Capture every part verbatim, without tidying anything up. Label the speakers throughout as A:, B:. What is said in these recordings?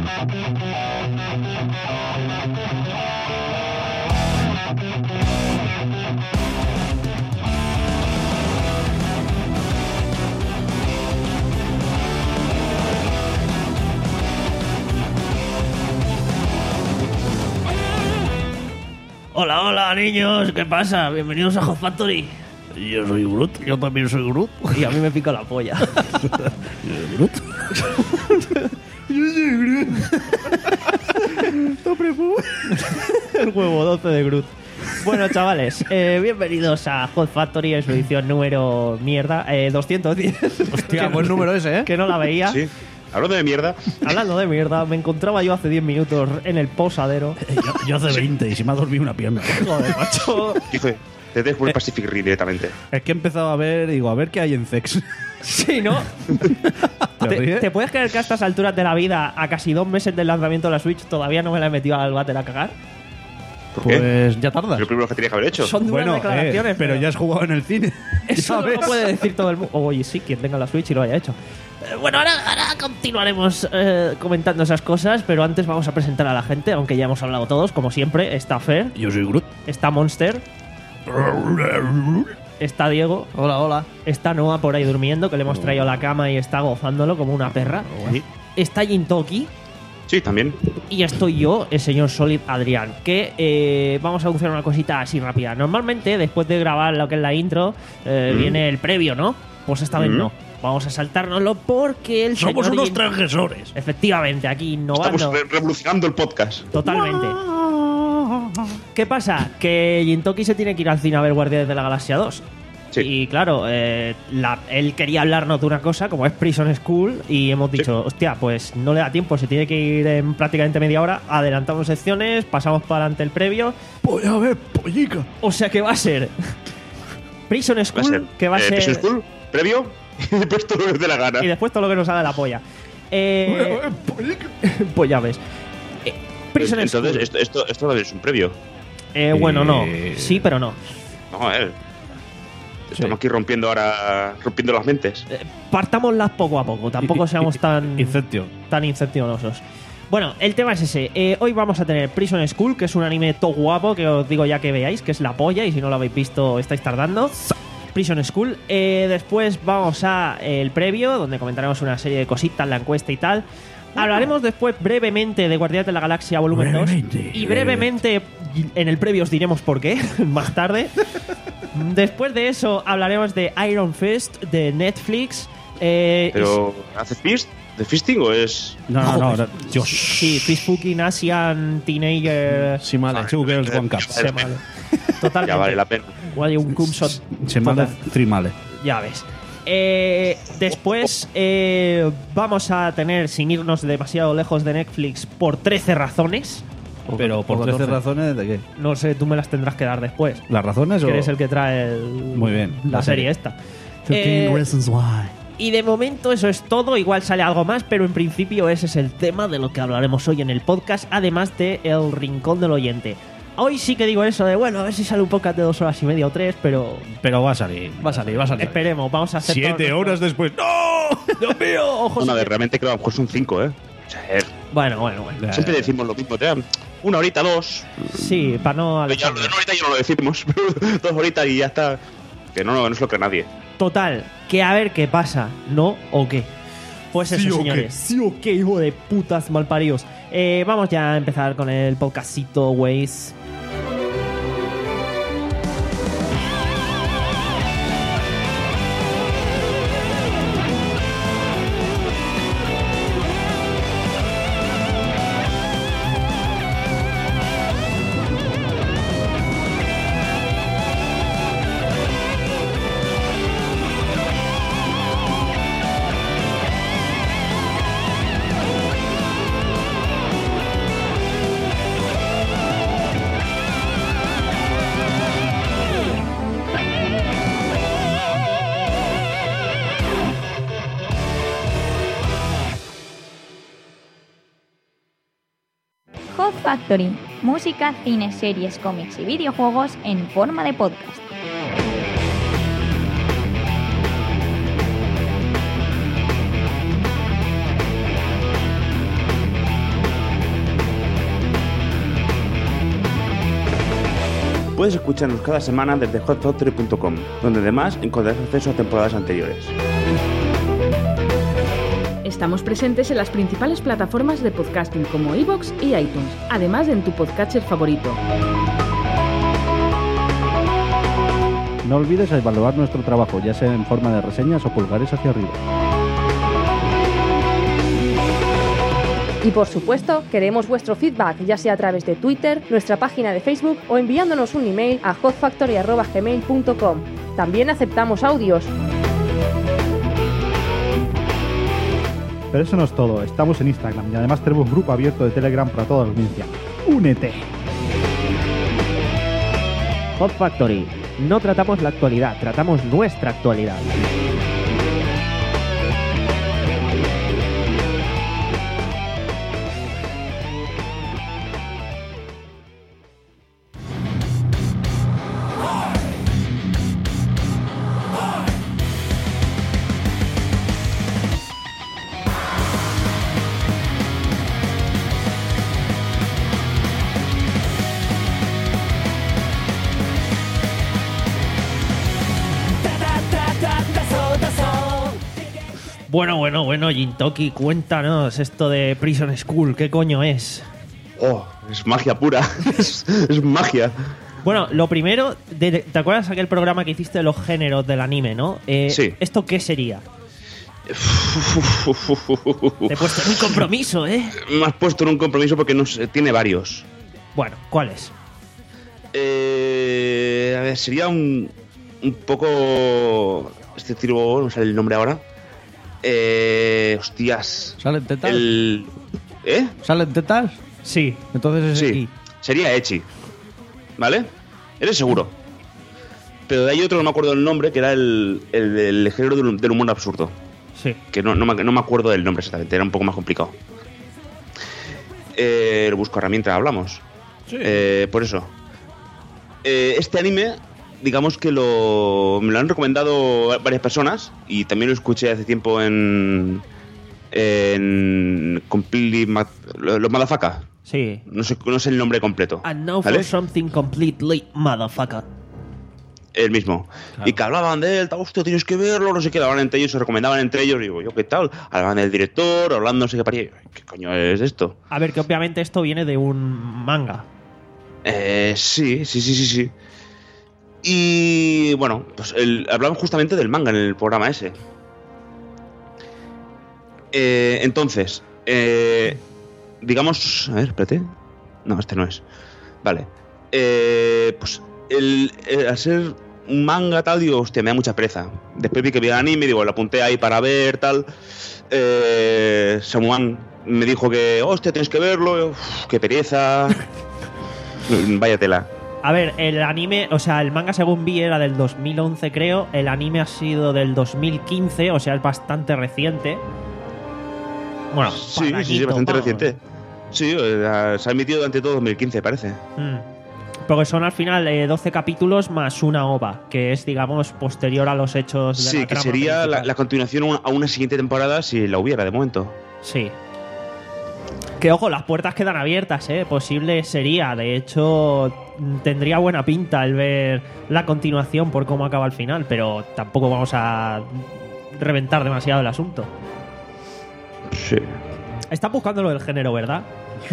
A: Hola, hola, niños, ¿qué pasa? Bienvenidos a Hot Factory.
B: Yo soy Groot, yo también soy Groot.
A: Y a mí me pica la polla.
B: Groot.
A: Yo soy Groot. El huevo doce de Groot. Bueno, chavales, eh, bienvenidos a Hot Factory en su edición número mierda, eh, doscientos diez.
B: Hostia, buen número ese, ¿eh?
A: Que no la veía.
C: Sí. Hablando de mierda.
A: Hablando de mierda, me encontraba yo hace diez minutos en el posadero.
B: Yo, yo hace veinte y se me ha dormido una pierna.
A: Joder, macho.
C: Dice, te dejo el Pacific Rim directamente.
B: Es que he empezado a ver, digo, a ver qué hay en Sex.
A: Sí, ¿no?
B: ¿Te
A: ¿Te,
B: ríes?
A: ¿Te puedes creer que a estas alturas de la vida, a casi dos meses del lanzamiento de la Switch, todavía no me la he metido al váter a cagar?
C: ¿Por qué?
B: Pues ya tardas.
C: Es lo primero que tenía que haber hecho.
A: Son duras
B: Bueno,
A: declaraciones,
B: eh, pero ya has jugado en el cine.
A: Eso no
B: ¿sabes?
A: lo puede decir todo el mundo. Oye, sí, quien tenga la Switch y lo haya hecho. Eh, bueno, ahora, ahora continuaremos eh, comentando esas cosas, pero antes vamos a presentar a la gente, aunque ya hemos hablado todos, como siempre. Está Fer,
B: Yo soy Groot.
A: está Monster, está Diego,
B: Hola, hola.
A: está Noah por ahí durmiendo, que le hemos traído a la cama y está gozándolo como una perra.
C: Sí.
A: Está Jintoki.
C: Sí, también.
A: Y estoy yo, el señor Solid Adrián, que eh, vamos a anunciar una cosita así rápida. Normalmente, después de grabar lo que es la intro, eh,
C: Mm.
A: viene el previo, ¿no? Pues esta vez
C: Mm.
A: no. Vamos a saltárnoslo porque el
B: Somos
A: señor
B: unos
A: Jin-
B: transgresores.
A: Efectivamente, aquí
C: Estamos
A: innovando.
C: re- revolucionando el podcast.
A: Totalmente. ¿Qué pasa? Que Jintoki se tiene que ir al cine a ver Guardianes de la Galaxia dos.
C: Sí.
A: Y claro, eh, la- él quería hablarnos de una cosa como es Prison School y hemos dicho, hostia, pues no le da tiempo, se tiene que ir en prácticamente media hora, adelantamos secciones, pasamos para adelante el previo,
B: Pues a ver, pollica.
A: o sea que va a ser Prison School,
C: Va a ser.
A: que va a
C: eh,
A: ser...
C: Prison School, previo, y después todo lo que dé la gana.
A: Y después todo lo que nos haga la polla. Eh,
B: pollica.
A: pues ya ves. Eh, Prison
C: Entonces,
A: School.
C: esto, esto, esto también es un previo.
A: Eh, bueno, no.
B: Eh,
A: Sí, pero no.
C: No, a ver. Estamos aquí rompiendo ahora, rompiendo las mentes.
A: Eh, partámoslas poco a poco, tampoco seamos tan...
B: Inception.
A: tan incepcionosos. Bueno, el tema es ese. Eh, hoy vamos a tener Prison School, que es un anime todo guapo, que os digo ya que veáis, que es la polla, y si no lo habéis visto estáis tardando. Prison School. Eh, después vamos a eh, el previo, donde comentaremos una serie de cositas, la encuesta y tal. Hablaremos después brevemente de Guardianes de la Galaxia Volumen dos.
B: Brevemente.
A: Y brevemente en el previo os diremos por qué, más tarde. Después de eso hablaremos de Iron Fist, de Netflix. Eh,
C: Pero, ¿hace fist? ¿De fisting o es...?
B: No, no, no.
A: Joder.
B: no. Dios.
A: Sí, Fist Fucking Asian Teenager.
B: Sí, vale. Two girls, one cup.
A: Se male. Totalmente.
C: Ya vale la pena.
A: Guay, un cumshot.
B: Se manda three male.
A: Ya ves. Eh, después eh, vamos a tener, sin irnos demasiado lejos de Netflix, por trece razones.
B: Pero por trece razones, ¿de qué?
A: No sé, tú me las tendrás que dar después.
B: ¿Las razones o...?
A: Que eres el que trae el-
B: Muy bien,
A: la,
B: la
A: serie
B: serie.
A: esta.
B: thirteen
A: Eh,
B: reasons why.
A: Y de momento eso es todo, igual sale algo más, pero en principio ese es el tema de lo que hablaremos hoy en el podcast, además de El Rincón del Oyente. Hoy sí que digo eso de, bueno, a ver si sale un podcast de dos horas y media o tres, pero
B: Pero va a salir, va a salir, va a salir.
A: esperemos, vamos a hacer todo
B: Siete
A: nuestro-
B: horas después. ¡No! ¡Dios mío!
A: Ojos.
C: No, no, de- realmente creo que a lo mejor son cinco, ¿eh? O sea, eh,
A: Bueno, bueno, bueno.
C: siempre decimos lo mismo, ¿eh? Una horita, dos.
A: Sí, para no...
C: Pero ya, lo de una horita ya no lo decimos, pero dos horitas y ya está. Que no, no, no es lo que nadie.
A: Total, que a ver qué pasa, ¿no? ¿O qué? Pues eso,
B: Sí o qué.
A: señores. Sí o qué, hijo de putas malparidos. Eh, vamos ya a empezar con el podcastito, Waze.
D: Hot Factory, música, cine, series, cómics y videojuegos en forma de podcast.
C: Puedes escucharnos cada semana desde hot factory punto com, donde además encontrarás acceso a temporadas anteriores.
E: Estamos presentes en las principales plataformas de podcasting como iVoox y iTunes, además de en tu podcatcher favorito.
B: No olvides evaluar nuestro trabajo, ya sea en forma de reseñas o pulgares hacia arriba.
F: Y por supuesto, queremos vuestro feedback, ya sea a través de Twitter, nuestra página de Facebook o enviándonos un email a hot factory arroba gmail punto com. También aceptamos audios.
G: Pero eso no es todo, estamos en Instagram y además tenemos un grupo abierto de Telegram para toda la audiencia. ¡Únete!
A: Hot Factory. No tratamos la actualidad, tratamos nuestra actualidad. Bueno, bueno, bueno, Jintoki, cuéntanos esto de Prison School, ¿qué coño es?
C: Oh, es magia pura, es, es magia.
A: Bueno, lo primero, de, ¿te acuerdas aquel programa que hiciste de los géneros del anime, no? Eh,
C: sí.
A: ¿Esto qué sería? Te he puesto en un compromiso, ¿eh?
C: Me has puesto en un compromiso porque no sé, tiene varios.
A: Bueno, ¿cuál es?
C: Eh, a ver, sería un, un poco... Este tiro, no sale el nombre ahora. Eh, hostias.
B: ¿Salen tetas?
C: El, ¿Eh?
B: ¿Salen tetas?
A: Sí.
B: Entonces es
C: Sí,
B: aquí.
C: sería Ecchi. ¿Vale? Eres seguro. Pero de ahí otro, no me acuerdo del nombre, que era el, el, el género del, del humor absurdo.
A: Sí.
C: Que no, no, me, no me acuerdo del nombre exactamente, era un poco más complicado. Eh, lo busco ahora mientras hablamos.
B: Sí.
C: Eh, por eso. Eh, este anime, digamos que lo, me lo han recomendado varias personas y también lo escuché hace tiempo en... en Completely Ma- Los Madafaka.
A: Sí.
C: No sé, no sé el nombre completo.
A: And now
C: ¿vale?
A: for something completely motherfucker.
C: El mismo.
A: Claro.
C: Y que hablaban de él, hostia, tienes que verlo, no sé qué, hablaban entre ellos, se recomendaban entre ellos, y digo, yo qué tal, hablaban del director, hablando no sé qué paría, ¿qué coño es esto?
A: A ver, que obviamente esto viene de un manga.
C: Eh, sí, sí, sí, sí, sí. Y bueno, pues el, hablaban justamente del manga en el programa ese. Eh, entonces, eh, digamos, a ver, espérate. No, este no es. Vale. Eh, pues el, el, al ser un manga tal, digo, hostia, me da mucha pereza. Después vi que vi el anime, digo, lo apunté ahí para ver, tal. Eh, Samuán me dijo que, hostia, tienes que verlo. Uf, qué pereza. Vaya tela.
A: A ver, el anime, o sea, el manga según vi era del dos mil once, creo. El anime ha sido del dos mil quince, o sea, es bastante reciente. Bueno,
C: sí,
A: para
C: sí, sí, bastante reciente. Sí, eh, se ha emitido durante todo dos mil quince, parece.
A: Mm. Porque son al final eh, doce capítulos más una ova, que es, digamos, posterior a los hechos de
C: sí,
A: la
C: que
A: trama
C: sería la,
A: principal.
C: la continuación a una siguiente temporada si la hubiera, de momento.
A: Sí. Que ojo, las puertas quedan abiertas, ¿eh? Posible sería. De hecho, tendría buena pinta el ver la continuación por cómo acaba el final, pero tampoco vamos a reventar demasiado el asunto.
C: Sí.
A: Estás buscando lo del género, ¿verdad?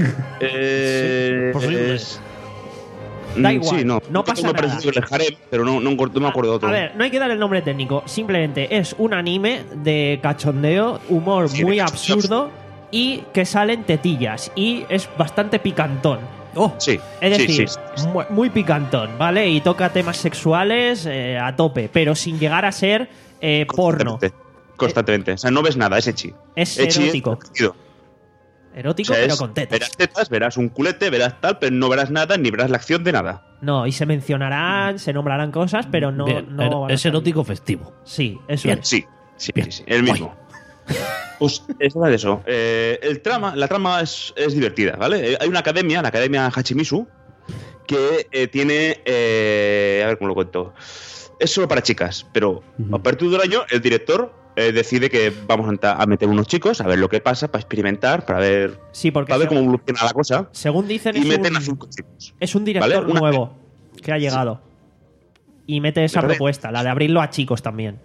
C: Eh,
B: posible.
C: es-
A: Da
C: Mm,
A: igual,
C: sí, no,
A: no pasa
C: tengo
A: nada.
C: parecido con el harem, pero no, no, no me acuerdo de otro.
A: A ver, no hay que dar el nombre técnico. Simplemente es un anime de cachondeo, humor
C: Sí,
A: muy
C: de
A: absurdo y que salen tetillas. Y es bastante picantón.
B: Oh,
C: Sí,
A: Es
C: sí,
A: decir,
C: sí, sí.
A: mu- muy picantón, ¿vale? Y toca temas sexuales eh, a tope, pero sin llegar a ser eh, porno.
C: Constantemente, Constantemente. O sea, no ves nada, es Ecchi.
A: Es
C: Ecchi
A: erótico.
C: divertido.
A: Erótico,
C: O sea,
A: pero
C: es-
A: con tetas.
C: Verás tetas, verás un culete, verás tal, pero no verás nada, ni verás la acción de nada.
A: No, y se mencionarán, se nombrarán cosas, pero no,
B: bien,
A: no
B: er-
A: van a
B: es
A: salir.
B: erótico festivo.
A: Sí, eso
B: Bien.
A: es.
C: Sí, sí,
B: Bien.
C: sí, sí, el mismo. Pues es de eso. Eh, el trama, la trama es, es divertida, ¿vale? Eh, hay una academia, la academia Hachimisu, que eh, tiene. Eh, a ver cómo lo cuento. Es solo para chicas, pero
B: Ujú.
C: a partir del año, el director eh, decide que vamos a, enta- a meter unos chicos, a ver lo que pasa, para experimentar, para ver,
A: Sí, porque
C: para ver
A: según,
C: cómo evoluciona la cosa.
A: según dicen
C: Y
A: es
C: meten a
A: un,
C: cinco chicos.
A: es un director
C: ¿Vale? Una-
A: nuevo. que ha llegado. Y mete esa
C: Me parece-
A: propuesta, la de abrirlo a chicos también.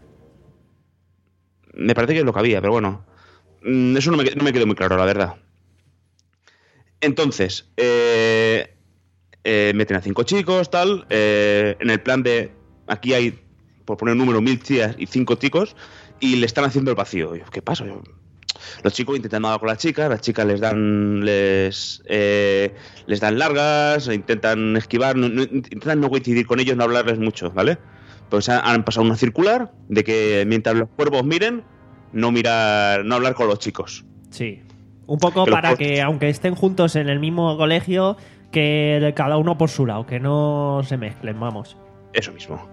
C: Me parece que es lo que había, pero bueno. Mm, Eso no me, no me quedó muy claro, la verdad. Entonces, eh, eh, meten a cinco chicos, tal. eh, en el plan de. Aquí hay, por poner un número, mil tías y cinco chicos. Y le están haciendo el vacío. Yo, ¿qué pasa? Yo- los chicos intentando hablar con las chicas, las chicas les dan les eh, les dan largas, intentan esquivar, no- no- intentan no coincidir con ellos, no hablarles mucho, ¿vale? Pues han, han pasado una circular de que mientras los cuervos miren, no mirar, no hablar con los chicos.
A: Sí. Un poco
C: Que los
A: para
C: por-
A: que, aunque estén juntos en el mismo colegio, que cada uno por su lado, que no se mezclen, vamos.
C: Eso mismo.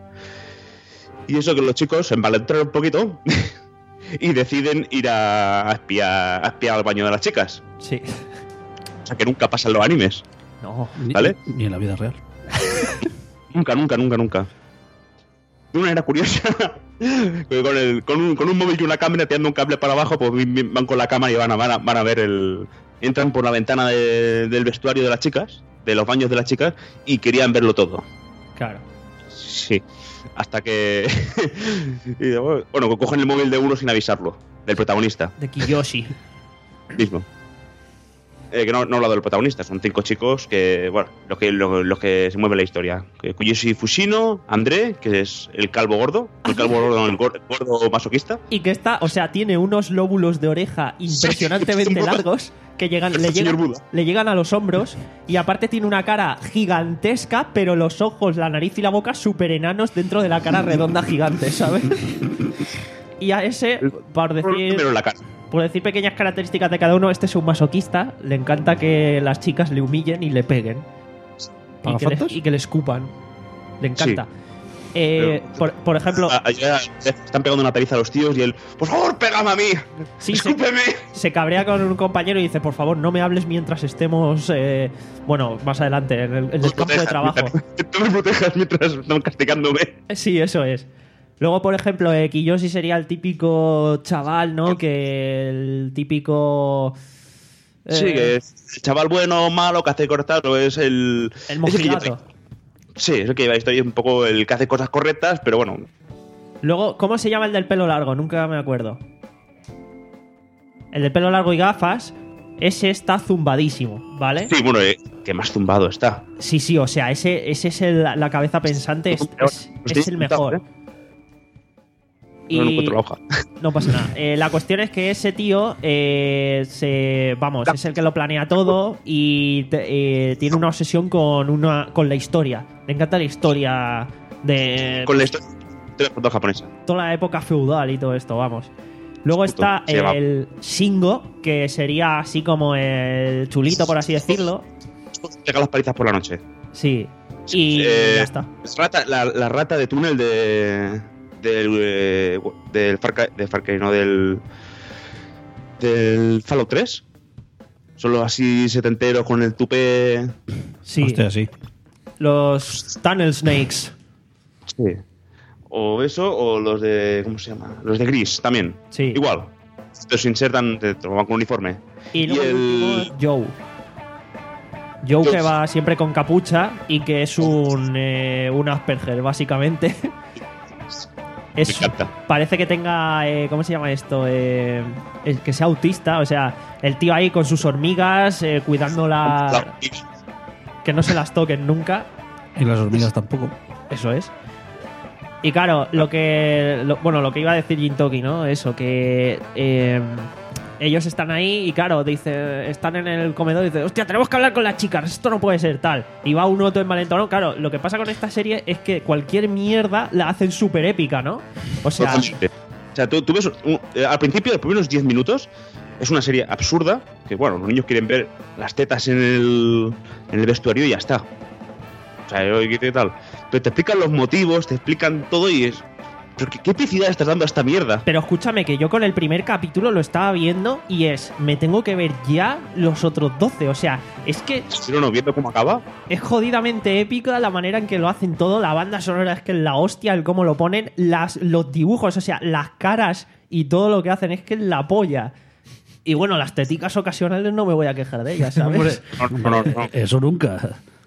C: Y eso que los chicos se envalentonan un poquito y deciden ir a, a espiar, a espiar al baño de las chicas.
A: Sí.
C: O sea que nunca pasan los animes.
A: No.
B: Ni,
C: ¿Vale?
B: ni en la vida real.
C: Nunca, nunca, nunca, nunca. De una manera curiosa, que con, el, con, un, con un móvil y una cámara tirando un cable para abajo, pues van con la cámara y van a, van a, van a ver el... Entran por la ventana de- del vestuario de las chicas, de los baños de las chicas, y querían verlo todo.
A: Claro.
C: Sí. Hasta que... y, bueno, cogen el móvil de uno sin avisarlo, del protagonista
A: De Kiyoshi.
C: mismo. Eh, que no, no he hablado del protagonista, son cinco chicos que, bueno, los que, los, los que se mueve la historia. Que Koyoshi Fushino, André, que es el calvo gordo, el calvo gordo, no, el gor- gordo masoquista.
A: Y que está, o sea, tiene unos lóbulos de oreja impresionantemente
C: Sí, sí,
A: largos que llegan, le,
C: El señor
A: llegan,
C: Buda.
A: le llegan a los hombros. Y aparte tiene una cara gigantesca, pero los ojos, la nariz y la boca súper enanos dentro de la cara redonda gigante, ¿sabes? Y a ese, por decir,
C: Pero en la cara.
A: por decir pequeñas características de cada uno, este es un masoquista. Le encanta que las chicas le humillen y le peguen. Y que le,
B: ¿Pagafantas?
A: y que le escupan. Le encanta. Eh,
C: Pero-
A: por, por ejemplo,
C: A- allá están pegando una paliza a los tíos y él, por favor, pégame a mí.
A: Sí, se-
C: Escúpeme.
A: se cabrea con un compañero y dice, por favor, no me hables mientras estemos, eh, bueno, más adelante, en el, en el
C: Nos
A: campo de
C: protejas
A: trabajo.
C: mientras- Tú me protejas mientras están castigándome.
A: Sí, eso es. Luego, por ejemplo, eh, Kiyoshi sería el típico chaval, ¿no? Que el típico... eh,
C: Sí, que es el chaval bueno o malo que hace cortar o es el...
A: El
C: es el que
A: mojigato.
C: lleva- Sí, es el que lleva la historia, un poco el que hace cosas correctas, pero bueno.
A: Luego, ¿cómo se llama el del pelo largo? Nunca me acuerdo. El del pelo largo y gafas, ese está zumbadísimo, ¿vale?
C: Sí, bueno, eh, que más zumbado está.
A: Sí, sí, o sea, ese, ese es el- la cabeza pensante, es, es-
C: Pues
A: es
C: sí,
A: el mejor.
C: ¿eh? No, no
A: Y
C: encuentro la hoja.
A: no pasa nada. Eh, la cuestión es que ese tío eh, se, vamos, es el que lo planea todo y te- eh, tiene una obsesión con una con la historia. Le encanta la historia de
C: Con la historia de la foto japonesa.
A: toda la época feudal y todo esto, vamos. Luego
C: Puto,
A: está
C: se llama.
A: el Shingo, que sería así como el chulito, por así decirlo.
C: Llega las palizas por la noche.
A: Sí. Y
C: Eh,
A: ya está.
C: Es rata, la, la rata de túnel de del eh, del Far Cry, de Far Cry, no del del Fallout tres. Solo así setenteros con el tupé.
A: Sí.
B: Hostia, sí.
A: Los Tunnel Snakes.
C: Sí. O eso, o los de. ¿Cómo se llama? Los de Gris también.
A: Sí.
C: Igual. Estos se insertan, te te van con uniforme.
A: Y luego
C: Y
A: el
C: el-
A: último, Joe. Joe
C: Joe.
A: que va siempre con capucha y que es un, eh, un Asperger, básicamente. Es,
C: Me encanta.
A: parece que tenga, eh, ¿cómo se llama esto? Eh, el que sea autista, o sea, el tío ahí con sus hormigas, eh, cuidando la...
C: La-
A: que no se las toquen nunca.
B: Y las hormigas tampoco.
A: Eso es. Y claro, lo que. lo- bueno, lo que iba a decir Jintoki, ¿no? Eso, que. eh, ellos están ahí y claro, dice, están en el comedor y dice, hostia, tenemos que hablar con las chicas, esto no puede ser tal. Y va uno todo envalentonado. Claro, lo que pasa con esta serie es que cualquier mierda la hacen súper épica, ¿no? O sea,
C: Totalmente. O sea, tú, tú ves un- eh, al principio, los primeros diez minutos, es una serie absurda, que bueno, los niños quieren ver las tetas en el, en el vestuario y ya está. O sea, ¿qué qué tal? Pero te explican los motivos, te explican todo y es... ¿Pero qué, qué epicidad estás dando a esta mierda?
A: pero escúchame, que yo con el primer capítulo lo estaba viendo y es, me tengo que ver ya los otros doce. O sea, es que
C: Si no, no, viendo cómo acaba,
A: es jodidamente épica la manera en que lo hacen todo. La banda sonora es que es la hostia, el cómo lo ponen, las, los dibujos, o sea, las caras y todo lo que hacen es que es la polla. Y bueno, las teticas ocasionales no me voy a quejar de ellas, ¿sabes?
C: no, no, no, no.
B: Eso nunca.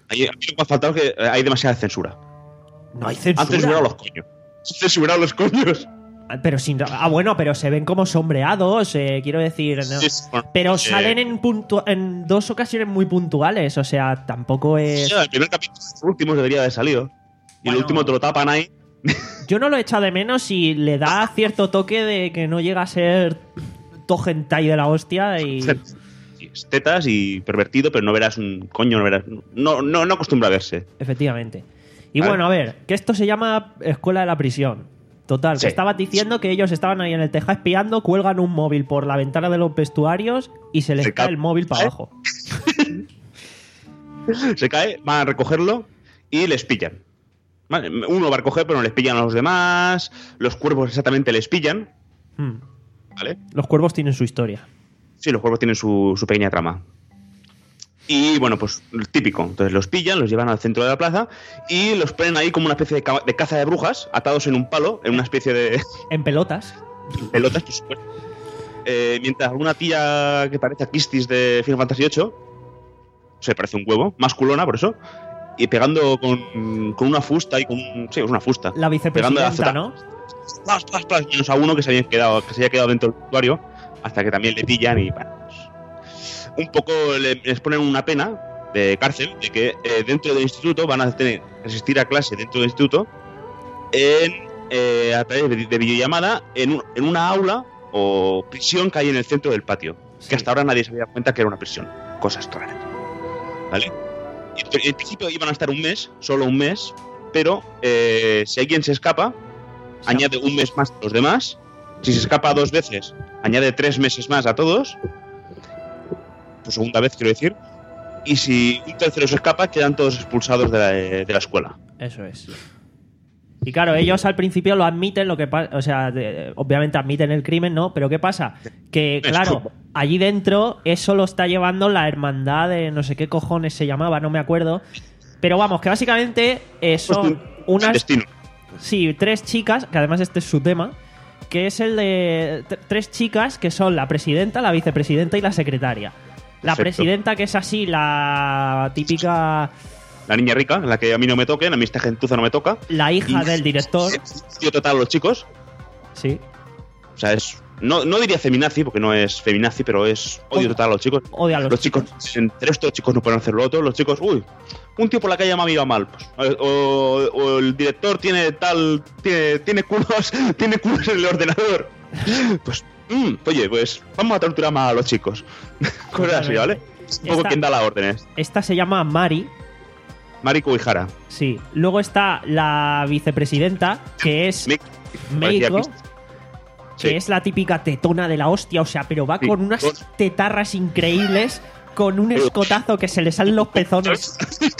C: Ahí, a mí lo que me ha faltado es que hay demasiada censura.
A: No hay censura.
C: Han censurado los coños. Han censurado los coños.
A: Pero sin. Ah, bueno, pero se ven como sombreados, eh, quiero decir. ¿no?
C: Sí, sí, bueno,
A: pero
C: eh,
A: salen en, puntu- en dos ocasiones muy puntuales, o sea, tampoco es.
C: Sí, el primer capítulo, los últimos debería haber salido. Y
A: Bueno.
C: el último te lo tapan ahí.
A: Yo no lo he echado de menos y le da cierto toque de que no llega a ser to hentai de la hostia y.
C: Sí, es tetas y pervertido, pero no verás un coño, no verás. No, no, no acostumbra a verse.
A: Efectivamente. Y
C: Vale.
A: bueno, a ver, que esto se llama Escuela de la Prisión. Total,
C: Sí.
A: que estabas diciendo que ellos estaban ahí en el tejado espiando, cuelgan un móvil por la ventana de los vestuarios y se les
C: Se
A: cae
C: cae.
A: el móvil para
C: ¿Eh?
A: abajo.
C: Se cae, van a recogerlo y les pillan. Vale, uno va a recoger, pero no les pillan a los demás. Los cuervos exactamente les pillan.
A: Hmm.
C: ¿Vale?
A: Los cuervos tienen su historia.
C: Sí, los cuervos tienen su, su pequeña trama. Y bueno, pues el típico. Entonces los pillan, los llevan al centro de la plaza y los ponen ahí como una especie de, ca- de caza de brujas, atados en un palo, en una especie de
A: En pelotas.
C: pelotas, por supuesto. Eh, mientras alguna tía que parece a Kistis de Final Fantasy ocho, se parece un huevo, masculona por eso, y pegando con, con una fusta y con un, sí, es una fusta.
A: La
C: Pegando
A: vicepresidenta,
C: azota-
A: ¿no?
C: Plas, plas, plas, menos a uno que se había quedado, que se había quedado dentro del vestuario, hasta que también le pillan y bueno, pues, un poco le- les ponen una pena de cárcel de que eh, dentro del instituto van a tener que asistir a clase dentro del instituto en, eh, a través de, de videollamada en, un- en una aula o prisión que hay en el centro del patio,
A: Sí.
C: que hasta ahora nadie se había dado cuenta que era una prisión. Cosas raras, ¿vale? Y en- en principio iban a estar un mes, solo un mes, pero eh, si alguien se escapa,
A: Sí.
C: añade un mes más a los demás. Si se escapa dos veces, añade tres meses más a todos. Por segunda vez, quiero decir. Y si un tercero se escapa, quedan todos expulsados de la, de la escuela.
A: Eso es. Y claro, ellos al principio lo admiten, lo que pasa, o sea, de- obviamente admiten el crimen, ¿no? Pero ¿qué pasa? Que,
C: Es
A: claro,
C: como-
A: allí dentro eso lo está llevando la hermandad de no sé qué cojones se llamaba, no me acuerdo. Pero vamos, que básicamente eh, son
C: Pues,
A: unas...
C: Destino.
A: Sí, tres chicas, que además este es su tema, que es el de t- tres chicas que son la presidenta, la vicepresidenta y la secretaria. La
C: Perfecto.
A: presidenta, que es así, la típica...
C: La niña rica, la que a mí no me toquen, a mí esta gentuza no me toca.
A: La hija
C: Y-
A: del director.
C: Tío total a los chicos.
A: Sí.
C: O sea, es. No, no diría feminazi, porque no es feminazi, pero es odio
A: Odio.
C: total a los chicos.
A: Odia a los,
C: Los chicos, entre estos chicos no pueden hacer lo otro. Los chicos, uy, un tío por la calle a mí va mal. Pues, o, o el director tiene tal. Tiene, tiene culos tiene culos en el ordenador. Pues, mm, oye, pues vamos a torturar más a los chicos. Cosas así, ¿vale? Es un poco
A: Esta-
C: quien da las órdenes.
A: Esta se llama Mari.
C: Mari Kuihara.
A: Sí. Luego está la vicepresidenta, que es
C: Mick,
A: Meiko,
C: parecía
A: que
C: Sí.
A: es la típica tetona de la hostia, o sea, pero va
C: Sí,
A: con unas
C: con-
A: tetarras increíbles, con un
C: Pero-
A: escotazo que se le salen los pezones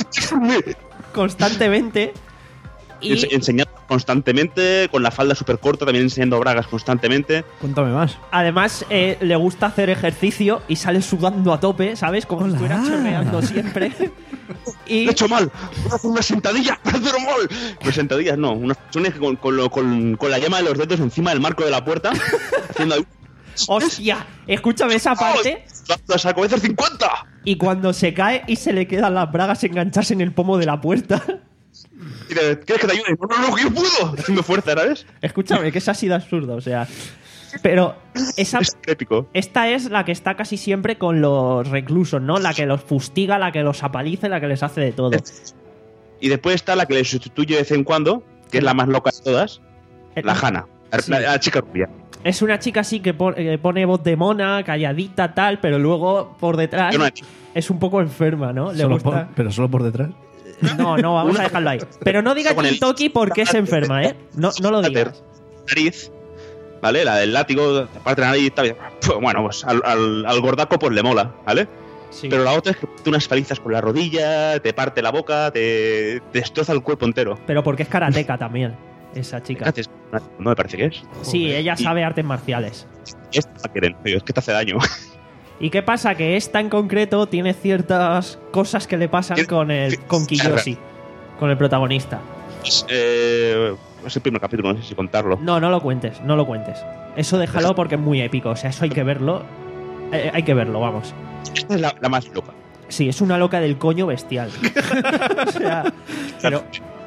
A: constantemente. Y
C: Ense- enseñando constantemente, con la falda súper corta, también enseñando bragas constantemente.
H: Cuéntame más.
A: además eh, le gusta hacer ejercicio y sale sudando a tope, ¿sabes? Como si estuviera chorreando siempre. Y
C: Lo he hecho mal, voy a hacer una sentadilla, voy a hacer mal. Pues sentadillas no, unas personas que con, con, lo- con, con la yema de los dedos encima del marco de la puerta, haciendo ahí.
A: ¡hostia! Escúchame esa parte.
C: ¡La saco, voy a hacer cincuenta!
A: Y cuando se cae y se le quedan las bragas enganchadas en el pomo de la puerta.
C: Y te- ¿Quieres que te ayude? No, no, no, que yo puedo. Haciendo fuerza, ¿sabes?
A: Escúchame, que es así de absurdo, o sea. Pero esa,
C: Es épico.
A: esta es la que está casi siempre con los reclusos, ¿no? La que los fustiga, la que los apaliza, la que les hace de todo.
C: Y después está la que le sustituye de vez en cuando, que es la más loca de todas, la Hana, la,
A: Sí.
C: la- la chica rubia.
A: Es una chica así que pon- que pone voz de mona, calladita, tal, pero luego por detrás
C: Yo no he-
A: es un poco enferma, ¿no? Le
H: Solo
A: gusta.
H: por- pero solo por detrás.
A: No, no, vamos a dejarlo ahí. Pero no digas
C: Con el-
A: Toki porque es enferma, ¿eh? No, no lo digas.
C: Nariz, ¿vale? La del látigo, aparte de la nariz, tal, bueno, pues al, al, al gordaco pues le mola, ¿vale?
A: Sí.
C: Pero la otra es que te unas palizas por la rodilla, te parte la boca, te, te destroza el cuerpo entero.
A: Pero porque es karateca también, esa
C: ¿Qué
A: chica.
C: haces? No me parece que es.
A: Sí, ella
C: Y-
A: sabe artes marciales.
C: Esto la quieren, tío, es que te hace daño.
A: ¿Y qué pasa? Que esta en concreto tiene ciertas cosas que le pasan
C: Tiene-
A: con el con Kiyoshi, con el protagonista.
C: Es, eh, es el primer capítulo, no sé si contarlo.
A: No, no lo cuentes, no lo cuentes. Eso déjalo porque es muy épico, o sea, eso hay que verlo. Eh, hay que verlo, vamos.
C: Esta es la, la más loca.
A: Sí, es una loca del coño bestial. O sea, pero...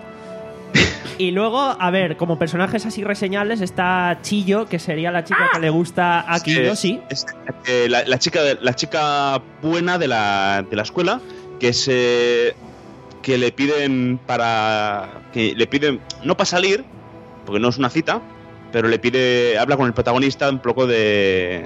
A: Y luego, a ver, como personajes así reseñables está Chillo, que sería la chica que le gusta a Kiyoshi.
C: Es, eh, la, la chica la chica buena de la, de la escuela, que es eh, que le piden para que le piden no para salir, porque no es una cita, pero le pide habla con el protagonista un poco de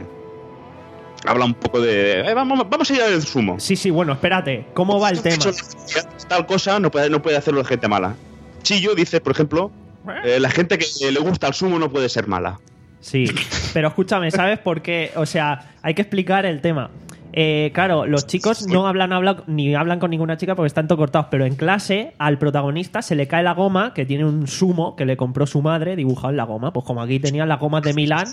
C: habla un poco de eh, vamos vamos a ir al sumo.
A: Sí, sí, bueno, espérate, ¿cómo va el tema?
C: Tal cosa no puede no puede hacerlo de gente mala. Chillo dice, por ejemplo, eh, la gente que le gusta el sumo no puede ser mala.
A: Sí, pero escúchame, ¿sabes por qué? O sea, hay que explicar el tema. Eh, claro, los chicos no hablan, hablan ni hablan con ninguna chica porque están todos cortados, pero en clase al protagonista se le cae la goma, que tiene un sumo que le compró su madre dibujado en la goma. Pues como aquí tenían las gomas de Milán,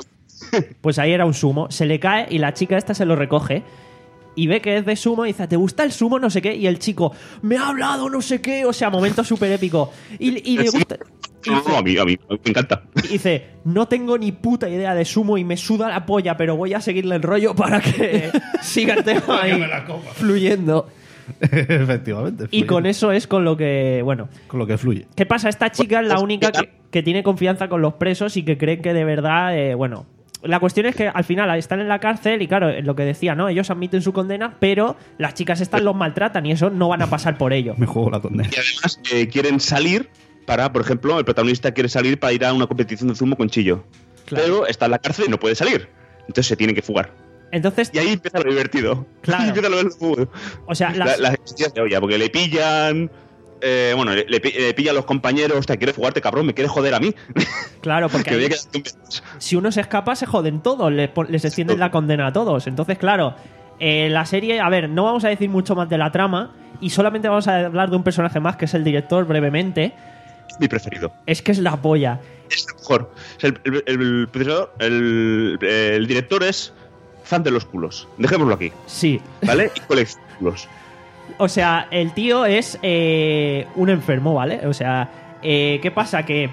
A: pues ahí era un sumo. Se le cae y la chica esta se lo recoge. Y ve que es de sumo y dice, ¿te gusta el sumo? No sé qué. Y el chico, me ha hablado no sé qué. O sea, momento súper épico. Y, y le gusta... Y
C: No,
A: dice,
C: no, a mí, a mí me encanta.
A: y dice, no tengo ni puta idea de sumo y me suda la polla, pero voy a seguirle el rollo para que siga el tema ahí fluyendo.
G: Efectivamente.
A: Y con eso es con lo que... Bueno,
G: Con lo que fluye.
A: ¿qué pasa? Esta chica es la única que, que tiene confianza con los presos y que creen que de verdad... Eh, bueno... La cuestión es que al final están en la cárcel y claro, lo que decía, ¿no? Ellos admiten su condena, pero las chicas estas los maltratan y eso no van a pasar por ello.
G: Me juego la condena.
C: Y además eh, quieren salir para, por ejemplo, el protagonista quiere salir para ir a una competición de zumo con Chillo.
A: Claro.
C: Pero está en la cárcel y no puede salir. Entonces se tienen que fugar.
A: Entonces,
C: Y ahí empieza lo divertido.
A: Claro.
C: Ahí empieza lo divertido.
A: o sea,
C: La-
A: las,
C: Las historias de olla, porque le pillan... eh, bueno, le, le pi- le pillan los compañeros. Hostia, ¿quieres fugarte, cabrón? ¿Me quieres joder a mí?
A: claro, porque
C: que voy a
A: ahí,
C: quedar un vez.
A: si uno se escapa se joden todos, les, pon- les extienden la condena a todos. Entonces, claro, eh, la serie, a ver, no vamos a decir mucho más de la trama y solamente vamos a hablar de un personaje más que es el director brevemente.
C: Es mi preferido.
A: Es que es la polla.
C: Es el mejor. O sea, el, el, el, profesor- el- el director es fan de los culos. Dejémoslo aquí,
A: Sí.
C: ¿vale? Y colecciona culos.
A: O sea, el tío es eh, un enfermo, ¿vale? O sea, eh, ¿qué pasa? Que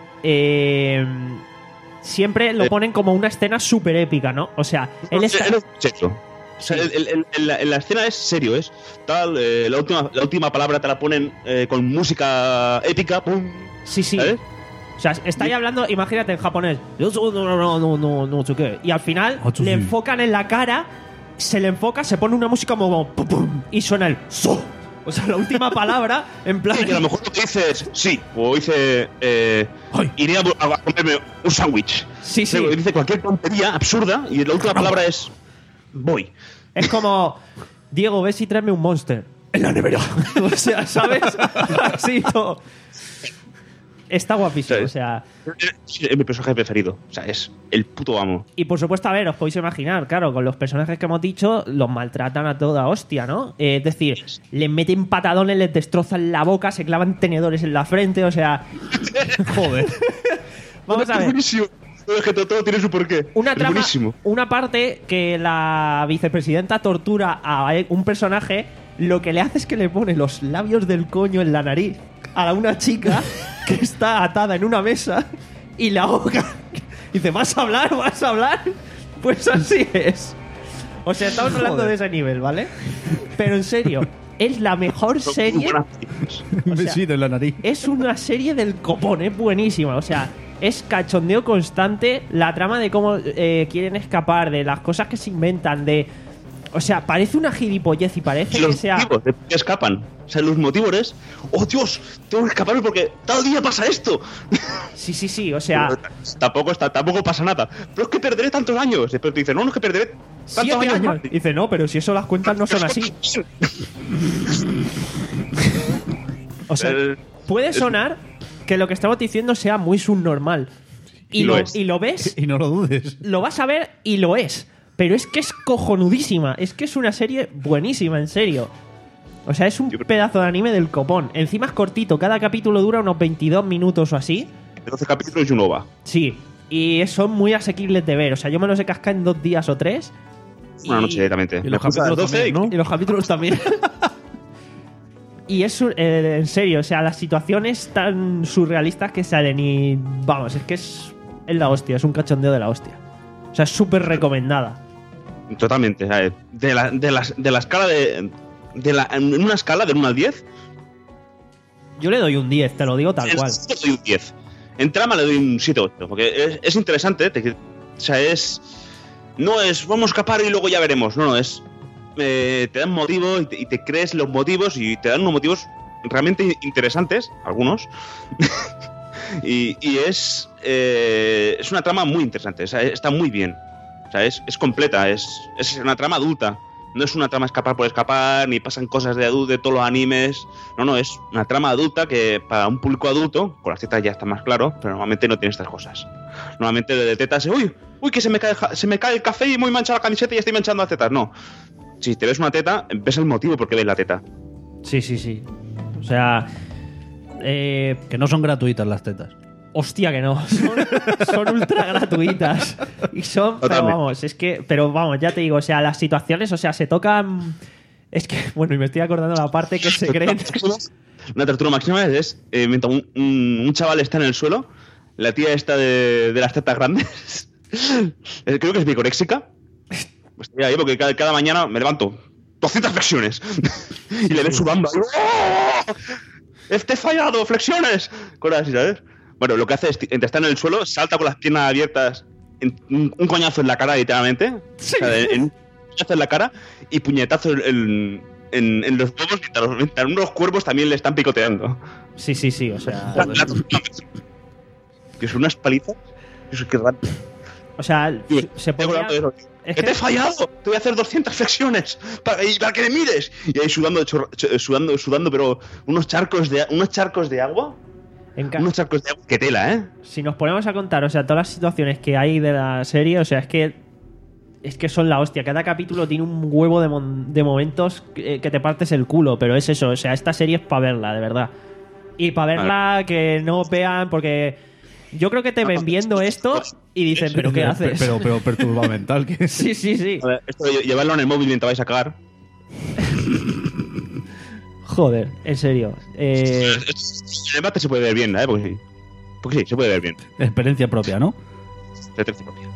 A: eh, siempre lo ponen como una escena súper épica, ¿no? O sea, él está...
C: Él es serio. O sea,
A: Sí.
C: el- el- el- la, la escena es serio, es tal. eh, la, última, la última palabra te la ponen eh, con música épica. ¡Pum!
A: Sí, sí.
C: ¿Sabes?
A: O sea, está ahí hablando, imagínate en japonés. No, no, no, no, no, no sé qué. Y al final
G: Hatsushi.
A: le enfocan en la cara, se le enfoca, se pone una música como pum, pum, y suena el so. O sea, la última palabra, en plan.
C: Sí, que a lo mejor lo que dice es sí, o dice eh,
G: Ay.
C: iré a, a comerme un sándwich.
A: Sí, sí.
C: O sea, dice cualquier tontería absurda y la última palabra es voy.
A: Es como, Diego, ves y tráeme un Monster. En la nevera. O sea, ¿sabes? Así todo. Está guapísimo, o sea.
C: Es mi personaje preferido. O sea, es el puto amo.
A: Y por supuesto, a ver, os podéis imaginar, claro, con los personajes que hemos dicho, los maltratan a toda hostia, ¿no? Eh, es decir, les meten patadones, les destrozan la boca, se clavan tenedores en la frente, o sea. Joder. Vamos a
C: Es
A: ver.
C: buenísimo. Todo, es que todo, todo tiene su porqué.
A: Una
C: es
A: trama,
C: buenísimo.
A: una parte que la vicepresidenta tortura a un personaje, lo que le hace es que le pone los labios del coño en la nariz a una chica que está atada en una mesa y la ahoga. Dice, ¿vas a hablar? ¿Vas a hablar? Pues así es. O sea, estamos hablando
G: Joder.
A: de ese nivel, ¿vale? Pero en serio, es la mejor
C: Son muy
A: serie.
C: buenas películas.
G: Un
A: O sea,
G: besito en la nariz.
A: Es una serie del copón, es buenísima. O sea, es cachondeo constante. La trama de cómo eh, quieren escapar, de las cosas que se inventan, de. O sea, parece una gilipollez y parece
C: Y
A: que
C: los
A: sea.
C: motivos de por qué escapan. O sea, los motivos es, oh Dios, tengo que escaparme porque tal día pasa esto.
A: Sí, sí, sí. O sea,
C: tampoco, está, tampoco pasa nada. Pero es que perderé tantos años. Después te dicen, no, no es que perderé tantos
A: siete
C: años.
A: años.
C: más.
A: Dice, no, pero si eso las cuentas no son así. O sea,
C: Eh,
A: puede
C: es-
A: sonar que lo que estamos diciendo sea muy subnormal. Y,
C: Y lo
A: lo,
C: es.
A: y lo ves,
G: Y no lo dudes.
A: lo vas a ver y lo es. Pero es que es cojonudísima. Es que es una serie buenísima, en serio. O sea, es un
C: Yo creo-
A: pedazo de anime del copón. Encima es cortito. Cada capítulo dura unos veintidós minutos o así.
C: doce capítulos y uno va.
A: Sí. Y son muy asequibles de ver. O sea, yo me los he cascado en dos días o tres.
C: Una noche directamente.
G: Y los
C: Me puse a las
G: capítulos
C: doce
G: también, ¿no?
A: Y los capítulos también. Y es sur- eh, en serio, o sea, las situaciones tan surrealistas que salen y vamos, es que es, es la hostia, es un cachondeo de la hostia. O sea, es súper recomendada.
C: Totalmente. ¿sabes? De la, de, la, de la escala de, de la, en una escala del uno al diez,
A: Yo le doy un diez, te lo digo tal
C: en
A: cual.
C: le doy un diez. En trama le doy un siete ocho, porque es, es interesante. Te, o sea, es. No es vamos a escapar y luego ya veremos. No, no, es. Eh, te dan motivo y te, y te crees los motivos y te dan unos motivos realmente interesantes, algunos. y, y es. Eh, es una trama muy interesante, o sea, está muy bien. O sea, es, es completa, es, es una trama adulta. No es una trama escapar por escapar, ni pasan cosas de adulto de todos los animes. No, no, es una trama adulta que para un público adulto, con las tetas ya está más claro, pero normalmente no tiene estas cosas. Normalmente de tetas es, uy, uy, que se me cae, se me cae el café y muy mancha la camiseta y estoy manchando las tetas. No. Si te ves una teta, ves el motivo por qué ves la teta.
A: Sí, sí, sí. O sea... Eh,
B: Que no son gratuitas las tetas.
A: hostia que no. Son, son ultra gratuitas. Y son... Pero
C: Totalmente.
A: vamos, es que... Pero vamos, ya te digo, o sea, las situaciones, o sea, se tocan... Es que, bueno, y me estoy acordando de la parte que se creen...
C: Una tortura máxima es, eh, mientras un, un, un chaval está en el suelo, la tía esta de, de las tetas grandes, eh, creo que es bicoréxica, estoy ahí porque cada, cada mañana me levanto doscientas flexiones y le ven sudando ahí, ¡oh! ¡Este fallado! ¡Flexiones! Cosas así, ¿sabes? Bueno, lo que hace es, mientras está en el suelo, salta con las piernas abiertas, en, un, un coñazo en la cara, literalmente,
A: Sí.
C: o sea, en, en un coñazo en la cara y puñetazo en, en, en, en los huevos, mientras, los- mientras unos cuervos también le están picoteando.
A: Sí, sí, sí, o sea...
C: La- la- que son unas palizas. Eso qué raro.
A: O sea,
C: Tío,
A: se
C: tengo
A: podría...
C: rato de eso.
A: Es
C: ¡Que te he
A: que...
C: fallado! Te voy a hacer doscientas flexiones para, y para que me mires. Y ahí sudando, chorro- ch- sudando, sudando, pero unos charcos de unos charcos de agua.
A: en ca-
C: Unos charcos de agua. ¡Qué tela, eh!
A: Si nos ponemos a contar, o sea, todas las situaciones que hay de la serie, o sea, es que es que son la hostia. Cada capítulo tiene un huevo de, mon- de momentos que, que te partes el culo, pero es eso, o sea, esta serie es para verla, de verdad. Y para verla que no vean, porque yo creo que te ven viendo esto y dicen, ¿pero qué haces?
B: Pero, pero perturba mental. Que
A: Sí, sí, sí.
C: A ver, esto de lle- llevarlo en el móvil mientras vais a cagar.
A: Joder, en serio. Eh,
C: El debate se puede ver bien, ¿eh? Porque sí. Porque sí, se puede ver bien.
B: Experiencia propia, ¿no?
C: De trece propia.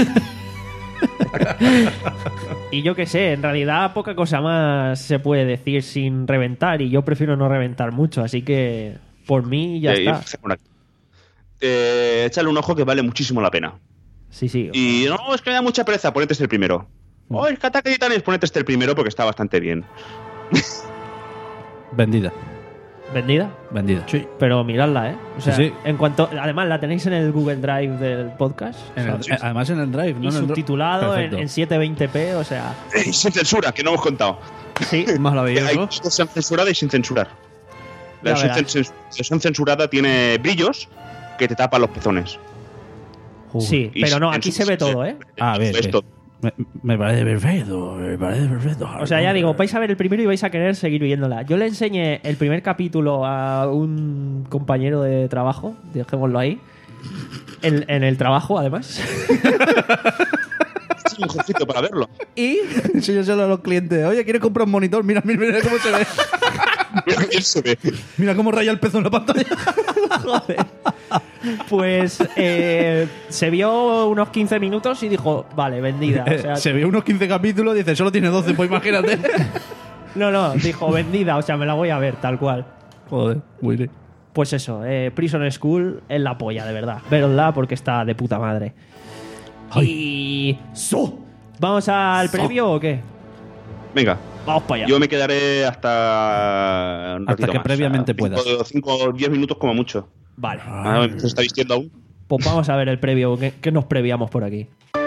A: y yo qué sé, en realidad poca cosa más se puede decir sin reventar y yo prefiero no reventar mucho, así que por mí ya
C: Eh,
A: está.
C: y- Eh, échale un ojo que vale muchísimo la pena.
A: Sí, sí.
C: Y no, es que me da mucha pereza, ponete este el primero. Oh, es que Ataque de Titanes, ponete este el primero porque está bastante bien.
B: Vendida.
A: ¿Vendida?
B: Vendida. Sí.
A: Pero miradla, ¿eh? O sea,
B: Sí, sí.
A: en cuanto. Además, la tenéis en el Google Drive del podcast.
B: En el-
A: ¿sabes?
B: eh, además en el drive, ¿no?
A: y
B: En el dro-
A: subtitulado en,
B: Perfecto.
A: en setecientos veinte p, o sea.
C: Eh, sin censura, que no hemos contado.
A: Sí.
C: Hay
B: Maravilloso.
C: versión censurada y sin censurar. La
A: Ya
C: versión,
A: verás.
C: cen- la versión censurada tiene brillos que te tapan los pezones.
A: Sí,
C: Y
A: pero no,
C: sin
A: aquí se ve
C: censura.
A: todo, ¿eh?
B: Ah, ves, ves.
C: Esto.
B: Me, me parece perfecto. Me parece perfecto.
A: O sea, ya digo, vais a ver el primero y vais a querer seguir viéndola. Yo le enseñé el primer capítulo a un compañero de trabajo, dejémoslo ahí. En, en el trabajo, además.
C: Es un mejorcito para verlo.
A: y
B: Enséñaselo a los clientes. Oye, ¿quieres comprar un monitor? Mira, mira, mira cómo se ve.
C: Mira que bien se ve.
B: Mira cómo raya el pezón en la pantalla.
A: Joder. Pues eh, se vio unos quince minutos y dijo, vale, vendida. O sea,
B: se ve unos quince capítulos, dice, solo tiene doce, pues imagínate.
A: no, no, dijo vendida, o sea, me la voy a ver tal cual.
B: Joder, muy bien.
A: Pues eso, eh, Prison School es la polla, de verdad. Verodla porque está de puta madre. Y... ¡So! ¿Vamos al previo o qué?
C: Venga,
A: Vamos para allá.
C: yo me quedaré hasta. Un
B: Hasta
C: ratito
B: que
C: más,
B: previamente puedas.
C: cinco o diez minutos como mucho.
A: Vale.
C: Ah, ¿se está vistiendo aún?
A: Pues vamos a ver el previo. ¿Qué, qué nos previamos por aquí?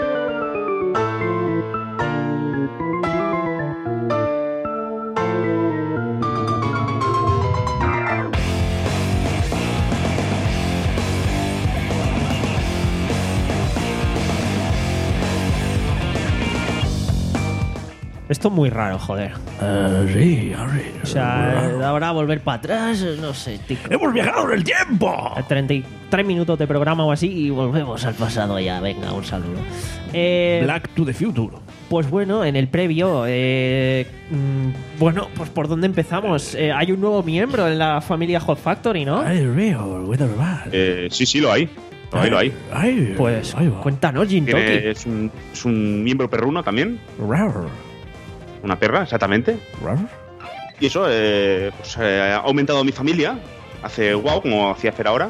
A: Esto es muy raro, joder.
B: sí,
A: O sea, ahora volver para atrás, no sé, tico.
B: ¡Hemos viajado en el tiempo!
A: treinta y tres minutos de programa o así y volvemos al pasado ya. Venga, un saludo. Eh,
B: Black to the Future.
A: Pues bueno, en el previo, eh, mm, bueno, pues por dónde empezamos. Eh, hay un nuevo miembro en la familia Hot Factory, ¿no?
B: Ay, río, with the bad.
C: Eh, sí, sí, lo hay. Lo hay, lo hay.
B: Ay,
A: Pues
B: ahí va.
A: cuéntanos, Jin
C: Tiene-
A: Toki.
C: es, un, es un miembro perruno también.
B: Rar,
C: Una perra, exactamente.
B: rar.
C: Y eso, eh, pues eh, ha aumentado mi familia. Hace wow, como hacía hacer ahora.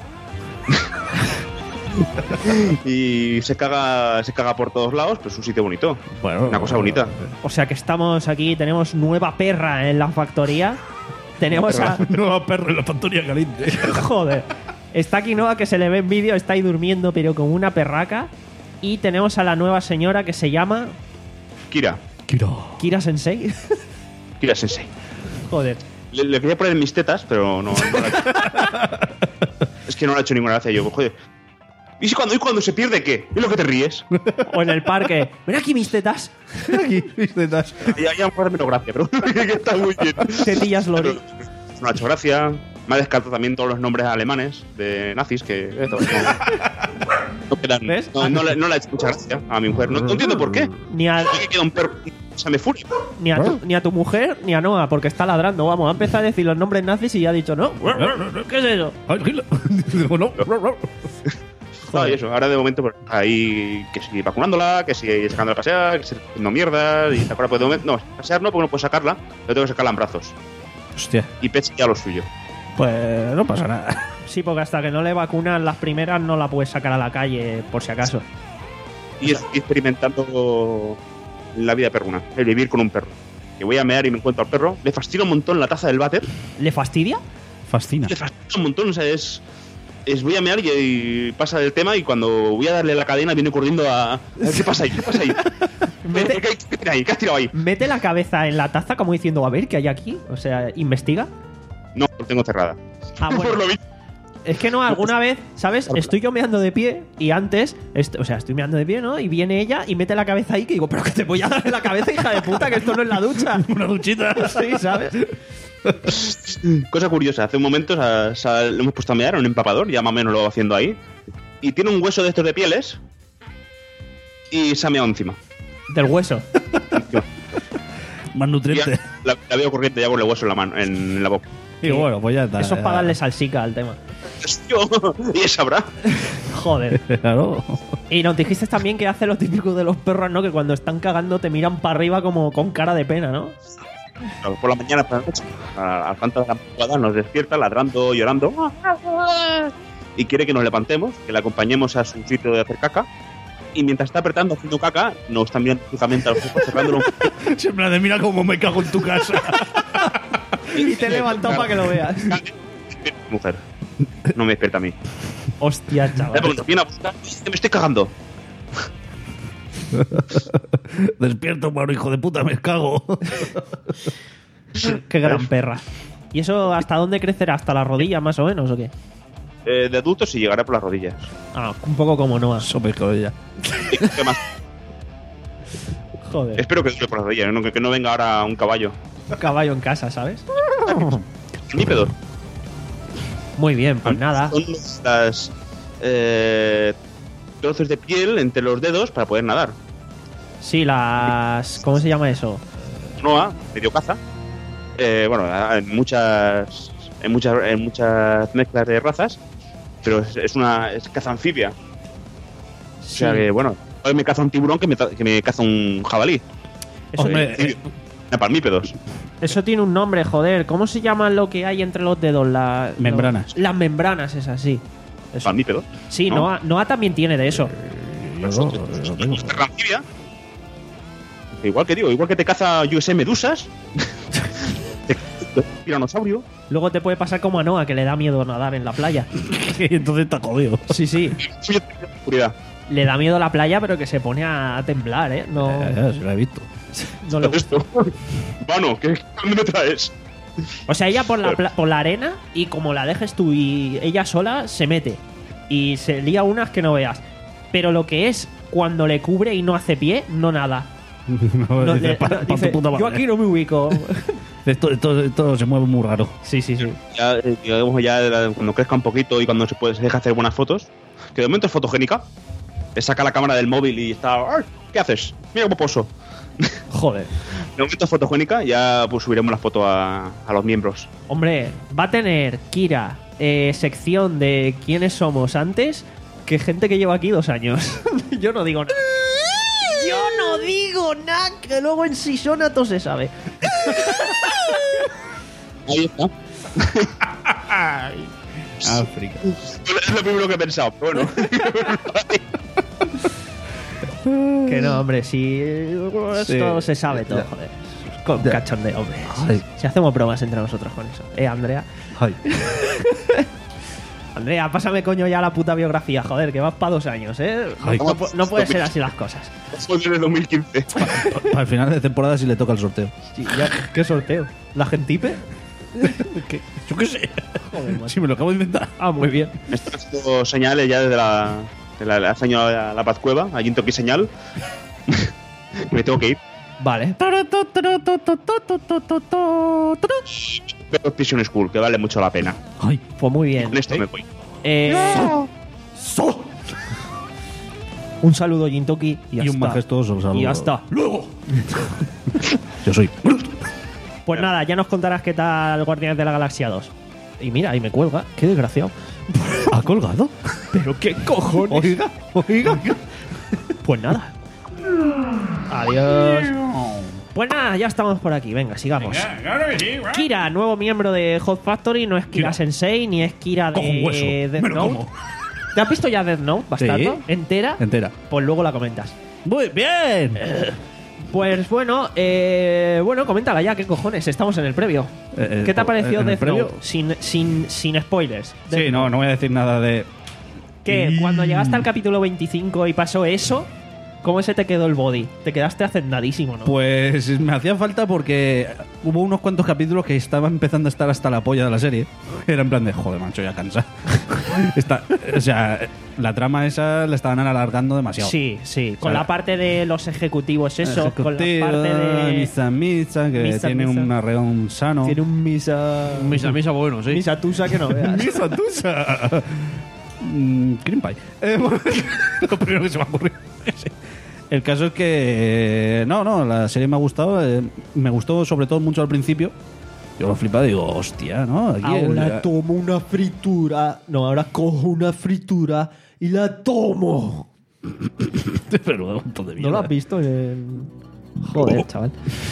C: Y se caga, se caga por todos lados, pues es un sitio bonito.
B: Bueno,
C: una cosa bonita.
A: O sea que estamos aquí, tenemos nueva perra en la factoría. Tenemos a...
B: Nueva perro en la factoría caliente.
A: Joder. Está aquí Noah, que se le ve en vídeo, está ahí durmiendo, pero como una perraca. Y tenemos a la nueva señora que se llama...
C: Kira.
B: Kira.
A: Kira Sensei.
C: Kira Sensei.
A: Joder.
C: Le, le quería poner en mis tetas, pero no. no la... Es que no le ha hecho ninguna gracia. Yo, joder. ¿Y si cuando, y cuando se pierde qué? ¿Es lo que te ríes?
A: O en el parque. Ven aquí mis tetas.
B: Ven aquí, mis tetas.
C: Ya, ya me hace menos gracia, pero que está muy bien.
A: Tetillas Lori.
C: Pero no ha hecho gracia. Me ha descartado también todos los nombres alemanes de nazis que esto, no, no quedan.
A: ¿Ves?
C: No, no, le, no le ha hecho mucha gracia a mi mujer. No, no entiendo por qué.
A: Ni a,
C: Que queda un perro. Se me furia.
A: ni, a tu, ni a tu mujer ni a Noah, porque está ladrando. Vamos, ha empezado a decir los nombres nazis y ya ha dicho no. ¿Qué es eso?
B: Digo, no.
C: No, y eso, ahora de momento pues, ahí que sigue vacunándola, que sigue sacándola a pasear, que sigue haciendo mierdas. Y ahora pues de momento. No, pasear no, porque no puedo sacarla. Yo tengo que sacarla en brazos.
B: Hostia.
C: Y Pech ya lo suyo.
B: Pues no pasa nada.
A: Sí, porque hasta que no le vacunan las primeras no la puedes sacar a la calle, por si acaso.
C: Y estoy experimentando la vida perruna, el vivir con un perro. Que voy a mear y me encuentro al perro, le fascina un montón la taza del váter,
A: ¿Le fastidia?
B: Fascina.
C: le fascina un montón, o sea, es, es voy a mear y, y pasa el tema y cuando voy a darle la cadena viene corriendo a... a ver, ¿qué pasa ahí? ¿Qué pasa ahí?
A: Mete-
C: ¿Qué, qué, qué, ahí? ¿Qué has tirado ahí?
A: Mete la cabeza en la taza como diciendo, a ver, ¿qué hay aquí? O sea, investiga.
C: No, lo tengo cerrada.
A: Ah, bueno.
C: Por lo visto.
A: Es que no, alguna vez, ¿sabes? Estoy yo meando de pie y antes, est- o sea, estoy meando de pie, ¿no? Y viene ella y mete la cabeza ahí que digo, pero que te voy a dar en la cabeza, hija de puta, que esto no es la ducha.
B: Una duchita.
A: Sí, ¿sabes?
C: Cosa curiosa, hace un momento o sea, o sea, lo hemos puesto a mear en un empapador, ya más o menos lo va haciendo ahí. Y tiene un hueso de estos de pieles y se ha meado encima.
A: Del hueso.
B: Más nutriente.
C: Ya, la, la veo corriente ya con el hueso en la mano, en la boca.
B: Y bueno, pues ya está.
A: Eso es para darle salsica al tema.
C: Yo, y ella sabrá.
A: Joder.
B: Claro.
A: Y nos dijiste también que hace lo típico de los perros, ¿no? Que cuando están cagando te miran para arriba como con cara de pena, ¿no?
C: Por la mañana, por la noche, a- al canto de la madrugada nos despierta ladrando, llorando. Y quiere que nos levantemos, que le acompañemos a su sitio de hacer caca. Y mientras está apretando haciendo caca, nos está mirando fijamente a los ojos, cerrándolo.
B: Siempre de mira cómo me cago en tu casa.
A: Y te he levantado para que lo veas.
C: Mujer, no me despierta a mí.
A: Hostia,
C: Le
A: chaval.
C: pregunto, viene a buscar, dice, me estoy cagando.
B: Despierto, mano, hijo de puta, me cago.
A: Qué gran perra. ¿Y eso hasta dónde crecerá? ¿Hasta la rodilla más o menos o qué?
C: Eh, de adultos sí llegará por las rodillas.
A: Ah, un poco como Noah.
B: Sope con ella.
C: Y ¿qué más?
A: Joder.
C: Espero que dure por las rodillas, ¿no? que, que no venga ahora un caballo.
A: Un caballo en casa, ¿sabes?
C: Nípedos.
A: Muy bien, pues nada.
C: Son las eh, trozos de piel entre los dedos para poder nadar.
A: Sí, las... ¿Cómo se llama eso?
C: Noa, medio caza. Eh, bueno, en muchas, en muchas, en muchas mezclas de razas, pero es, es una es caza anfibia. O sea que, bueno, hoy me caza un tiburón que me, ta- que me caza un jabalí.
A: Eso,
B: Hombre,
C: Sí, de palmípedos.
A: eso tiene un nombre, joder. ¿Cómo se llama lo que hay entre los dedos? La,
B: Membranas.
A: lo- las membranas, es así. Eso.
C: Palmípedos.
A: Sí,
C: ¿no?
A: Noah, Noah también tiene de eso.
B: Yo lo tengo.
C: Es terra anfibia. Igual que digo, igual que te caza, yo qué sé, medusas. Te caza un tiranosaurio.
A: Luego te puede pasar como a Noah, que le da miedo nadar en la playa.
B: Entonces está jodido.
A: Sí, sí.
C: Suyo de oscuridad.
A: Le da miedo la playa, pero que se pone a temblar, ¿eh? No,
B: Eh, eh, se lo he visto.
A: no le
C: ¿Qué es
A: gusta.
C: esto? Mano, ¿qué dónde me traes?
A: O sea, ella por la, pla- por la arena y como la dejes tú y ella sola, se mete. Y se lía unas que no veas. Pero lo que es cuando le cubre y no hace pie, no nada.
B: No,
A: No,
B: dice,
A: le-
B: pa-
A: no,
B: pa'
A: dice,
B: tu puta
A: yo
B: madre.
A: aquí no me ubico.
B: Esto, esto, esto se mueve muy raro.
A: Sí, sí, sí.
C: Ya, eh, digamos, ya la- cuando crezca un poquito y cuando se, puede, se deja hacer buenas fotos, que de momento es fotogénica, le saca la cámara del móvil y está. "Ay, ¿qué haces? Mira cómo poso".
A: Joder.
C: De momento es fotogénica, ya pues subiremos la foto a, a los miembros.
A: Hombre, va a tener Kira eh, sección de quiénes somos antes que gente que lleva aquí dos años. Yo no digo nada. Yo no digo nada, que luego en Sisona todo se sabe.
C: Ahí está.
B: África.
C: Es lo primero que he pensado, pero bueno.
A: Que no, hombre, si esto
B: Sí.
A: se sabe todo,
B: Ya.
A: joder. Con
B: Ya.
A: cachondeo, hombre.
B: Ay.
A: Si hacemos bromas entre nosotros con eso. Eh, Andrea.
B: Ay.
A: Andrea, pásame coño ya la puta biografía, joder, que vas para dos años, ¿eh?
B: Ay.
A: No, pu- no puede ser así las cosas.
C: Fue en el dos mil quince.
B: Para el final de temporada sí le toca el sorteo.
A: Sí, ya- ¿Qué sorteo? ¿La gentipe?
B: ¿Qué? Yo qué sé.
A: Joder, macho.
B: Sí, me lo acabo de inventar.
A: Ah, muy bien.
C: Me están haciendo señales ya desde la. De la, la, la, la Paz Cueva. Allí en toqué señal. Me tengo que ir.
A: Vale.
C: Pero Prison School, que vale mucho la pena.
B: Ay.
A: Pues muy bien.
C: Con esto me voy.
A: Eh, un saludo, Jintoki. Y, ya
B: Y un
A: está.
B: majestuoso saludo.
A: Y ya está.
B: ¡Luego! Yo soy.
A: Pues nada, ya nos contarás qué tal Guardianes de la Galaxia dos. Y mira, ahí me cuelga. Qué desgraciado.
B: ¿Ha colgado?
A: Pero qué cojones.
B: Oiga, oiga.
A: Pues nada. Adiós. Pues nada, ya estamos por aquí. Venga, sigamos. Kira, nuevo miembro de Hot Factory. No es Kira,
B: Kira.
A: Sensei, ni es Kira
B: Cojo un hueso.
A: de Death
B: Me lo
A: Note.
B: como.
A: ¿Te has visto ya Death Note? Bastante.
B: Sí.
A: ¿Entera?
B: Entera.
A: Pues luego la comentas.
B: Muy bien.
A: Pues bueno, eh, bueno, coméntala ya, ¿qué cojones? Estamos en el previo.
B: Eh,
A: ¿Qué te ha
B: eh,
A: parecido
B: ¿en el
A: Death
B: previo?
A: Note? Sin, sin, sin spoilers.
B: Sí,
A: Death
B: no,
A: Note.
B: no voy a decir nada de.
A: ¿Qué?
B: Y-
A: Cuando llegaste al capítulo veinticinco y pasó eso, ¿cómo se te quedó el body? Te quedaste hacendadísimo, ¿no?
B: Pues me hacía falta porque hubo unos cuantos capítulos que estaba empezando a estar hasta la polla de la serie. Era en plan de, joder, macho, ya cansa. Está, o sea, la trama esa la estaban alargando demasiado.
A: Sí, sí. Con
B: O sea,
A: la parte de los ejecutivos, eso. Con la
B: Ejecutiva,
A: parte de.
B: Misa Misa, que
A: Misa,
B: tiene
A: misa.
B: un arreón sano.
A: Tiene un misa.
H: Misa, misa, bueno, sí.
A: Misa tusa que no veas.
B: Misa Tusa. Mm, Cream Pie. Eh, bueno, lo primero que se me ha ocurrido. Sí. El caso es que. eh, no, no, la serie me ha gustado. eh, me gustó sobre todo mucho al principio. Yo lo he flipado y digo, hostia, ¿no? Aquí el-
A: Ahora tomo una fritura. No, ahora cojo una fritura y la tomo.
B: Pero un montón de
A: ¿No lo
B: mierda.
A: has visto? En... Joder, chaval.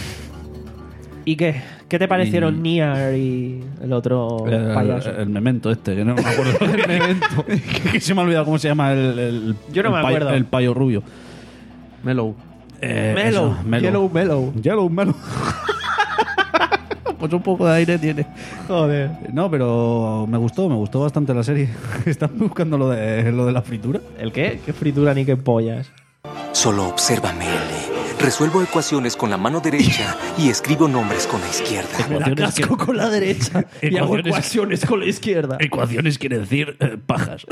A: ¿Y qué? ¿Qué te parecieron
B: Y-
A: Nier y el otro
B: El,
A: payaso?
B: el memento este, que no me acuerdo del memento. que se me ha olvidado cómo se llama el. el
A: Yo no
B: el
A: me
B: payo-
A: acuerdo.
B: El payo rubio.
H: Mellow.
B: Eh,
A: Mellow,
B: eso, Mellow.
A: Yellow Mellow.
B: Yellow Mellow. Pues un poco de aire tiene.
A: Joder.
B: No, pero me gustó, me gustó bastante la serie. ¿Estás buscando lo de, lo de la fritura?
A: ¿El qué? ¿Qué fritura ni qué pollas?
I: Solo obsérvame, L. Resuelvo ecuaciones con la mano derecha y escribo nombres con la izquierda.
A: Me la
B: Ecuaciones
A: casco
B: que-
A: con la derecha y hago
B: Ecuaciones-
A: ecuaciones con la izquierda.
B: Ecuaciones quiere decir eh, pajas.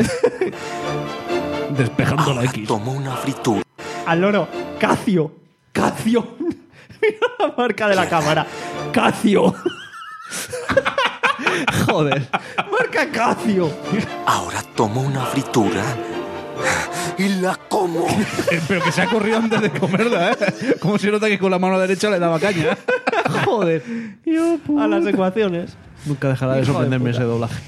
B: Despejando la X.
I: Tomo una fritura.
A: Al loro. Cacio. Cacio. Mira la marca de la cámara. Cacio. Joder. Marca Cacio.
I: Ahora tomo una fritura y la como.
B: Eh, Pero que se ha corrido antes de comerla, ¿eh? Como se nota que con la mano derecha le daba caña.
A: Joder. A las ecuaciones.
H: Nunca dejará de
A: Hijo de
H: sorprenderme
A: puta.
H: ese doblaje.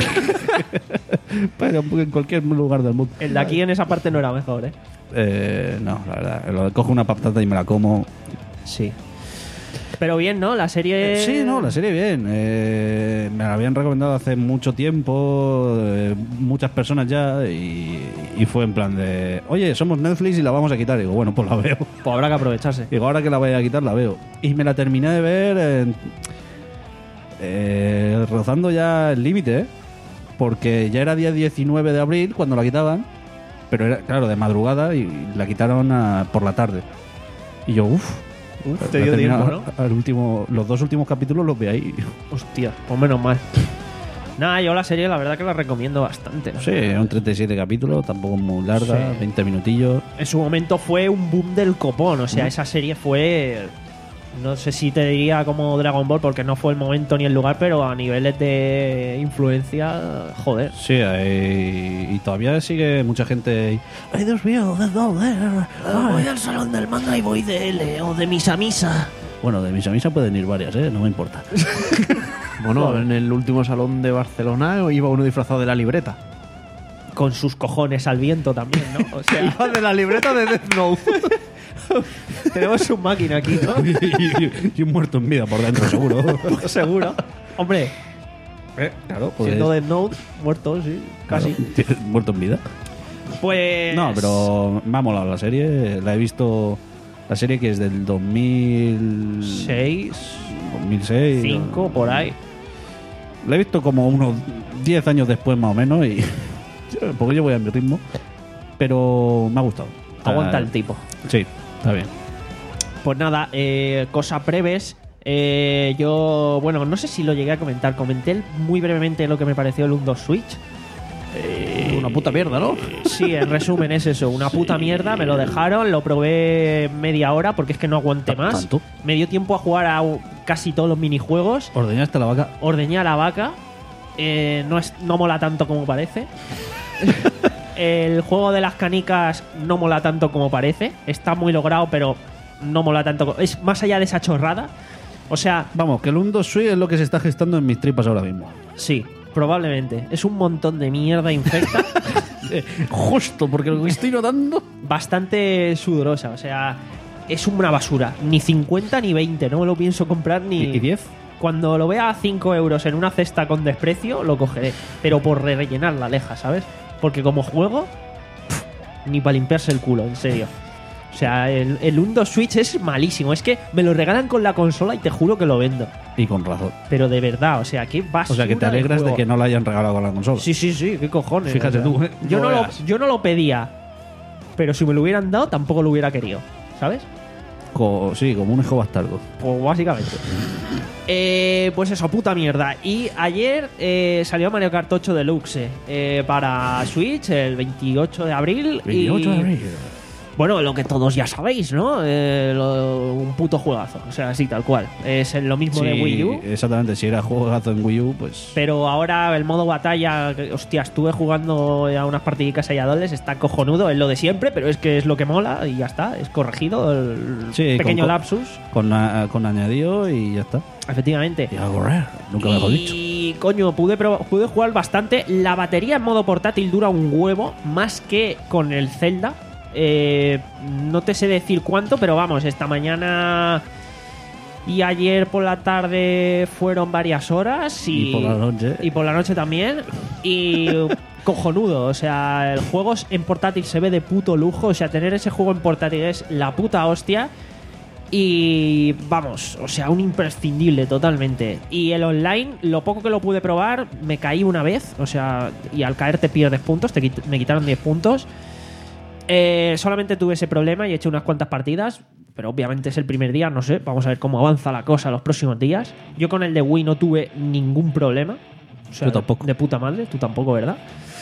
B: Pero en cualquier lugar del mundo.
A: El de aquí en esa parte no era mejor, ¿eh?
B: Eh, no, la verdad. Lo de cojo una patata y me la como.
A: Sí. Pero bien, ¿no? La serie...
B: Sí, no, la serie bien. Eh, me la habían recomendado hace mucho tiempo, eh, muchas personas ya, y, y fue en plan de, oye, somos Netflix y la vamos a quitar. Y digo, bueno, pues la veo.
A: Pues habrá que aprovecharse.
B: Digo, ahora que la voy a quitar, la veo. Y me la terminé de ver en- eh, rozando ya el límite, ¿eh? Porque ya era día diecinueve de abril cuando la quitaban, pero era, claro, de madrugada y la quitaron a- por la tarde. Y yo, uff.
A: Uf, te dio tiempo, ¿no?
B: Al último, los dos últimos capítulos los vi ahí.
A: Hostia, pues menos mal. Nada, yo la serie la verdad que la recomiendo bastante. ¿no?
B: Sí, eran treinta y siete capítulos, tampoco muy larga,
A: Sí.
B: veinte minutillos.
A: En su momento fue un boom del copón. O sea,
B: Mm.
A: esa serie fue... No sé si te diría como Dragon Ball porque no fue el momento ni el lugar, pero a niveles de influencia, joder.
B: Sí, hay- y todavía sigue mucha gente ahí. Ay, Dios mío, Death Note, eh, ay.
A: Voy al salón del manga y voy de L o de misa a misa.
B: Bueno, de misa a misa pueden ir varias, ¿eh? No me importa.
H: Bueno, en el último salón de Barcelona iba uno disfrazado de la libreta.
A: Con sus cojones al viento también, ¿no? O sea,
H: Iba de la libreta de Death Note.
A: tenemos un máquina aquí, ¿no?
B: y, y- y un muerto en vida por dentro, seguro.
A: Seguro. Hombre,
B: Eh, claro, pues.
A: siendo Death Note, muerto, sí, casi.
B: Claro, muerto en vida.
A: Pues.
B: No, pero me ha molado la serie. La he visto. La serie que es del dos mil
A: seis,
B: dos mil seis.
A: cinco, por ahí.
B: La he visto como unos diez años después, más o menos. Y. Porque yo voy a mi ritmo. Pero me ha gustado.
A: Aguanta
B: Ah,
A: el tipo.
B: Sí, está bien.
A: Pues nada, eh, cosas breves. Eh, yo, bueno, no sé si lo llegué a comentar. Comenté muy brevemente lo que me pareció el uno dos Switch. Eh,
H: Una puta mierda, ¿no?
A: Sí, en resumen es eso, una puta mierda. Me lo dejaron, lo probé media hora porque es que no aguanté más.
B: ¿Tanto?
A: Me dio tiempo a jugar a casi todos los minijuegos.
B: Ordeñaste la vaca.
A: Ordeñé a la vaca. Eh, no, es, no mola tanto como parece. El juego de las canicas no mola tanto como parece. Está muy logrado, pero no mola tanto. co- Es más allá de esa chorrada. O sea,
B: Vamos, que el uno dos Switch es lo que se está gestando en mis tripas ahora mismo.
A: sí, probablemente. Es un montón de mierda infecta.
H: Justo, porque lo que estoy notando.
A: Bastante sudorosa. O sea, es una basura. Ni cincuenta ni veinte. No me lo pienso comprar ni.
B: ¿Y diez?
A: Cuando lo vea a cinco euros en una cesta con desprecio, lo cogeré. Pero por rellenar la leja, ¿sabes? Porque como juego, pff, ni para limpiarse el culo, en serio. O sea, el, el uno dos Switch es malísimo. Es que me lo regalan con la consola y te juro que lo vendo.
B: Y con razón.
A: Pero de verdad, o sea, qué basura.
B: O sea, que te alegras de,
A: juego.
B: que no la hayan regalado con la consola.
A: Sí, sí, sí, qué cojones.
B: Fíjate
A: o sea,
B: tú, ¿eh?
A: Yo
B: No
A: no, lo,
B: veas.
A: yo no lo pedía. Pero si me lo hubieran dado, tampoco lo hubiera querido. ¿Sabes?
B: Co- sí, como un hijo bastardo.
A: Pues básicamente. Eh, pues eso, puta mierda. Y ayer eh, salió Mario Kart ocho Deluxe eh, para Switch el veintiocho de abril.
B: veintiocho de
A: y,
B: abril.
A: Bueno, lo que todos ya sabéis, ¿no? Eh, lo- un puto juegazo. O sea, así tal cual. Es lo mismo de
B: Sí,
A: Wii U.
B: exactamente. Si era juegazo en Wii U, pues.
A: Pero ahora el modo batalla, que, hostia, estuve jugando a unas partidicas ahí a dobles, está cojonudo, es lo de siempre, pero es que es lo que mola y ya está, es corregido el
B: Sí,
A: pequeño
B: con-
A: lapsus,
B: Con, a- con añadido y ya está.
A: efectivamente.
B: Y a correr. Nunca mejor dicho.
A: Y coño, pude, proba- pude jugar bastante. La batería en modo portátil dura un huevo, más que con el Zelda. Eh, no te sé decir cuánto, pero vamos, esta mañana y ayer por la tarde fueron varias horas. Y,
B: Y por la noche.
A: Y por la noche también. Y cojonudo, o sea, el juego en portátil se ve de puto lujo. O sea, tener ese juego en portátil es la puta hostia. Y vamos, o sea, un imprescindible totalmente. Y el online, lo poco que lo pude probar, me caí una vez. O sea, y al caer te pierdes puntos, te quit- me quitaron diez puntos. Eh, solamente tuve ese problema y he hecho unas cuantas partidas. Pero obviamente es el primer día, no sé. Vamos a ver cómo avanza la cosa los próximos días. Yo con el de Wii no tuve ningún problema. O sea,
B: Yo tampoco.
A: De, de puta madre, tú tampoco, ¿verdad?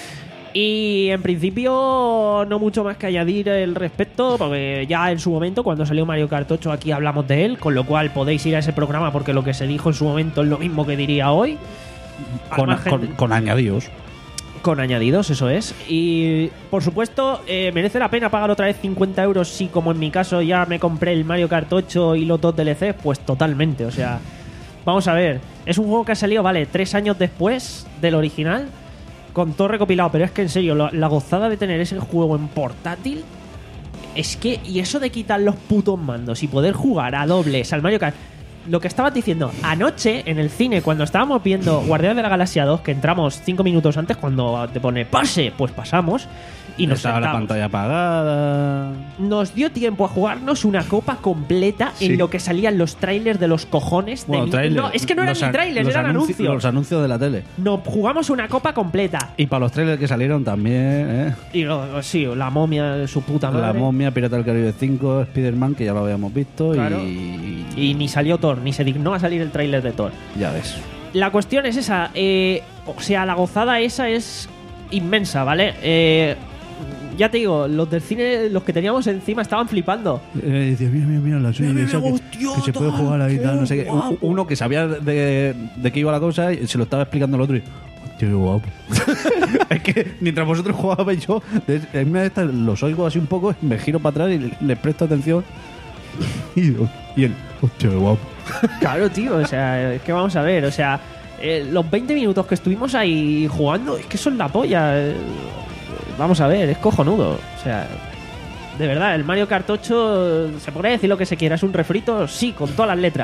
A: Y en principio no mucho más que añadir al respecto, porque ya en su momento, cuando salió Mario Kart ocho, aquí hablamos de él, con lo cual podéis ir a ese programa porque lo que se dijo en su momento es lo mismo que diría hoy. Al
B: Con,
A: margen
B: con-
A: de-
B: con añadidos.
A: con añadidos, eso es. Y por supuesto, eh, merece la pena pagar otra vez cincuenta euros si, como en mi caso, ya me compré el Mario Kart ocho y los dos D L C. Pues totalmente, o sea, vamos a ver. Es un juego que ha salido, vale, tres años después del original, con todo recopilado. Pero es que en serio, la, la gozada de tener ese juego en portátil es que, y eso de quitar los putos mandos y poder jugar a dobles al Mario Kart. Lo que estabas diciendo, anoche en el cine, cuando estábamos viendo Guardianes de la Galaxia dos, que entramos cinco minutos antes, cuando te pone pase, pues pasamos y nos
B: Estaba la
A: sentamos.
B: pantalla apagada.
A: Nos dio tiempo a jugarnos una copa completa
B: Sí.
A: en lo que salían los trailers de los cojones. de
B: Bueno,
A: ni-
B: trailer.
A: No, es que no eran
B: Los
A: ni
B: an-
A: trailers,
B: los
A: eran
B: anunci-
A: anuncios.
B: Los anuncios de la tele.
A: Nos jugamos una copa completa.
B: Y para los trailers que salieron también, ¿eh?
A: Y lo- sí, la momia de su puta madre.
B: La momia, Pirata del Caribe cinco, Spider-Man, que ya lo habíamos visto.
A: Claro.
B: Y,
A: Y ni salió Thor, ni se dignó a salir el tráiler de Thor.
B: ya ves.
A: La cuestión es esa. eh, o sea, la gozada esa es inmensa, ¿vale? Eh, ya te digo, los del cine, los que teníamos encima estaban flipando.
B: Eh, dice, mira, mira, mira, la serie
A: Mira,
B: esa que,
A: hostia,
B: que se puede
A: tal,
B: jugar ahí,
A: qué
B: tal, no sé qué. U-
A: guapo.
B: Uno que sabía de, de qué iba la cosa y se lo estaba explicando el otro y, hostia, qué guapo. Es que mientras vosotros jugabais yo, de- en una de estas los oigo así un poco, me giro para atrás y les presto atención. Y, yo- y él, hostia, qué guapo.
A: Claro, tío, o sea, es que vamos a ver, o sea, eh, los veinte minutos que estuvimos ahí jugando, es que son la polla. eh, Vamos a ver, es cojonudo. O sea, de verdad, el Mario Kart ocho, se podría decir lo que se quiera, es un refrito, sí, con todas las letras.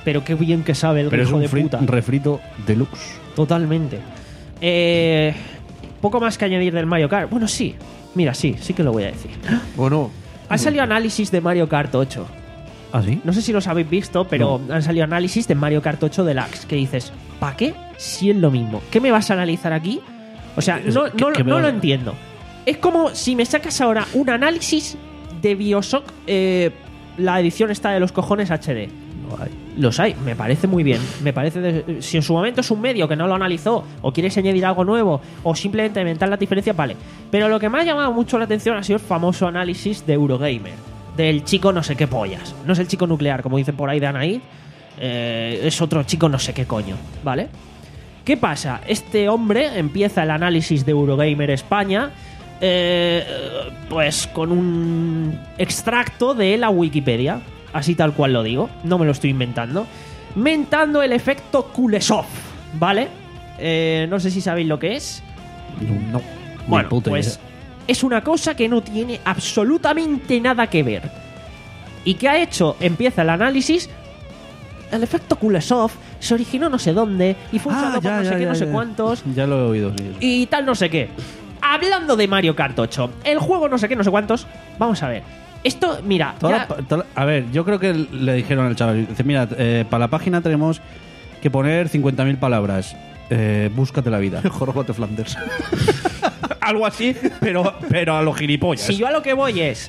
A: pero qué bien que sabe el
B: Pero es
A: hijo
B: un
A: de
B: fri-
A: puta.
B: refrito deluxe.
A: Totalmente. Eh, poco más que añadir del Mario Kart. Bueno, sí. Mira, sí, sí que lo voy a decir.
H: Bueno,
A: Han salido análisis de Mario Kart ocho.
B: ¿Ah, sí?
A: No sé si los habéis visto, pero
B: No.
A: han salido análisis de Mario Kart ocho Deluxe. Que dices, ¿para qué? Si es lo mismo. ¿Qué me vas a analizar aquí? O sea,
B: Es-
A: no,
B: ¿qué-
A: no,
B: qué me
A: no
B: vas
A: lo
B: a-
A: entiendo. Es como si me sacas ahora un análisis de Bioshock, eh, la edición esta de los cojones H D. Los hay, me parece muy bien. Me parece de- si en su momento es un medio que no lo analizó, o quieres añadir algo nuevo, o simplemente inventar la diferencia, vale. Pero lo que me ha llamado mucho la atención ha sido el famoso análisis de Eurogamer, del chico no sé qué pollas. No es el chico nuclear, como dicen por ahí de Anaid, eh, es otro chico no sé qué coño, ¿vale? ¿Qué pasa? Este hombre empieza el análisis de Eurogamer España, eh, pues con un extracto de la Wikipedia. Así tal cual lo digo, no me lo estoy inventando. Mentando el efecto Kuleshov, ¿vale? Eh, no sé si sabéis lo que es.
B: No.
A: Bueno,
B: Ni puta
A: pues
B: idea.
A: es una cosa que no tiene absolutamente nada que ver. ¿Y qué ha hecho? Empieza el análisis. El efecto Kuleshov se originó no sé dónde y fue usado
B: Ah,
A: por
B: ya,
A: no
B: ya,
A: sé qué,
B: ya,
A: no sé
B: ya.
A: cuántos.
B: Ya lo he oído, sí.
A: Y tal no sé qué. Hablando de Mario Kart ocho, el juego no sé qué, no sé cuántos. Vamos a ver. Esto, mira,
B: Toda
A: ya-
B: la pa- toda la- a ver, yo creo que le dijeron al chaval, dice, mira, eh, para la página tenemos que poner cincuenta mil palabras. Eh, búscate la vida.
H: Jorge de Flanders.
B: Algo así, pero, pero a los gilipollas.
A: si yo a lo que voy es...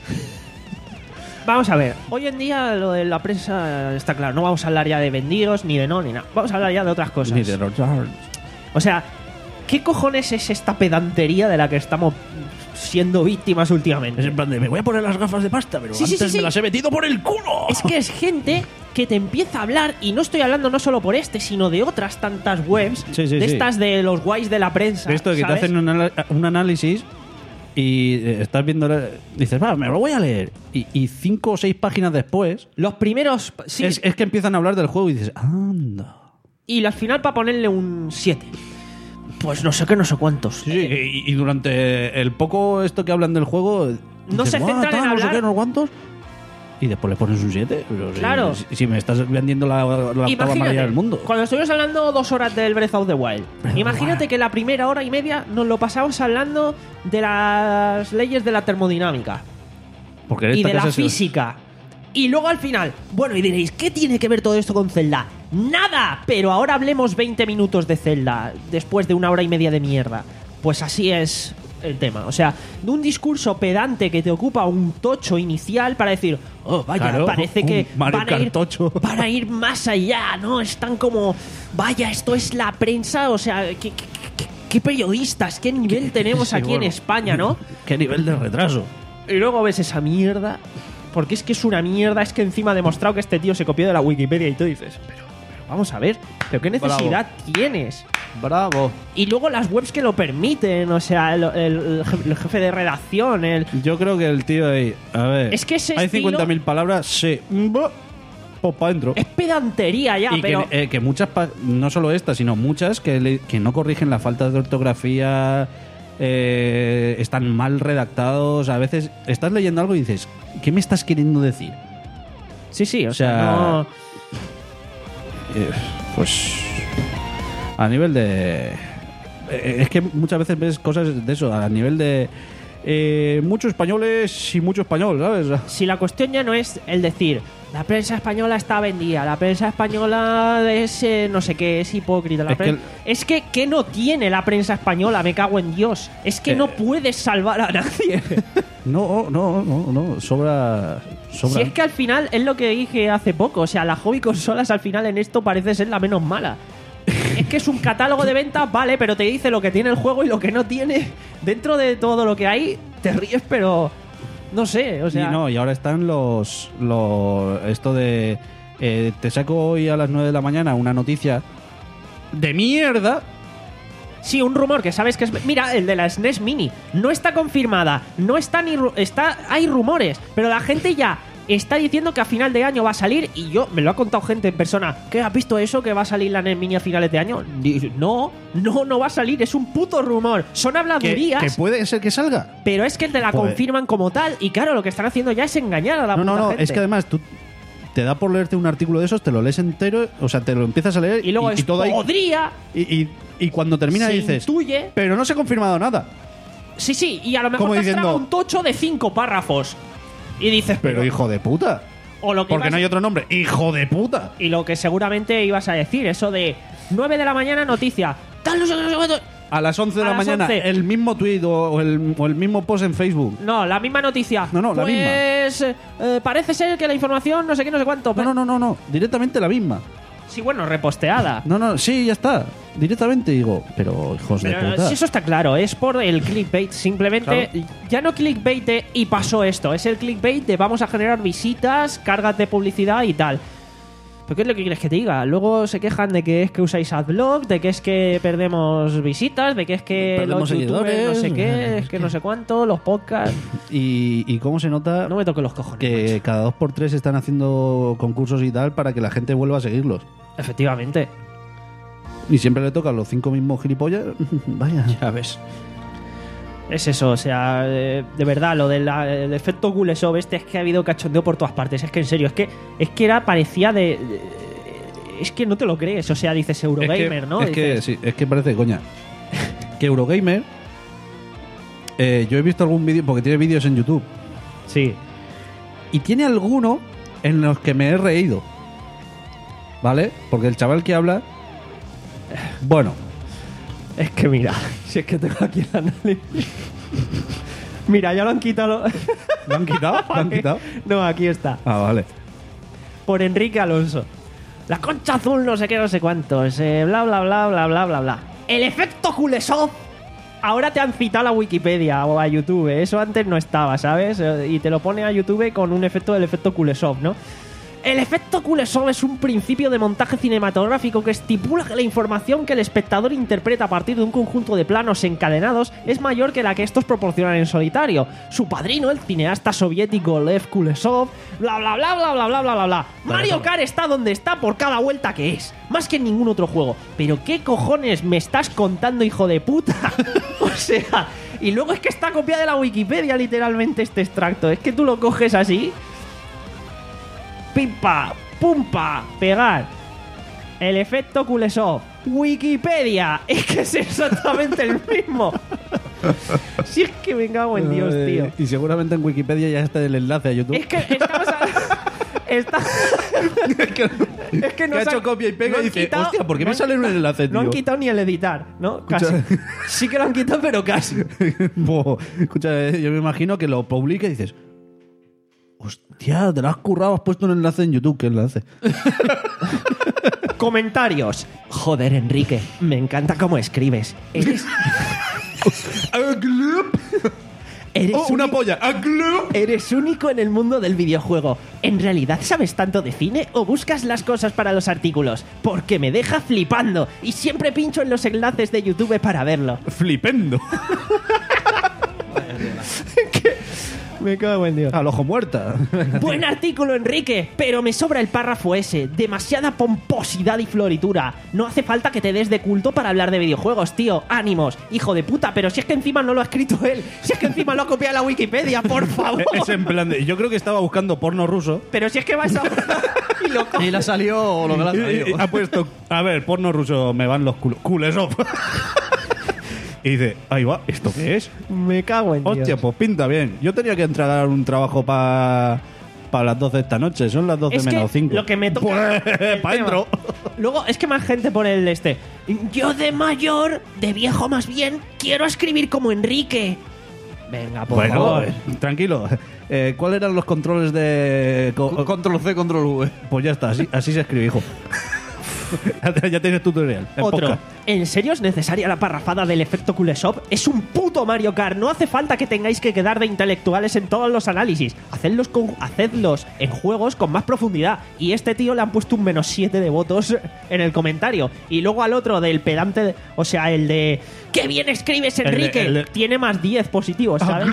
A: Vamos a ver, hoy en día lo de la prensa está claro, no vamos a hablar ya de vendidos, ni de no, ni nada. Vamos a hablar ya de otras cosas.
B: Ni de Roger.
A: O sea, ¿qué cojones es esta pedantería de la que estamos siendo víctimas últimamente?
B: Es en plan de, me voy a poner las gafas de pasta, pero
A: Sí, sí,
B: antes
A: sí, sí.
B: me las he metido por el culo.
A: Es que es gente que te empieza a hablar, y no estoy hablando no solo por este, sino de otras tantas webs,
B: Sí, sí,
A: de
B: sí.
A: estas de los guays de la prensa.
B: Esto de que
A: ¿sabes?
B: te hacen un, anal- un análisis y eh, estás viendo, la- dices, va, me lo voy a leer. Y, y cinco o seis páginas después,
A: Los primeros... Sí,
B: es, es que empiezan a hablar del juego y dices, anda.
A: y al final para ponerle un siete. Pues no sé qué, no sé cuántos.
B: Sí, y, y durante el poco esto que hablan del juego,
A: No
B: dices,
A: se
B: "Buah,
A: centran
B: tal,
A: en
B: no sé
A: hablar".
B: qué, no sé cuántos. Y después le pones un siete.
A: Claro.
B: Si, si me estás vendiendo la, la octava
A: Imagínate,
B: maravilla del mundo.
A: cuando estuvimos hablando dos horas del Breath of the Wild,
B: Breath of
A: imagínate
B: the Wild.
A: que la primera hora y media nos lo pasamos hablando de las leyes de la termodinámica
B: Porque en
A: y
B: esta
A: de la
B: casa se-
A: física. Y luego al final, bueno, y diréis, ¿qué tiene que ver todo esto con Zelda? ¡Nada! Pero ahora hablemos veinte minutos de Zelda, después de una hora y media de mierda. Pues así es el tema. O sea, de un discurso pedante que te ocupa un tocho inicial para decir, oh, vaya,
B: Claro,
A: parece
B: un
A: que
B: Mario
A: van a, ir,
B: Kart tocho.
A: van a ir más allá, ¿no? Están como, vaya, esto es la prensa, o sea, ¿qué, qué, qué- qué periodistas, qué nivel tenemos
B: Sí,
A: aquí
B: bueno.
A: en España, ¿no?
B: ¿Qué nivel de retraso?
A: Y luego ves esa mierda, porque es que es una mierda, es que encima ha demostrado que este tío se copió de la Wikipedia y tú dices, pero, pero vamos a ver, pero qué necesidad tienes.
H: Bravo.
A: Y luego las webs que lo permiten, o sea, el, el- el je- el jefe de redacción, el...
B: Yo creo que el tío ahí, a ver,
A: Es que ese
B: hay
A: estilo-
B: cincuenta mil palabras, sí. Bah, Pues para adentro.
A: Es pedantería ya,
B: Y
A: pero...
B: que, eh, que muchas, pa- no solo estas, sino muchas que, le- que no corrigen la falta de ortografía, eh, están mal redactados. A veces estás leyendo algo y dices, ¿qué me estás queriendo decir?
A: Sí, sí, o,
B: o
A: sea,
B: sea,
A: no...
B: Eh, pues a nivel de... eh, es que muchas veces ves cosas de eso, a nivel de... Eh, muchos españoles y mucho español, ¿sabes?
A: Si la cuestión ya no es el decir, la prensa española está vendida, la prensa española es eh, no sé qué, es hipócrita. La
B: Es que
A: pren-
B: el-
A: es que, ¿qué no tiene la prensa española? Me cago en Dios. Es que
B: Eh.
A: no puedes salvar a nadie.
B: No, no, no, no, sobra... sobra.
A: Si es que al final es lo que dije hace poco, o sea, la hobby consolas al final en esto parece ser la menos mala. Es que es un catálogo de ventas, vale, pero te dice lo que tiene el juego y lo que no tiene. Dentro de todo lo que hay, te ríes, pero no sé, o sea...
B: Y no, y ahora están los, los esto de eh, te saco hoy a las nueve de la mañana una noticia de mierda.
A: Sí, un rumor que sabes que es... Mira, el de la S N E S Mini. No está confirmada. No está ni... ru- está Hay rumores. Pero la gente ya está diciendo que a final de año va a salir. Y yo... Me lo ha contado gente en persona. ¿Qué? ¿Has visto eso? ¿Que va a salir la S N E S Mini a finales de año? Di- No, no, no va a salir. Es un puto rumor. Son
B: Que,
A: habladurías.
B: que puede ser que salga.
A: Pero es que te la
B: Joder.
A: confirman como tal. Y claro, lo que están haciendo ya es engañar a la
B: No, no,
A: puta
B: no,
A: gente.
B: es que además tú te da por leerte un artículo de esos, te lo lees entero, o sea, te lo empiezas a leer
A: Y luego
B: y,
A: es
B: y todo ahí-
A: podría,
B: y, y, y cuando termina
A: se
B: dices,
A: intuye.
B: pero no se ha confirmado nada.
A: Sí, sí, y a lo mejor
B: Como
A: te has
B: diciendo-
A: tragado un tocho de cinco párrafos. Y dices,
B: Pero hijo de puta.
A: O lo que
B: Porque
A: ibas-
B: no hay otro nombre. ¡Hijo de puta!
A: Y lo que seguramente ibas a decir, eso de nueve de la mañana, noticia. Tal, no sé qué, no sé cuánto.
B: A las once de
A: A
B: la
A: las
B: mañana,
A: once.
B: el mismo tweet o, o el, o el mismo post en Facebook.
A: No, la misma noticia.
B: No, no, la misma.
A: Pues eh, parece ser que la información no sé qué, no sé cuánto.
B: No, no, no, no, no. Directamente la misma.
A: Sí, bueno, reposteada.
B: No, no, sí, ya está. Directamente digo, pero hijos de
A: Pero
B: puta.
A: si eso está claro, es por el clickbait. Simplemente, ya no clickbait de y pasó esto, es el clickbait de vamos a generar visitas, cargas de publicidad y tal. ¿Pero qué es lo que quieres que te diga? Luego se quejan de que es que usáis AdBlock, de que es que perdemos visitas, de que es que
B: Perdemos
A: los youtubers
B: seguidores.
A: no sé qué, es que no sé cuánto, los podcasts.
B: Y, y cómo se nota
A: No me toque los cojones.
B: que
A: macho.
B: cada dos por tres están haciendo concursos y tal para que la gente vuelva a seguirlos.
A: Efectivamente.
B: Y siempre le tocan los cinco mismos gilipollas. Vaya.
H: Ya ves.
A: Es eso, o sea, eh, de verdad, lo del el efecto Kuleshov este es que ha habido cachondeo por todas partes. Es que en serio, es que es que era parecía de, de- es que no te lo crees, o sea, dices Eurogamer,
B: es que,
A: ¿no?
B: Es que,
A: Dices,
B: sí, es que parece coña. Que Eurogamer. eh, yo he visto algún vídeo, porque tiene vídeos en YouTube.
A: sí.
B: Y tiene alguno en los que me he reído. ¿Vale? Porque el chaval que habla. Bueno,
A: Es que mira, si es que tengo aquí el análisis. Mira, ya lo han quitado.
B: ¿lo han quitado? ¿Lo han quitado?
A: No, aquí está.
B: Ah, vale.
A: Por Enrique Alonso. La concha azul, no sé qué, no sé cuántos. eh, bla, bla, bla, bla, bla, bla, bla. El efecto Kuleshov. Ahora te han citado a la Wikipedia o a YouTube. Eso antes no estaba, ¿sabes? Eh, Y te lo pone a YouTube con un efecto del efecto Kuleshov, ¿no? El efecto Kuleshov es un principio de montaje cinematográfico que estipula que la información que el espectador interpreta a partir de un conjunto de planos encadenados es mayor que la que estos proporcionan en solitario. Su padrino, el cineasta soviético Lev Kuleshov, bla bla bla bla bla bla bla bla bla. Mario Kart está donde está por cada vuelta que es, más que en ningún otro juego. Pero ¿qué cojones me estás contando, hijo de puta? O sea, y luego es que está copiada de la Wikipedia literalmente este extracto. Es que tú lo coges así. Pimpa, pumpa, pegar. El efecto Kuleshov. Wikipedia. Es que es exactamente el mismo. Si es que me cago en Dios,
B: Eh,
A: tío.
B: Y seguramente en Wikipedia ya está el enlace a YouTube.
A: Es que estamos a... Está... es que
B: que
A: no
B: ha
A: se
B: hecho
A: han-
B: copia y pega
A: no
B: y
A: han
B: dice,
A: quitado-
B: hostia, ¿por qué
A: no
B: me
A: han
B: sale un
A: quitado-
B: enlace,
A: No han
B: tío?
A: quitado ni el editar, ¿no? Casi.
B: Escucha.
A: Sí que lo han quitado, pero casi.
B: Bo, escucha, eh, yo me imagino que lo publica y dices, hostia, te lo has currado, has puesto un enlace en YouTube. ¿Qué enlace?
A: Comentarios. Joder, Enrique, me encanta cómo escribes. Eres... Eres
B: Oh, una
A: único-
B: polla.
A: Eres único en el mundo del videojuego. ¿En realidad sabes tanto de cine o buscas las cosas para los artículos? Porque me deja flipando y siempre pincho en los enlaces de YouTube para verlo.
B: Flipendo.
A: Me cago en Dios.
B: Al ojo muerta.
A: Buen artículo, Enrique, pero me sobra el párrafo ese. Demasiada pomposidad y floritura. No hace falta que te des de culto para hablar de videojuegos, tío. Ánimos, hijo de puta, pero si es que encima no lo ha escrito él. Si es que encima lo ha copiado de la Wikipedia, por favor.
B: Es en plan de, yo creo que estaba buscando porno ruso.
A: Pero si es que vas a... y lo
H: Y le ha salido lo que le ha
B: Y- y-
H: salido.
B: ha puesto, a ver, porno ruso, me van los culos. Kuleshov. Y dice, ahí va, ¿esto qué es?
A: Me cago en Dios.
B: Hostia, pues pinta bien. Yo tenía que entregar un trabajo para para las doce de esta noche. Son las doce
A: Es
B: menos
A: que
B: cinco.
A: lo que me toca...
B: Pues,
A: el
B: pa'
A: tema.
B: dentro.
A: Luego, es que más gente pone el de este. Yo de mayor, de viejo más bien, quiero escribir como Enrique. Venga, por
B: Bueno,
A: favor.
B: eh, tranquilo. Eh, ¿Cuáles eran los controles de...? co-
H: Control C, Control V.
B: Pues ya está, así, así se escribe, hijo. Ya tienes tutorial. en
A: Otro.
B: podcast.
A: ¿En serio es necesaria la parrafada del efecto Kuleshov? Es un puto Mario Kart. No hace falta que tengáis que quedar de intelectuales en todos los análisis. Hacedlos, con, hacedlos en juegos con más profundidad. Y este tío le han puesto un menos siete de votos en el comentario. Y luego al otro del pedante, de- o sea, el de... ¡Qué bien escribes,
B: de-
A: Enrique!
B: el de-
A: Tiene más diez positivos, ¿sabes?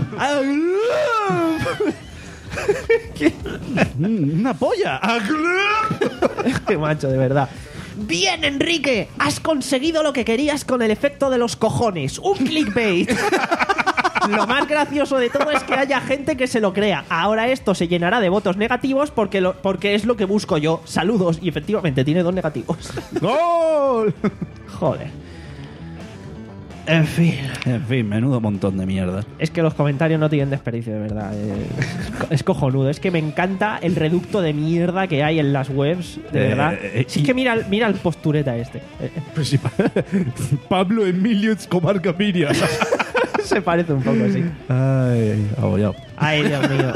B: Mm, ¡Una polla!
A: ¡Qué macho, de verdad! Bien, Enrique, has conseguido lo que querías con el efecto de los cojones. Un clickbait. Lo más gracioso de todo es que haya gente que se lo crea. Ahora esto se llenará de votos negativos porque, lo, porque es lo que busco yo. Saludos. Y efectivamente tiene dos negativos.
B: ¡Gol!
A: Joder. En fin.
B: En fin, menudo montón de mierda.
A: Es que los comentarios no tienen desperdicio, de verdad. Es, es cojonudo. Es que me encanta el reducto de mierda que hay en las webs, de
B: Eh,
A: verdad.
B: eh,
A: Sí,
B: y-
A: es que mira, mira el postureta este. Eh,
B: Pablo Emilio Escobar Gaviria.
A: Se parece un poco así.
B: Ay, abollado.
A: Ay, Dios mío.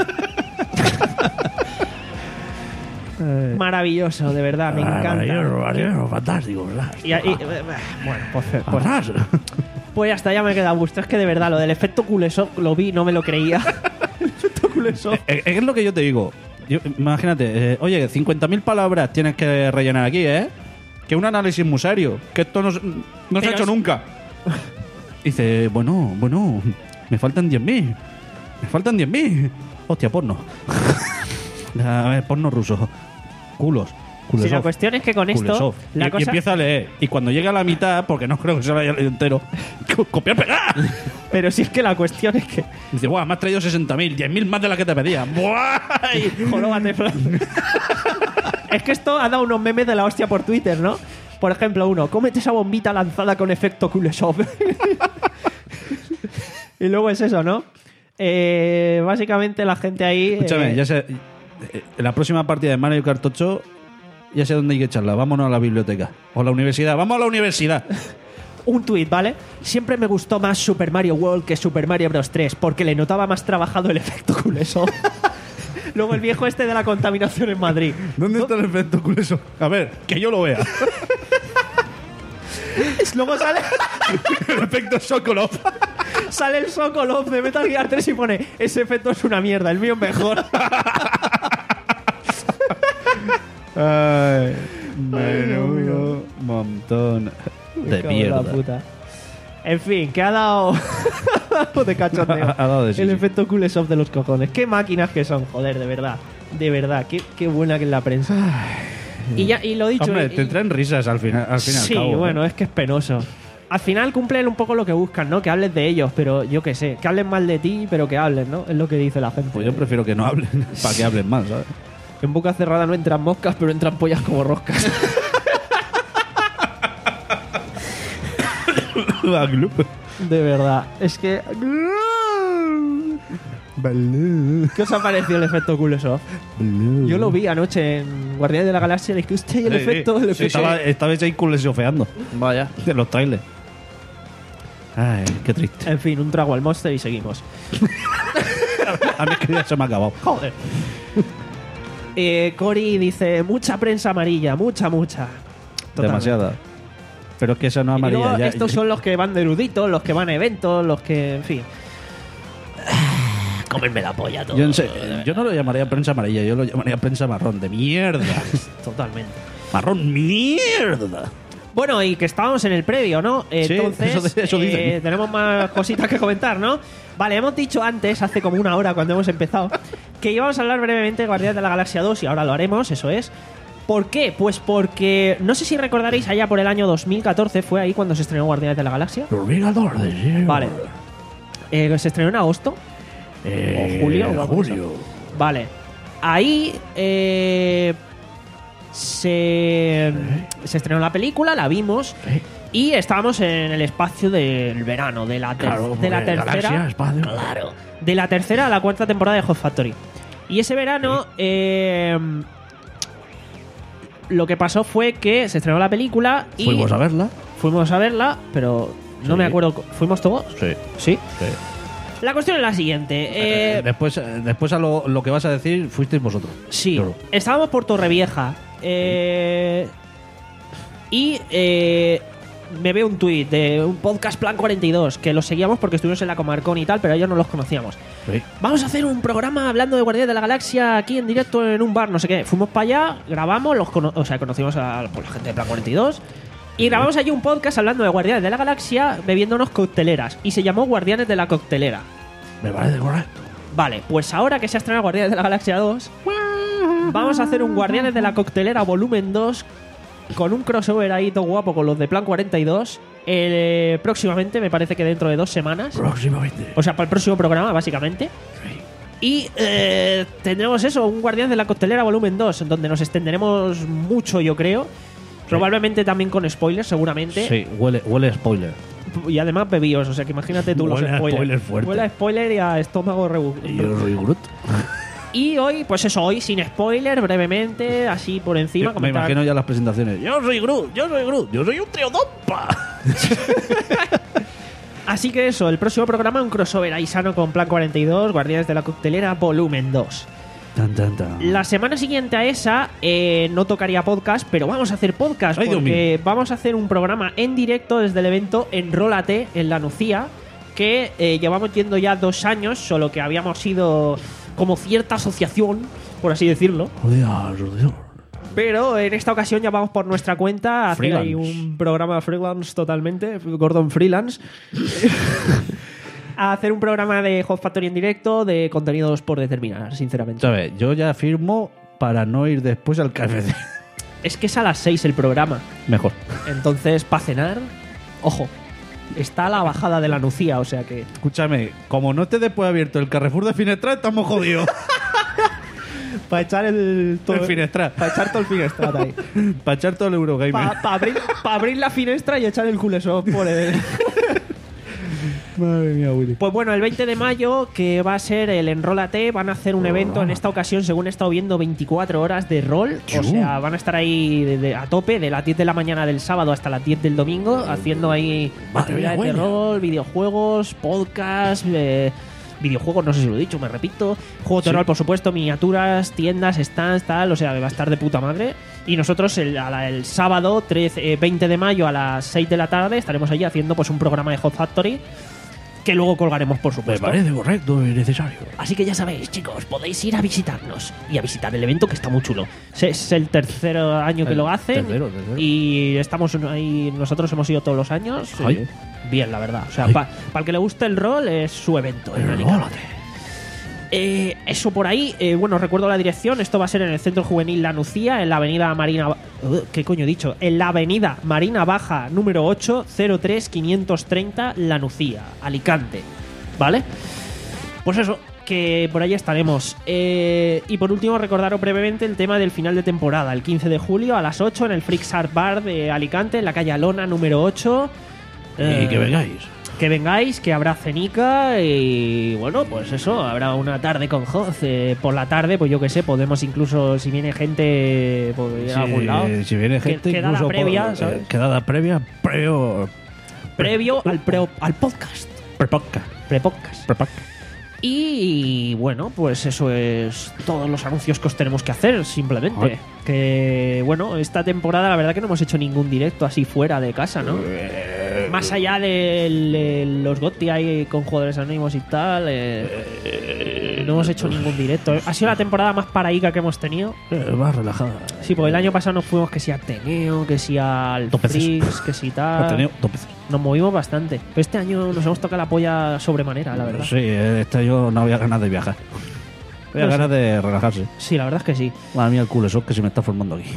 A: Maravilloso, de verdad, me encanta.
B: Fantástico, ¿verdad?
A: Y, y- eh, bueno, pues, pues, pues ya está, ya me queda a gusto. Es que de verdad, lo del efecto Kulesov lo vi, no me lo creía. El efecto Kulesov.
B: Es, es lo que yo te digo. Yo- imagínate, eh, oye, cincuenta mil palabras tienes que rellenar aquí, ¿eh? Que un análisis muy serio. Que esto no, se- no se ha
A: Pero
B: hecho
A: es-
B: nunca. Dice, bueno, bueno, me faltan diez mil. Me faltan diez mil. Hostia, porno. A ver, porno ruso. Culos.
A: Si la
B: Kulesov.
A: cuestión es que con esto,
B: Kulesov.
A: la
B: y, y
A: cosa...
B: empieza a leer. Y cuando llega a la mitad, porque no creo que se lo haya leído entero, copiar, pegar.
A: Pero si es que la cuestión es que...
B: Dice, guau, me has traído sesenta mil, diez mil más de las que te pedía. ¡Buah!
A: Joróbate, Fran. Es que esto ha dado unos memes de la hostia por Twitter, ¿no? Por ejemplo, uno, cómete esa bombita lanzada con efecto Kulesov. Y luego es eso, ¿no? Eh, básicamente la gente ahí...
B: Escúchame,
A: eh,
B: ya sé. eh, En la próxima partida de Mario Kart ocho, ya sé dónde hay que echarla. Vámonos a la biblioteca. O a la universidad. ¡Vamos a la universidad!
A: Un tuit, ¿vale? Siempre me gustó más Super Mario World que Super Mario Bros. tres porque le notaba más trabajado el efecto Kulesov. Luego el viejo este de la contaminación en Madrid.
B: ¿Dónde está el efecto Kulesov? A ver, que yo lo vea.
A: Luego sale,
B: El efecto Sokolov.
A: sale el Sokolov de Metal Gear tres y pone ese efecto es una mierda, el mío es mejor.
B: Ay, menudo montón de
A: Me cago en
B: mierda.
A: la puta. En fin, que ha dado, ha dado de cachondeo.
B: Ha- ha dado de sí,
A: el
B: sí.
A: efecto Kulesov de los cojones. Qué máquinas que son, joder, de verdad. De verdad, qué, qué buena que es la prensa. Y ya, y lo dicho.
B: Hombre,
A: y-
B: te traen risas al final, al fin y al
A: sí,
B: cabo. ¿eh?
A: bueno, es que es penoso. Al final cumplen un poco lo que buscan, ¿no? Que hables de ellos, pero yo qué sé. Que hablen mal de ti, pero que hablen, ¿no? Es lo que dice la gente.
B: Pues yo prefiero que no hablen, para que hablen más, ¿sabes?
A: En boca cerrada no entran moscas, pero entran pollas como roscas. De verdad. Es que... ¿Qué os ha parecido el efecto Kulesov? Yo lo vi anoche en Guardianes de la Galaxia y dije, hostia, y el
B: Sí,
A: efecto...
B: sí.
A: El
B: Sí,
A: efecto
B: estaba, estabais ahí culesofeando
H: Vaya.
B: de los trailers. Ay, qué triste.
A: En fin, un trago al monster y seguimos.
B: A mí es que ya se me ha acabado.
A: Joder. Eh, Cory dice, mucha prensa amarilla, mucha, mucha. Totalmente.
B: Demasiada. Pero es que esa no es
A: Y luego
B: amarilla. Ya,
A: estos son los que van de eruditos, los que van a eventos, los que, en fin. Comerme la polla todo.
B: yo, en serio, yo no lo llamaría prensa amarilla, yo lo llamaría prensa marrón, de mierda.
A: Totalmente.
B: Marrón mierda.
A: Bueno, y que estábamos en el previo, ¿no?
B: Sí,
A: Entonces,
B: eso- eso
A: eh,
B: dicen.
A: tenemos más cositas que comentar, ¿no? Vale, hemos dicho antes, hace como una hora cuando hemos empezado, que íbamos a hablar brevemente de Guardianes de la Galaxia dos y ahora lo haremos, eso es. ¿Por qué? Pues porque, no sé si recordaréis, allá por el año dos mil catorce fue ahí cuando se estrenó Guardianes de la Galaxia. Vale. Eh, se estrenó en agosto.
B: Eh,
A: o julio. o algo
B: julio.
A: así. Vale. Ahí eh, se, se estrenó la película, la vimos. Y estábamos en el espacio del verano, de la, ter-
B: Claro,
A: de la
B: porque
A: tercera.
B: galaxia, espacio.
A: Claro. De la tercera a la cuarta temporada de Hot Factory. Y ese verano. eh, lo que pasó fue que se estrenó la película y
B: Fuimos a verla.
A: fuimos a verla, pero no
B: Sí.
A: me acuerdo. ¿Fuimos todos?
B: Sí.
A: Sí.
B: sí.
A: La cuestión es la siguiente.
B: Eh,
A: Eh,
B: después eh, después a lo, lo que vas a decir, fuisteis vosotros.
A: sí,
B: Yo no.
A: estábamos por Torrevieja. Eh, y eh, me veo un tuit de un podcast Plan cuarenta y dos, que los seguíamos porque estuvimos en la Comarcón y tal, pero ellos no los conocíamos.
B: Sí.
A: Vamos a hacer un programa hablando de Guardianes de la Galaxia aquí en directo en un bar, no sé qué. Fuimos para allá, grabamos, los cono- o sea, conocimos a pues, la gente de Plan cuarenta y dos. Y grabamos allí un podcast hablando de Guardianes de la Galaxia bebiéndonos cocteleras. Y se llamó Guardianes de la Coctelera.
B: Me parece correcto.
A: Vale, pues ahora que se ha estrenado Guardianes de la Galaxia dos, vamos a hacer un Guardianes de la Coctelera volumen dos con un crossover ahí todo guapo con los de Plan cuarenta y dos Eh, próximamente, me parece que dentro de dos semanas.
H: Próximamente.
A: O sea, para el próximo programa, básicamente. Y eh, tendremos eso, un Guardianes de la Coctelera volumen dos, en donde nos extenderemos mucho, yo creo. Probablemente también con spoilers, seguramente.
B: Sí, huele, huele a spoiler.
A: Y además bebidos, o sea que imagínate tú
B: Huele a
A: los spoilers.
B: spoiler fuerte.
A: Huele a spoiler y a estómago rebu.
H: Y yo soy Groot.
A: Y hoy, pues eso, hoy sin spoiler, brevemente, así por encima.
B: Me
A: comentar-
B: imagino ya las presentaciones. Yo soy Groot, yo soy Groot, yo soy un triodompa.
A: Así que eso, el próximo programa, un crossover ahí sano con Plan cuarenta y dos, Guardianes de la Coctelera, volumen dos.
B: Tan, tan, tan.
A: La semana siguiente a esa eh, no tocaría podcast, pero vamos a hacer podcast
B: Ay, Dios
A: porque vamos a hacer un programa en directo desde el evento Enrólate en la Nucía, que eh, llevamos yendo ya dos años, solo que habíamos sido como cierta asociación, por así decirlo.
H: Joder, joder.
A: Pero en esta ocasión ya vamos por nuestra cuenta a hacer ahí
B: Freelance.
A: un programa freelance totalmente, Gordon Freelance. A hacer un programa de Hot Factory en directo de contenidos por determinar, sinceramente.
B: ¿Sabes? Yo ya firmo para no ir después al K F C.
A: Es que es a las seis el programa.
B: Mejor.
A: Entonces, para cenar, ojo, está a la bajada de la Nucía, o sea que...
B: Escúchame, como no esté después abierto el Carrefour de Finestrat, estamos jodidos.
A: Para echar el...
B: El Finestrat.
A: Para echar todo el Finestrat ahí.
B: Para echar todo el Eurogamer.
A: Para abrir, pa abrir la finestra y echar el culesón por el...
B: Madre mía, Willy.
A: Pues bueno, el veinte de mayo, que va a ser el Enrólate, van a hacer un evento en esta ocasión, según he estado viendo, veinticuatro horas de rol. O sea, van a estar ahí de- de- a tope, de las diez de la mañana del sábado hasta las diez del domingo, haciendo ahí
H: Madre mía,
A: actividades de
H: huele.
A: rol, videojuegos, podcast, eh, videojuegos, no sé si lo he dicho, me repito. Juegos de rol, por supuesto, miniaturas, tiendas, stands, tal. O sea, va a estar de puta madre. Y nosotros el, a la- el sábado trece, eh, veinte de mayo a las seis de la tarde estaremos allí haciendo pues un programa de Hot Factory que luego colgaremos, por
H: Me
A: supuesto.
H: parece correcto y necesario.
A: Así que ya sabéis, chicos, podéis ir a visitarnos y a visitar el evento, que está muy chulo. Es- Es el tercer año que
B: El
A: lo hacen
B: tercero, tercero.
A: y estamos ahí, nosotros hemos ido todos los años.
B: Ay.
A: eh, Bien, la verdad. O sea,
H: Ay.
A: para el que le guste el rol, es su evento. en Alicante. Eh, eso por ahí. Eh, bueno, recuerdo la dirección. Esto va a ser en el Centro Juvenil La Nucía, en la avenida Marina... Ba- Uh, ¿Qué coño he dicho? En la avenida Marina Baja, número ocho, cero tres quinientos treinta, La Nucía, Alicante. ¿Vale? Pues eso, que por ahí estaremos. Eh, y por último, recordaros brevemente el tema del final de temporada. El quince de julio a las ocho en el Freaks Art Bar de Alicante, en la calle Alona, número ocho.
H: Y
A: Eh,
H: que vengáis.
A: que vengáis, que habrá cenica y bueno, pues eso, habrá una tarde con Hoz. Eh, por la tarde, pues yo que sé, podemos incluso, si viene gente, pues ir a algún lado.
B: Si viene
A: Que-
B: gente,
A: quedada
B: incluso
A: previa,
B: por-
A: ¿sabes?
B: eh, quedada previa, previo.
A: Previo al, pre- al podcast.
B: Prepodcast.
A: Pre-podcast.
B: Prepodcast.
A: Y bueno, pues eso es todos los anuncios que os tenemos que hacer, simplemente.
B: Ay.
A: Que bueno, esta temporada la verdad que no hemos hecho ningún directo así fuera de casa, ¿no? Más allá de el- los GOTY ahí con jugadores anónimos y tal, eh, no hemos hecho ningún directo. Ha sido la temporada más paraíca que hemos tenido.
H: Eh, más relajada.
A: Sí, porque el año pasado nos fuimos que si a Ateneo, que si al
B: Dos veces.
A: Freaks, que si tal.
B: Ateneo, dos veces.
A: Nos movimos bastante. Pero este año nos hemos tocado la polla sobremanera, la verdad.
B: Sí, eh, este yo no había ganas de viajar. Había
A: No sé.
B: ganas de relajarse.
A: Sí, la verdad es que sí.
B: Madre mía, el culo eso que se me está formando aquí.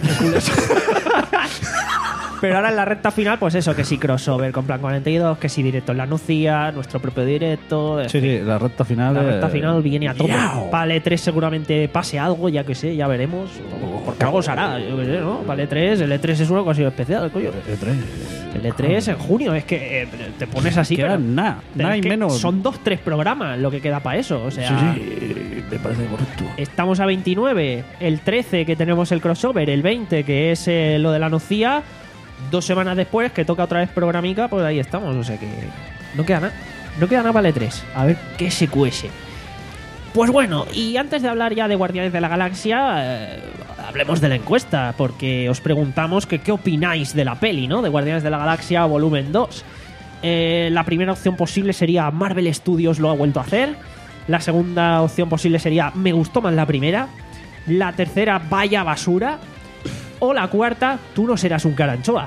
A: Pero ahora en la recta final, pues eso, que sí crossover con Plan cuarenta y dos, que sí directo en la Nucía, nuestro propio directo. en
B: Sí,
A: fin.
B: sí, la recta final.
A: La
B: eh,
A: recta final viene a tope.
H: ¡Yao!
A: Vale tres seguramente pase algo, ya que sé, ya veremos. Porque algo se hará, yo que sé, ¿no? Vale tres, el E tres es una ocasión especial, coño.
B: E tres.
A: El E tres en junio, es que eh, te pones así.
B: Queda
A: pero-
B: nada,
A: pero
B: nada
A: es
B: y
A: que
B: menos.
A: Son dos, tres programas lo que queda para eso. O sea,
H: Sí, sí, me parece correcto.
A: estamos a veintinueve, el trece que tenemos el crossover, el veinte que es eh, lo de la Nucía, dos semanas después que toca otra vez programica, pues ahí estamos, o sea que no queda nada, no queda nada para el E tres, a ver qué se cuece. Pues bueno, y antes de hablar ya de Guardianes de la Galaxia, eh, hablemos de la encuesta, porque os preguntamos que qué opináis de la peli, ¿no? De Guardianes de la Galaxia volumen dos. Eh, la primera opción posible sería Marvel Studios lo ha vuelto a hacer. La segunda opción posible sería me gustó más la primera. La tercera, vaya basura. O la cuarta, tú no serás un caranchoa.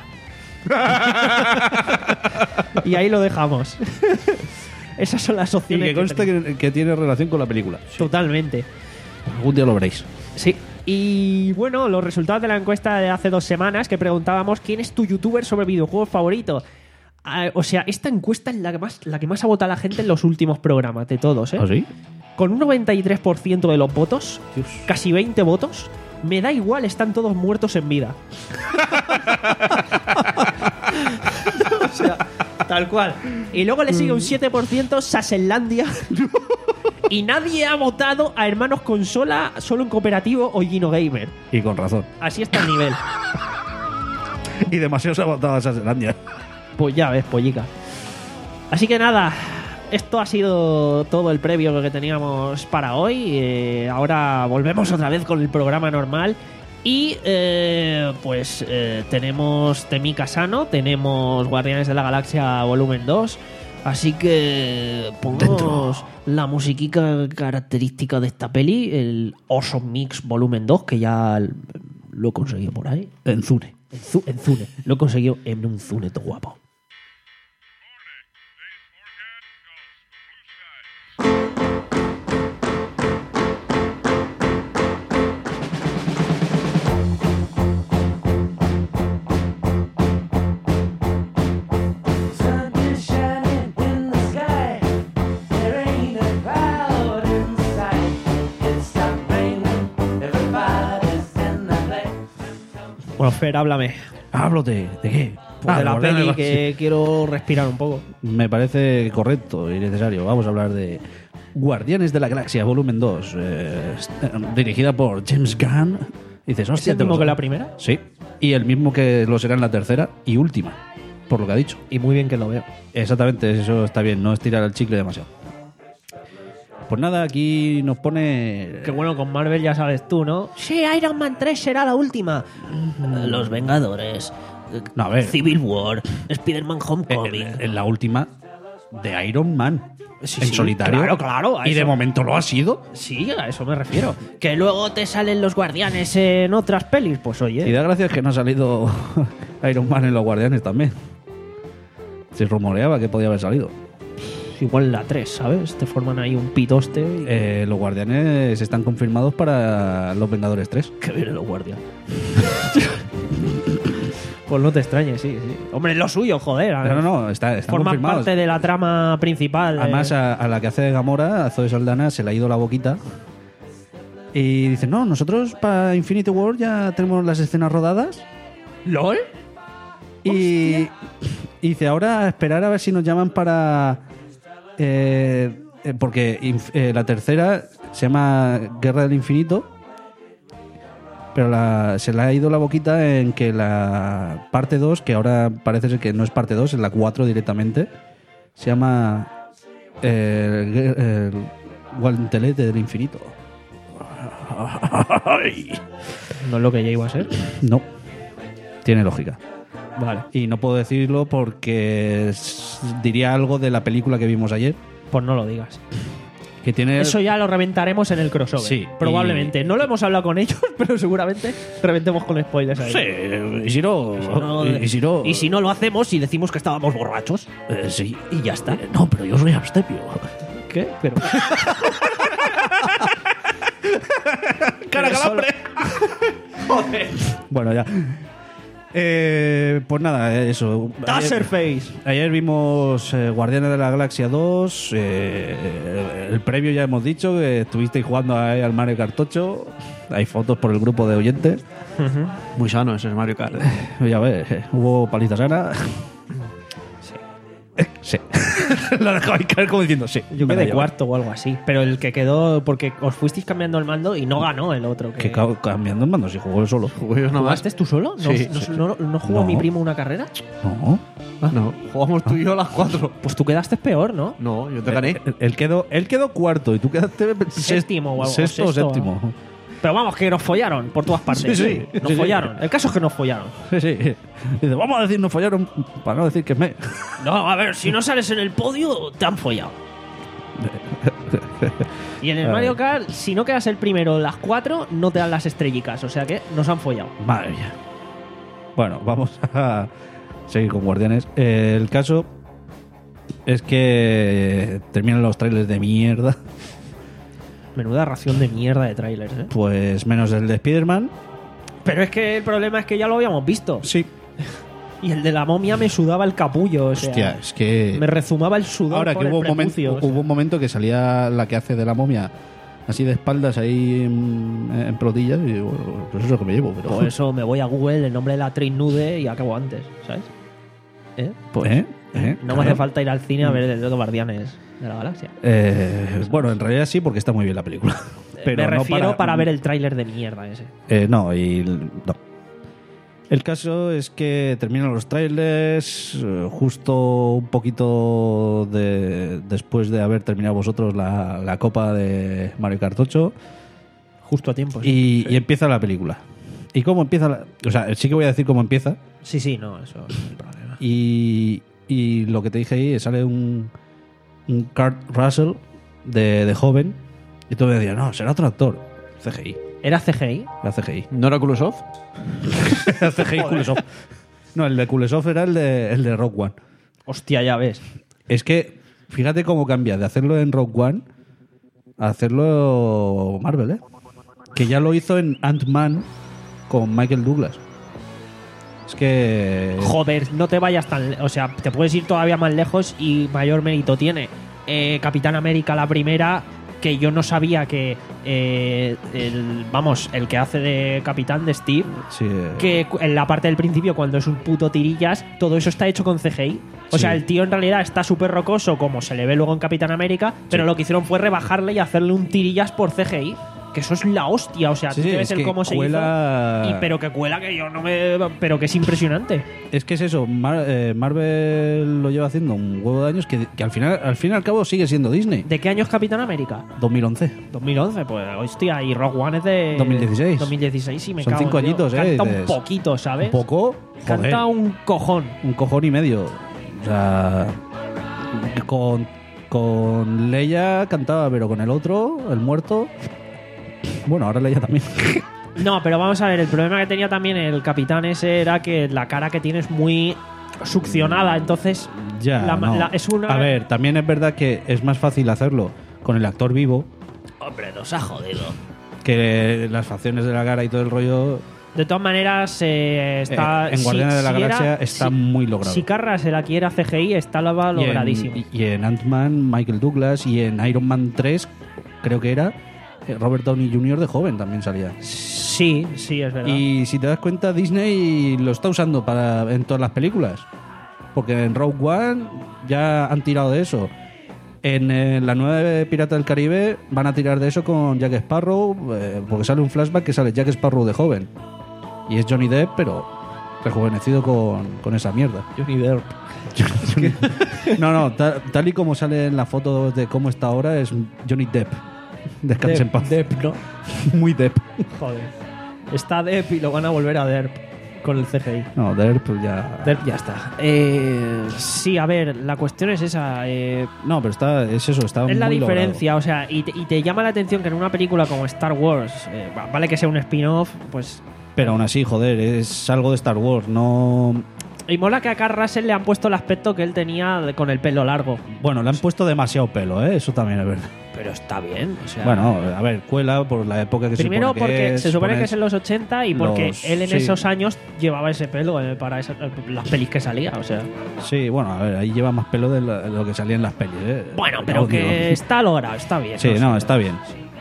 A: Y ahí lo dejamos. Esas son las
B: Y
A: opciones.
B: que conste
A: tenemos.
B: que, que tiene relación con la película.
A: Totalmente.
B: Algún día lo veréis.
A: Sí. Y bueno, los resultados de la encuesta de hace dos semanas que preguntábamos quién es tu youtuber sobre videojuegos favorito. Ah, o sea, esta encuesta es la que más, la que más ha votado la gente en los últimos programas, de todos, ¿eh?
B: ¿Ah, sí?
A: Con un noventa y tres por ciento de los votos,
B: Dios.
A: casi veinte votos, me da igual, están todos muertos en vida. O sea, tal cual. Y luego le sigue un siete por ciento Sassenlandia. Y nadie ha votado a Hermanos Consola, solo en cooperativo o Gino Gamer.
B: Y con razón.
A: Así está el nivel.
B: Y demasiado se ha votado a Sassenlandia.
A: Pues ya ves, pollica. Así que nada, esto ha sido todo el previo que teníamos para hoy. Eh, ahora volvemos otra vez con el programa normal. Y eh, pues eh, tenemos Temica Sano, tenemos Guardianes de la Galaxia Volumen dos. Así que pongamos Dentro. la musiquica característica de esta peli, el Awesome Mix Volumen dos, que ya lo he conseguido por ahí.
B: En Zune.
A: En, Zu- en Zune. Lo he conseguido en un Zune todo guapo. Bueno, Fer, háblame.
B: Háblate. ¿De qué?
A: Pues
B: Ah,
A: de la
B: Guardianes
A: peli
B: de la
A: que
B: Galaxia.
A: quiero respirar un poco.
B: Me parece correcto y necesario. Vamos a hablar de Guardianes de la Galaxia Volumen dos, eh, dirigida por James Gunn. Y dices,
A: ¿Es
B: hostia,
A: el
B: ¿te
A: mismo
B: lo
A: que la
B: sabes?
A: primera?
B: Sí. Y el mismo que lo será en la tercera y última, por lo que ha dicho.
A: Y muy bien que lo veo.
B: Exactamente, eso está bien, no estirar el chicle demasiado. Pues nada, aquí nos pone...
A: Que bueno, con Marvel ya sabes tú, ¿no? Sí, Iron Man tres será la última. Los Vengadores.
B: No, a ver.
A: Civil War. Spider-Man
B: en,
A: Homecoming.
B: en la última de Iron Man.
A: Sí,
B: en
A: sí,
B: solitario.
A: claro, claro, a
B: Y de
A: eso.
B: momento lo ha sido.
A: Sí, a eso me refiero. Que luego te salen los Guardianes en otras pelis. Pues oye.
B: Y da gracias que no ha salido Iron Man en los Guardianes también. Se rumoreaba que podía haber salido.
A: Igual la tres, ¿sabes? Te forman ahí un pitoste. Y...
B: Eh, los Guardianes están confirmados para los Vengadores tres.
A: Que vienen los Guardianes. Pues no te extrañes, sí, sí. Hombre, es lo suyo, joder.
B: No, no, no, está, están
A: Forman
B: confirmados.
A: parte de la trama principal.
B: Además,
A: eh.
B: a, a la que hace de Gamora, a Zoe Saldana, se le ha ido la boquita. Y dice, no, nosotros para Infinity War ya tenemos las escenas rodadas.
A: ¿LOL?
B: Y, y dice, ahora a esperar a ver si nos llaman para... eh, eh, porque inf- eh, la tercera se llama Guerra del Infinito. Pero la- se le ha ido la boquita en que la parte dos, que ahora parece ser que no es parte dos, es la cuatro directamente, se llama eh, el, el Guantelete del Infinito.
A: No es lo que ya iba a ser.
B: No, tiene lógica.
A: Vale.
B: Y no puedo decirlo porque s- diría algo de la película que vimos ayer.
A: Pues no lo digas.
B: Que tiene
A: Eso ya lo reventaremos en el crossover.
B: Sí,
A: Probablemente.
B: y-
A: No lo hemos hablado con ellos, pero seguramente reventemos con spoilers ahí.
B: Sí, y si no,
A: Y si no,
B: y, y si no,
A: y si no lo hacemos y decimos que estábamos borrachos.
B: eh, sí.
A: Y ya está.
B: Eh, no, pero yo soy abstemio.
A: ¿Qué? Pero.
B: ¡Cara
A: Pero
B: calambre!
A: Joder.
B: Bueno, ya. Eh, pues nada, eh, eso.
A: Taserface.
B: Ayer vimos eh, Guardianes de la Galaxia dos. eh, el previo ya hemos dicho que estuvisteis jugando ahí al Mario Kart ocho. Hay fotos por el grupo de oyentes.
H: Muy sano ese Mario Kart.
B: Ya ves, eh, hubo paliza sana. Sí. Sí. Lo dejaba ahí caer como diciendo sí.
A: Yo
B: me la
A: quedé
B: llevo.
A: cuarto o algo así. Pero el que quedó. Porque os fuisteis cambiando el mando y no ganó el otro. Que...
B: Que ca- cambiando el mando, si jugó él solo.
H: Jugué yo nada más.
A: ¿Jugaste tú solo? ¿No,
H: Sí,
A: no,
H: sí.
A: no- no jugó
B: No.
A: mi primo una carrera?
B: No.
H: Ah, no. Jugamos tú y yo a las cuatro.
A: Pues tú quedaste peor, ¿no?
H: No, yo te gané.
B: Él, él quedó, él quedó cuarto y tú quedaste
A: Séptimo o algo,
B: sexto o
A: sexto,
B: séptimo.
A: Pero vamos, que nos follaron por todas partes.
B: Sí, sí.
A: Nos
B: Sí, sí.
A: follaron. El caso es que nos follaron.
B: Sí, sí. Dice, vamos a decir, nos fallaron para no decir que es me.
A: No, a ver, si no sales en el podio, te han follado. Y en el
B: Ay.
A: Mario Kart, si no quedas el primero las cuatro, no te dan las estrellicas. O sea que nos han follado.
B: Madre mía. Bueno, vamos a seguir con Guardianes. Eh, el caso es que terminan los trailers de mierda.
A: Menuda ración de mierda de trailers, ¿eh?
B: Pues menos el de Spider-Man.
A: Pero es que el problema es que ya lo habíamos visto.
B: Sí.
A: Y el de la momia me sudaba el capullo. O sea,
B: Hostia, es que...
A: me rezumaba el sudor.
B: Ahora
A: por
B: que
A: el
B: hubo un, momento,
A: prepucio, o sea.
B: hubo un momento que salía la que hace de la momia así de espaldas ahí en, en plotillas y bueno, pues eso que me llevo. Pero...
A: Por eso me voy a Google, el nombre de la actriz nude y acabo antes, ¿sabes? ¿Eh? Pues
B: ¿Eh? ¿Eh?
A: no me
B: Claro.
A: hace falta ir al cine a ver el de los Guardianes de la Galaxia.
B: Eh, bueno, en realidad sí, porque está muy bien la película. Pero
A: me
B: no
A: refiero para,
B: para,
A: ver el tráiler de mierda ese.
B: Eh, no, y no. El caso es que terminan los trailers eh, justo un poquito de, después de haber terminado vosotros la, la copa de Mario Kart ocho.
A: Justo a tiempo. Sí,
B: Y, y empieza la película. ¿Y cómo empieza la...? O sea, sí que voy a decir cómo empieza.
A: sí, sí, no, eso no es el problema.
B: Y, y lo que te dije ahí, sale un, un Kurt Russell de, de joven. Y tú me decías, no, será otro actor. C G I.
A: ¿Era C G I?
B: Era C G I.
H: ¿No era Kuleshov?
B: Era C G I Kuleshov. No, el de Kuleshov era el de, el de Rogue One.
A: Hostia, ya ves.
B: Es que, fíjate cómo cambia de hacerlo en Rogue One a hacerlo Marvel, ¿eh? Que ya lo hizo en Ant-Man con Michael Douglas. Es que...
A: Joder, no te vayas tan... le- O sea, te puedes ir todavía más lejos y mayor mérito tiene. Eh, Capitán América, la primera, que yo no sabía que... eh, el, vamos, el que hace de Capitán, de Steve,
B: Sí, eh,
A: que cu- en la parte del principio, cuando es un puto tirillas, todo eso está hecho con C G I. O
B: Sí.
A: sea, el tío en realidad está súper rocoso, como se le ve luego en Capitán América, pero lo que hicieron fue rebajarle y hacerle un tirillas por C G I. Que eso es la hostia, o sea,
B: Sí,
A: tú
B: sí,
A: te ves
B: es
A: el
B: que
A: cómo se
B: cuela-
A: hizo. Y, pero que cuela que yo no me. Pero que es impresionante.
B: Es que es eso, Mar- eh, Marvel lo lleva haciendo un huevo de años que, que al final al fin y al cabo sigue siendo Disney.
A: ¿De qué año es Capitán América?
B: dos mil once.
A: dos mil once, pues hostia, y Rogue One es de.
B: dos mil dieciséis.
A: dos mil dieciséis y me
B: Son
A: cago
B: cinco
A: en Dios.
B: añitos, eh,
A: Canta un
B: dices,
A: poquito, ¿sabes?
B: Un poco, joder,
A: Canta un cojón.
B: un cojón y medio. O sea, con, con Leia cantaba, pero con el otro, el muerto... Bueno, ahora Leia también.
A: No, pero vamos a ver, el problema que tenía también el capitán ese era que la cara que tiene es muy succionada, entonces
B: Ya,
A: la-
B: no.
A: la- es una...
B: A ver, también es verdad que es más fácil hacerlo con el actor vivo
A: Hombre, nos ha jodido.
B: que las facciones de la cara y todo el rollo.
A: De todas maneras, eh, está...
B: Eh, en
A: si-
B: Guardianes de la
A: si era-
B: Galaxia está
A: si-
B: muy logrado.
A: Si Carra se la quiere a C G I, está lo
B: Y en-
A: logradísimo.
B: Y, y en Ant-Man, Michael Douglas, y en Iron Man tres, creo que era, eh, Robert Downey junior de joven también salía.
A: Sí, sí, es verdad.
B: Y si te das cuenta, Disney lo está usando para en todas las películas. Porque en Rogue One ya han tirado de eso. En eh, la nueva de Pirata del Caribe van a tirar de eso con Jack Sparrow, eh, porque sale un flashback que sale Jack Sparrow de joven. Y es Johnny Depp, pero rejuvenecido con, con esa mierda.
A: Johnny Depp.
B: No, no, tal, tal y como sale en la foto de cómo está ahora, es Johnny Depp. Descanse en paz.
A: Depp, ¿no?
B: Muy Depp.
A: Joder. Está Depp y lo van a volver a Depp con el C G I.
B: No, Depp pues ya...
A: Depp ya está. Eh, sí, a ver, la cuestión es esa. eh,
B: No, pero está, es eso, está
A: es la
B: muy
A: diferencia, o sea, y te, y te llama la atención que en una película como Star Wars, eh, va- vale que sea un spin-off, pues...
B: logrado. Pero aún así, joder, es algo de Star Wars, no...
A: Y mola que a Carl Russell le han puesto el aspecto que él tenía de- con el pelo largo.
B: Bueno, le han puesto demasiado pelo, ¿eh? Eso también es verdad.
A: Pero está bien, o sea...
B: Bueno, a ver, cuela por la época que
A: Primero
B: se supone
A: porque
B: que es,
A: se supone que
B: pones-
A: es en los ochenta y porque
B: los-
A: él en
B: sí.
A: esos años llevaba ese pelo eh, para esa- eh, las pelis que salía, o sea...
B: Sí, bueno, a ver, ahí lleva más pelo de lo, de lo que salía en las pelis, ¿eh?
A: Bueno, pero
B: No,
A: que
B: digo.
A: está logrado, está bien.
B: Sí,
A: sé.
B: no, está bien.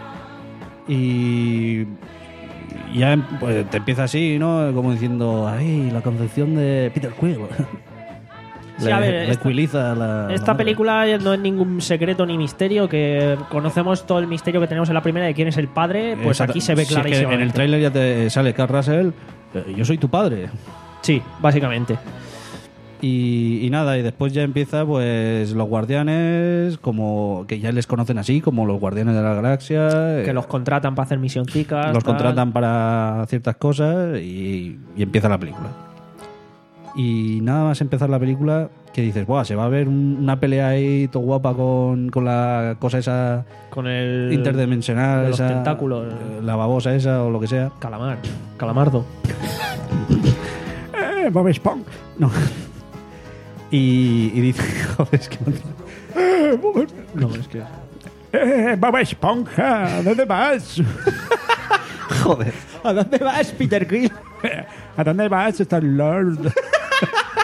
B: Y ya em- pues, te empieza así, ¿no? Como diciendo, ay, la concepción de Peter Quill.
A: Sí,
B: le,
A: a ver,
B: le
A: esta-
B: quiliza la...
A: Esta
B: la-
A: película no es ningún secreto ni misterio, que conocemos todo el misterio que tenemos en la primera de quién es el padre, pues
B: Exacto.
A: aquí se ve
B: Sí, es que
A: clarísimo.
B: en el tráiler ya te sale Carl Russell, eh, yo soy tu padre.
A: Sí, básicamente.
B: Y, y nada, y después ya empieza pues los guardianes, como que ya les conocen así, como los guardianes de la galaxia.
A: Que
B: eh,
A: los contratan para hacer misioncicas.
B: los
A: tal.
B: contratan para ciertas cosas y, y empieza la película. Y nada más empezar la película, que dices, Buah, se va a ver un- una pelea ahí todo guapa con, con la cosa esa
A: Con el.
B: interdimensional,
A: de los
B: esa,
A: tentáculos.
B: eh, la babosa esa o lo que sea.
A: Calamar. Calamardo.
B: Eh, Bob Esponja. No. Y, y dice, joder, es que no-
A: No, es que.
G: ¡Eh, Bob Esponja! ¿Dónde vas?
B: joder.
A: ¿A dónde vas, Peter Quill?
G: ¿A dónde vas, Star Lord?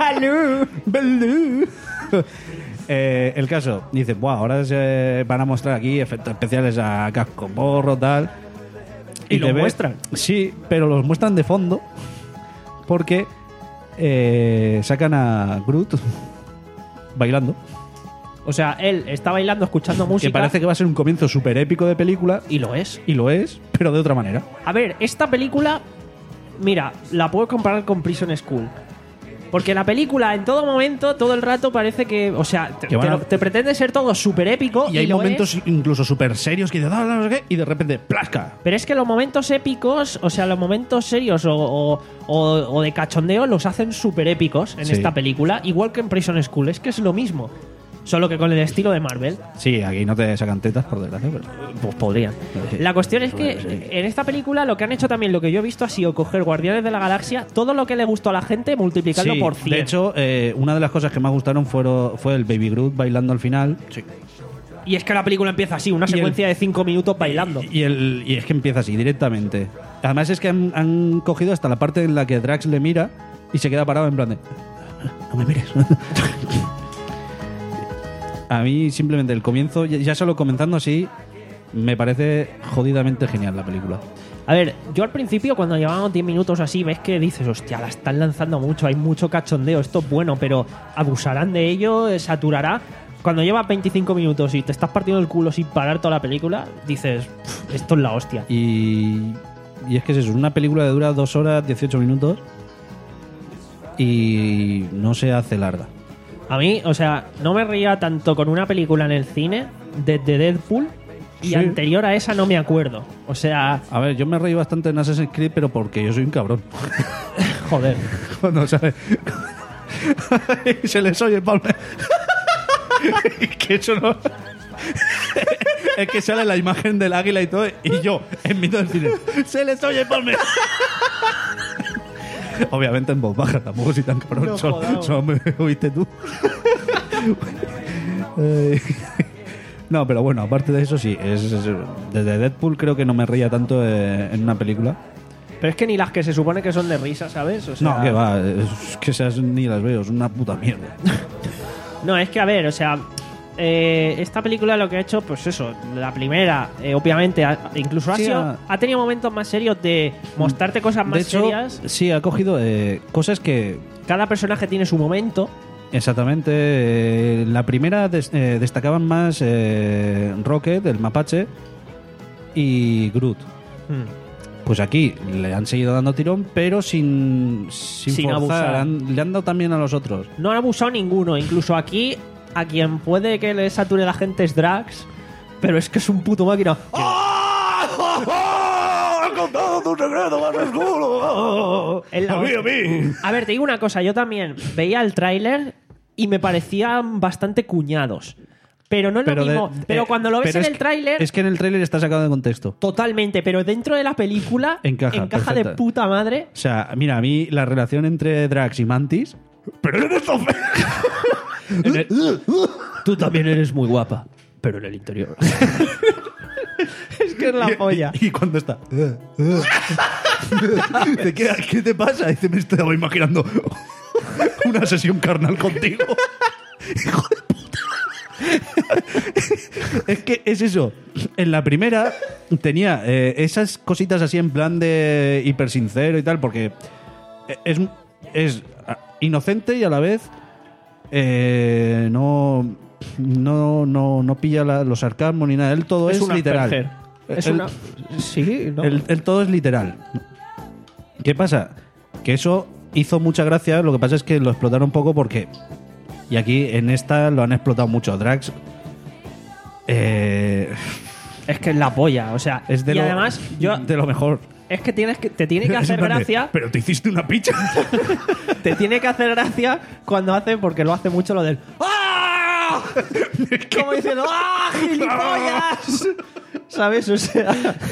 A: Balú.
B: Balú. Eh, el caso, dice, buah, ahora se van a mostrar aquí efectos especiales a casco porro, tal.
A: Y lo
B: te ves-
A: muestran.
B: Sí, pero los muestran de fondo porque eh, sacan a Groot bailando.
A: O sea, él está bailando, escuchando música.
B: Que parece que va a ser un comienzo súper épico de película.
A: Y lo es.
B: Y lo es, pero de otra manera.
A: A ver, esta película, mira, la puedo comparar con Prison School. Porque la película, en todo momento, todo el rato parece que. O sea, te,
B: Que van
A: te
B: a-
A: lo- te pretende ser todo súper épico.
B: Y hay
A: lo
B: momentos
A: es,
B: incluso súper serios que dices, "Ah, no sé qué", y de repente, ¡plasca!
A: pero es que los momentos épicos, o sea, los momentos serios o, o- o- o de cachondeo, los hacen súper épicos en
B: Sí.
A: esta película. Igual que en Prison School. Es que es lo mismo. Solo que con el estilo de Marvel.
B: Sí, aquí no te sacan tetas, por desgracia, pero.
A: Pues podrían. La cuestión es que en esta película lo que han hecho también, lo que yo he visto, ha sido coger Guardianes de la Galaxia, todo lo que le gustó a la gente, multiplicarlo
B: Sí,
A: por cien.
B: de hecho, eh, una de las cosas que más gustaron fueron, fue el Baby Groot bailando al final.
A: Y es que la película empieza así, una
B: Y el-
A: secuencia de cinco minutos bailando.
B: Y, el, y es que empieza así, directamente. Además es que han, han cogido hasta la parte en la que Drax le mira y se queda parado en plan de... No me mires. A mí simplemente el comienzo, ya ya solo comenzando así, me parece jodidamente genial la película.
A: A ver, yo al principio, cuando llevábamos diez minutos así, ves que dices, hostia, la están lanzando mucho, hay mucho cachondeo, esto es bueno, pero abusarán de ello, eh, saturará. Cuando llevas veinticinco minutos y te estás partiendo el culo sin parar toda la película, dices, "Pff, esto es la hostia".
B: Y, y es que es eso, una película que dura dos horas, dieciocho minutos y no se hace larga.
A: A mí, o sea, no me reía tanto con una película en el cine desde Deadpool y
B: Sí.
A: anterior a esa no me acuerdo. O sea,
B: A ver, yo me reí bastante en Assassin's Creed, pero porque yo soy un cabrón.
A: joder.
B: Cuando sale... se les oye el palme. Que eso no... Es que sale la imagen del águila y todo, y yo, en mitad del cine, se les oye el palme. Obviamente en voz baja, tampoco soy tan cabrón.
A: No
B: solo,
A: jodamos.
B: solo me oíste tú. Eh, no, pero bueno, aparte de eso, sí. Es, es- desde Deadpool creo que no me reía tanto eh, en una película.
A: Pero es que ni las que se supone que son de risa, ¿sabes? O sea,
B: No, que va, es que esas ni las veo, es una puta mierda.
A: No, es que a ver, o sea, eh, esta película lo que ha hecho, pues eso, la primera, eh, obviamente, ha- incluso ha,
B: Sí,
A: sido-
B: ha-
A: ha tenido momentos más serios de mostrarte cosas más
B: De hecho,
A: serias.
B: sí, ha cogido eh, cosas que
A: Cada personaje tiene su momento.
B: exactamente. eh, la primera des- eh, destacaban más eh, Rocket, el mapache, y Groot.
A: Hmm.
B: Pues aquí le han seguido dando tirón, pero sin, sin,
A: Sin
B: forzar.
A: abusar.
B: Han- le han dado también a los otros.
A: No han abusado ninguno. Incluso aquí, a quien puede que le sature la gente es Drax, pero es que es un puto máquina.
B: ¡Ha contado tu secreto más oscuro!
A: En la-
B: A mí, a mí.
A: A ver, te digo una cosa, yo también veía el tráiler y me parecían bastante cuñados. Pero no es lo
B: de-
A: mismo. Pero
B: eh,
A: cuando lo ves
B: pero
A: en
B: es
A: el
B: que-
A: tráiler,
B: Es que en el tráiler está sacado de contexto.
A: totalmente. Pero dentro de la película
B: Encaja,
A: de
B: perfecta.
A: puta madre.
B: O sea, mira, a mí la relación entre Drax y Mantis... ¡Pero eres tan feo!
A: En el- Tú también eres muy guapa, pero en el interior. Es que es la polla.
B: Y, y cuando está... Dice, ¿qué, ¿Qué te pasa? Dice, me estaba imaginando una sesión carnal contigo. Hijo de puta. Es que es eso. En la primera tenía eh, esas cositas así en plan de hiper sincero y tal, porque es, es inocente y a la vez eh, no, no, no, no pilla la- los sarcasmos ni nada. Él todo es,
A: Es una
B: literal.
A: Asperger. Es
B: Él-
A: una. Sí, ¿no?
B: el, el todo es literal. ¿Qué pasa? Que eso hizo mucha gracia, lo que pasa es que lo explotaron un poco porque... Y aquí en esta lo han explotado mucho. Drax... Eh,
A: Es que es la polla, o sea.
B: es de,
A: y
B: lo,
A: además, yo.
B: de lo mejor.
A: Es que tienes que. Te tiene que
B: Es
A: hacer
B: en plan de,
A: gracia.
B: Pero te hiciste una picha.
A: Te tiene que hacer gracia cuando hace, porque lo hace mucho lo del. ¡Ah! Como diciendo, ¡ah, gilipollas! ¿Sabes? O sea.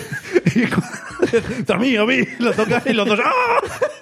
B: A mí, a mí. Lo toca y los dos... ¡ah!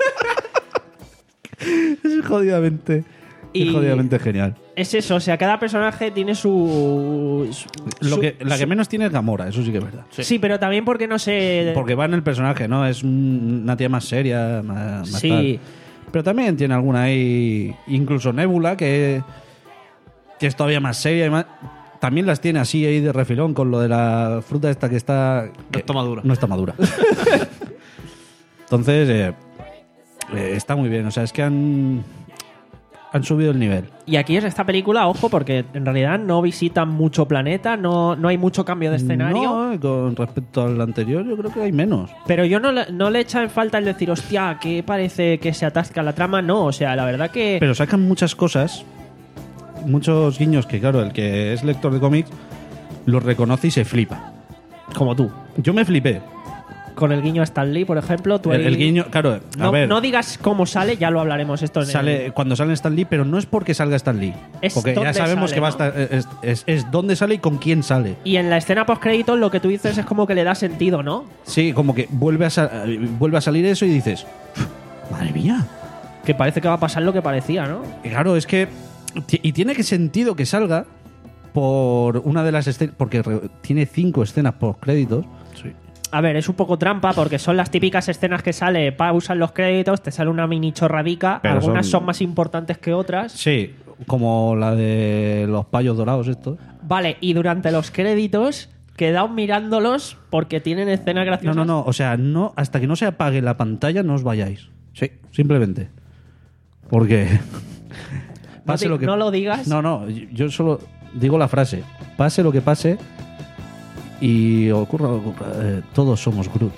B: Es jodidamente...
A: Y-
B: Es jodidamente genial.
A: Es eso, o sea, cada personaje tiene su. su-
B: Lo
A: su-
B: que, la que
A: su-
B: menos tiene es Gamora, eso sí que es verdad.
A: Sí. pero también porque no sé.
B: Porque va en el personaje, ¿no? Es un- una tía más seria, más, más
A: Sí.
B: tal. Pero también tiene alguna ahí, incluso Nebula, que, que es todavía más seria y más... También las tiene así ahí de refilón con lo de la fruta esta que está...
H: No está madura.
B: No está madura. Entonces, eh, eh, está muy bien. O sea, es que han, han subido el nivel.
A: Y aquí es esta película, ojo, porque en realidad no visitan mucho planeta, no, no hay mucho cambio de escenario.
B: No, con respecto al anterior yo creo que hay menos.
A: Pero yo no, le- no le echa en falta el decir, hostia, que parece que se atasca la trama. No, o sea, la verdad que...
B: Pero sacan muchas cosas, muchos guiños que, claro, el que es lector de cómics los reconoce y se flipa.
A: Como tú.
B: Yo me flipé.
A: Con el guiño a Stan Lee, por ejemplo. Tú
B: El,
A: ahí-
B: el guiño, claro, a
A: No,
B: ver,
A: no digas cómo sale, ya lo hablaremos esto en el-
B: sale cuando sale Stan Lee, pero no es porque salga Stan Lee.
A: Es
B: porque ya
A: dónde
B: sabemos
A: sale,
B: que va a
A: ¿no?
B: estar. Es, es, es dónde sale y con quién sale.
A: Y en la escena post-créditos lo que tú dices es como que le da sentido, ¿no?
B: Sí, como que vuelve a, sa- vuelve a salir eso y dices, madre mía.
A: Que parece que va a pasar lo que parecía, ¿no?
B: Y claro, es que. ti- Y tiene que sentido que salga por una de las escenas. Porque re- tiene cinco escenas post créditos.
A: A ver, es un poco trampa porque son las típicas escenas que sale, pausan los créditos, te sale una mini chorradica,
B: Pero
A: algunas
B: son-
A: son... más importantes que otras.
B: Sí, como la de los payos dorados, estos.
A: Vale, y durante los créditos quedaos mirándolos porque tienen escenas
B: No,
A: graciosas.
B: no, no. O sea, no, hasta que no se apague la pantalla, no os vayáis. Sí, simplemente. Porque.
A: No,
B: pase
A: di-
B: lo que.
A: no lo digas.
B: No, no. Yo solo digo la frase. Pase lo que pase. Y ocurra lo que ocurra. eh, todos somos Groot.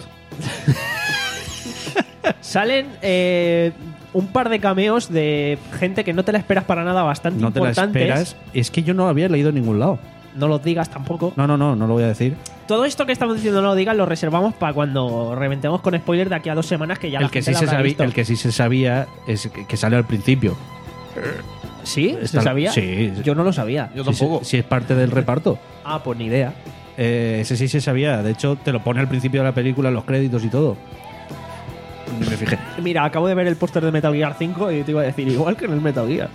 A: Salen eh, un par de cameos de gente que no te la esperas para nada, bastante
B: No te la
A: importantes.
B: esperas. Es que yo no lo había leído en ningún lado.
A: No los digas tampoco.
B: No, no, no. No lo voy a decir.
A: Todo esto que estamos diciendo no lo digas, lo reservamos para cuando reventemos con spoiler de aquí a dos semanas que ya la
B: El que,
A: gente
B: sí
A: la
B: se
A: habrá
B: sabía,
A: visto.
B: el que sí se sabía es que, que sale al principio.
A: ¿Sí? ¿Se
B: Está-
A: sabía?
B: Sí.
A: Yo no lo sabía.
H: Yo
B: Si-
H: tampoco.
B: Si, es parte del reparto.
A: Ah, pues ni idea.
B: Eh, ese sí se sabía. De hecho, te lo pone al principio de la película, en los créditos y todo. Ni me fijé.
A: Mira, acabo de ver el póster de Metal Gear cinco y te iba a decir igual que en el Metal Gear.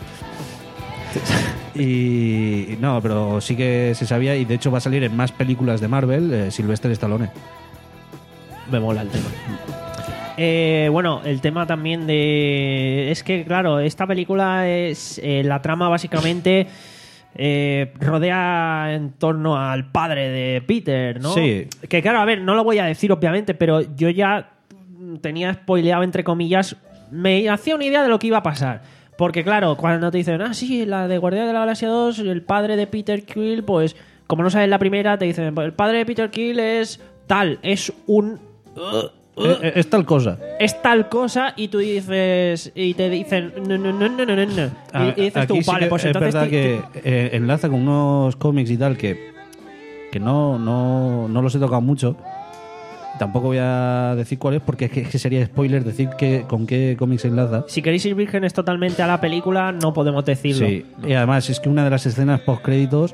B: Y no, pero sí que se sabía. Y de hecho va a salir en más películas de Marvel eh, Sylvester Stallone.
A: Me mola el tema. Eh, bueno, el tema también de... Es que, claro, esta película es... eh, la trama básicamente eh, rodea en torno al padre de Peter, ¿no?
B: Sí.
A: Que claro, a ver, no lo voy a decir obviamente, pero yo ya tenía spoileado, entre comillas, me hacía una idea de lo que iba a pasar. Porque claro, cuando te dicen, ah, sí, la de Guardianes de la Galaxia dos, el padre de Peter Quill, pues como no sabes la primera, te dicen, pues el padre de Peter Quill es tal, es un...
B: Eh, eh, es tal cosa.
A: es tal cosa y tú dices y te dicen no no no no no no no.
B: Ah,
A: y, y dices tú
B: aquí sí
A: vale
B: que
A: pues
B: es
A: entonces
B: verdad
A: ti-
B: que eh, enlaza con unos cómics y tal que, que no, no, no los he tocado mucho. Tampoco voy a decir cuál es porque es que, es que sería spoiler decir que, con qué cómics enlaza.
A: si queréis ir vírgenes totalmente a la película no podemos decirlo.
B: Sí, y además es que una de las escenas post créditos,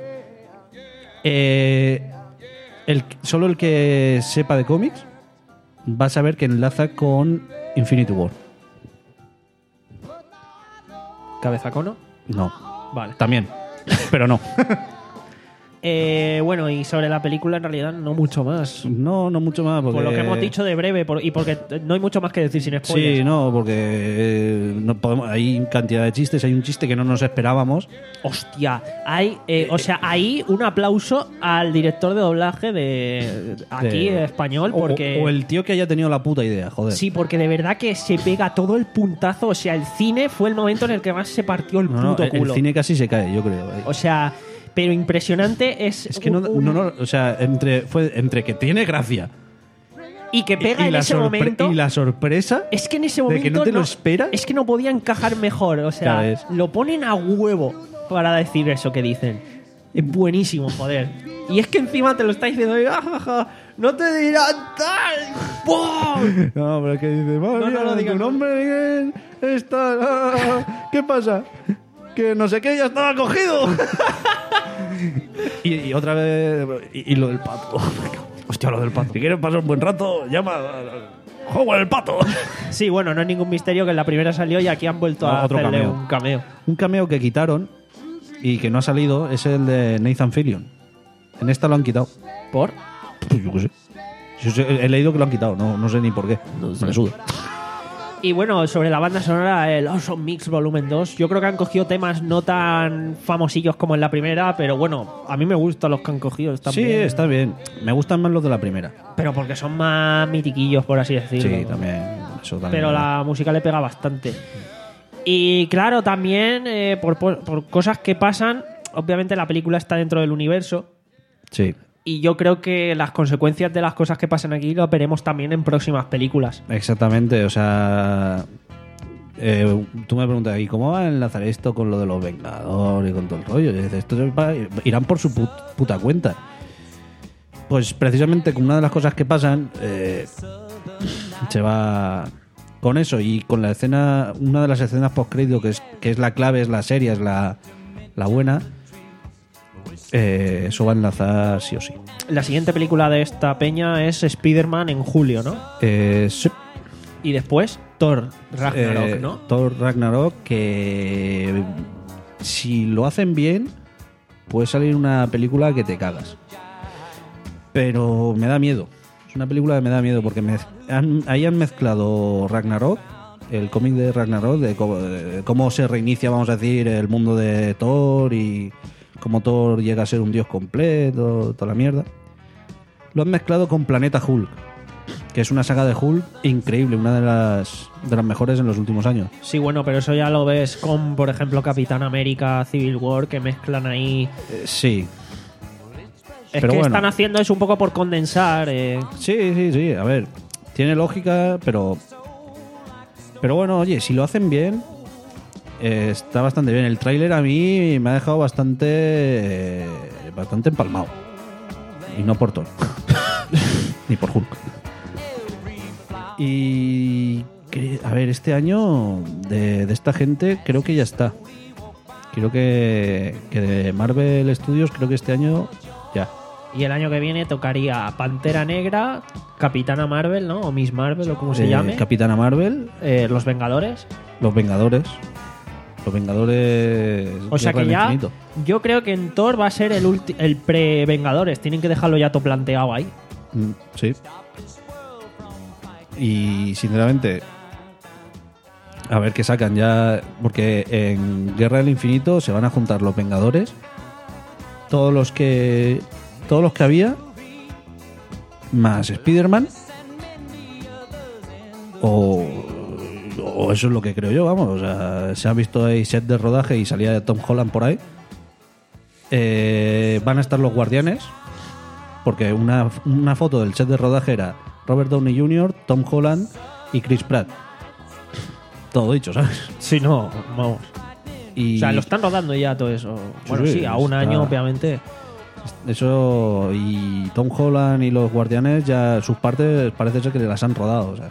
B: eh, el, solo el que sepa de cómics va a saber que enlaza con Infinity War.
A: Cabeza cono.
B: No,
A: Vale.
B: también, pero no.
A: Eh, bueno, y sobre la película en realidad no mucho más.
B: No, no mucho más. Porque...
A: Por lo que hemos dicho de breve por- y porque no hay mucho más que decir sin spoilers.
B: Sí, no, porque eh, no podemos, hay cantidad de chistes. Hay un chiste que no nos esperábamos.
A: Hostia, hay, eh, o sea, ahí un aplauso al director de doblaje de aquí
B: De-
A: español
B: O-
A: porque
B: O, el tío que haya tenido la puta idea, joder.
A: sí, porque de verdad que se pega todo el puntazo. O sea, el cine fue el momento en el que más se partió el
B: No, no,
A: puto
B: el, el
A: culo.
B: cine casi se cae, yo creo. eh.
A: O sea, pero impresionante es.
B: Es que no,
A: un-
B: no, no, o sea, entre, fue, entre que tiene gracia
A: Y que pega
B: y,
A: en
B: la
A: ese
B: sorpre-
A: momento.
B: y la sorpresa
A: Es que en ese
B: de
A: momento.
B: que no te lo esperas.
A: Es que no podía encajar mejor. O sea,
B: Ya ves.
A: lo ponen a huevo para decir eso que dicen. Es buenísimo, joder. Y es que encima te lo está diciendo. y, "Ah, ja, ja, no te dirán tal. ¡Pum!
B: No, pero es que dice, madre
A: No, no
B: mía,
A: lo digas,
B: tu
A: no.
B: nombre, Miguel, está... ah, ¿qué pasa? Que no sé qué, ya estaba cogido. y, y otra vez... Y, y lo del pato.
H: Hostia, lo del pato.
B: Si quieres pasar un buen rato, llama... ¡Juego el pato!
A: Sí, bueno, no es ningún misterio que en la primera salió y aquí han vuelto a
B: Otro
A: hacerle
B: cameo.
A: un cameo.
B: Un cameo que quitaron y que no ha salido es el de Nathan Fillion. En esta lo han quitado.
A: ¿Por?
B: Pues yo qué sé. Yo sé- he leído que lo han quitado, no, no sé ni por qué. Me la suda.
A: Y bueno, sobre la banda sonora, el Awesome Mix Volumen dos, yo creo que han cogido temas no tan famosillos como en la primera, pero bueno, a mí me gustan los que han cogido. Están
B: Sí,
A: bien.
B: está bien. Me gustan más los de la primera.
A: Pero porque son más mitiquillos, por así decirlo.
B: Sí, también. Eso también.
A: Pero la música le pega bastante. Y claro, también eh, por, por, por cosas que pasan, obviamente la película está dentro del universo.
B: Sí.
A: Y yo creo que las consecuencias de las cosas que pasan aquí lo veremos también en próximas películas.
B: Exactamente, o sea... eh, tú me preguntas, ¿y cómo va a enlazar esto con lo de los Vengadores y con todo el rollo? Y dices, esto va- irán por su put- puta cuenta. Pues precisamente con una de las cosas que pasan, eh, se va con eso y con la escena, una de las escenas post-crédito que es, que es la clave, es la seria, es la, la buena, eh, eso va a enlazar sí o sí.
A: La siguiente película de esta peña es Spider-Man en julio, ¿no?
B: Eh, sí.
A: Y después Thor Ragnarok,
B: Eh,
A: ¿no?
B: Thor Ragnarok, que si lo hacen bien, puede salir una película que te cagas. Pero me da miedo. Es una película que me da miedo porque me, han, ahí han mezclado Ragnarok, el cómic de Ragnarok, de cómo, de cómo se reinicia, vamos a decir, el mundo de Thor y cómo Thor llega a ser un dios completo, toda la mierda. Lo han mezclado con Planeta Hulk, que es una saga de Hulk increíble, una de las de las mejores en los últimos años.
A: Sí, bueno, pero eso ya lo ves con, por ejemplo, Capitán América, Civil War, que mezclan ahí.
B: Eh, sí.
A: Es
B: pero
A: que
B: bueno.
A: están haciendo eso un poco por condensar. Eh.
B: Sí, sí, sí. A ver, tiene lógica, pero. Pero bueno, oye, si lo hacen bien, eh, está bastante bien. El tráiler a mí me ha dejado bastante. Eh, bastante empalmado. Y no por Thor. Ni por Hulk. Y. que- A ver, este año de, de esta gente creo que ya está. Creo que, que de Marvel Studios, creo que este año ya.
A: Y el año que viene tocaría Pantera Negra, Capitana Marvel, ¿no? O Miss Marvel, o como se
B: Eh,
A: llame.
B: Capitana Marvel,
A: Eh, Los Vengadores.
B: Los Vengadores. Los Vengadores.
A: O sea
B: Guerra
A: que
B: del
A: ya.
B: Infinito.
A: Yo creo que en Thor va a ser el, ulti- el pre-Vengadores. Tienen que dejarlo ya todo planteado ahí.
B: Mm, sí. Y sinceramente, a ver qué sacan ya. Porque en Guerra del Infinito se van a juntar los Vengadores. Todos los que. Todos los que había. Más Spider-Man. O. O eso es lo que creo yo, vamos. O sea, se ha visto ahí set de rodaje y salía Tom Holland por ahí. Eh, van a estar los Guardianes. Porque una, una foto del set de rodaje era Robert Downey junior, Tom Holland y Chris Pratt. Todo dicho, ¿sabes?
A: Sí, no, vamos.
B: Y
A: O sea, lo están rodando ya todo eso. Bueno,
B: sí,
A: sí, a un
B: está-
A: año, obviamente.
B: eso y Tom Holland y los Guardianes ya sus partes parece ser que las han rodado. O sea,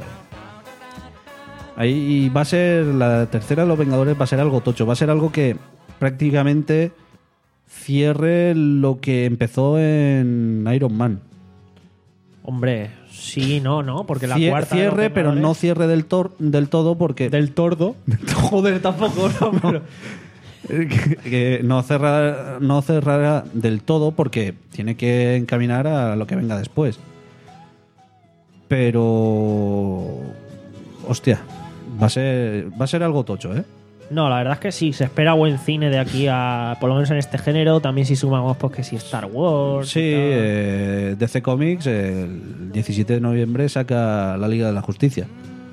B: ahí va a ser la tercera de los Vengadores, va a ser algo tocho, va a ser algo que prácticamente cierre lo que empezó en Iron Man.
A: Hombre, sí, no, no, porque la
B: Cie-
A: cuarta. de los
B: cierre, pero no
A: Vengadores-
B: cierre del, tor- del todo porque
A: Del tordo. Joder, tampoco, no, pero-
B: que, que no cerrará no cerrará del todo porque tiene que encaminar a lo que venga después. Pero hostia, va a ser va a ser algo tocho, ¿eh?
A: No, la verdad es que sí, se espera buen cine de aquí a. Por lo menos en este género. También si sumamos, pues que si Star Wars.
B: Sí,
A: y tal.
B: eh, D C Comics el diecisiete de noviembre saca la Liga de la Justicia.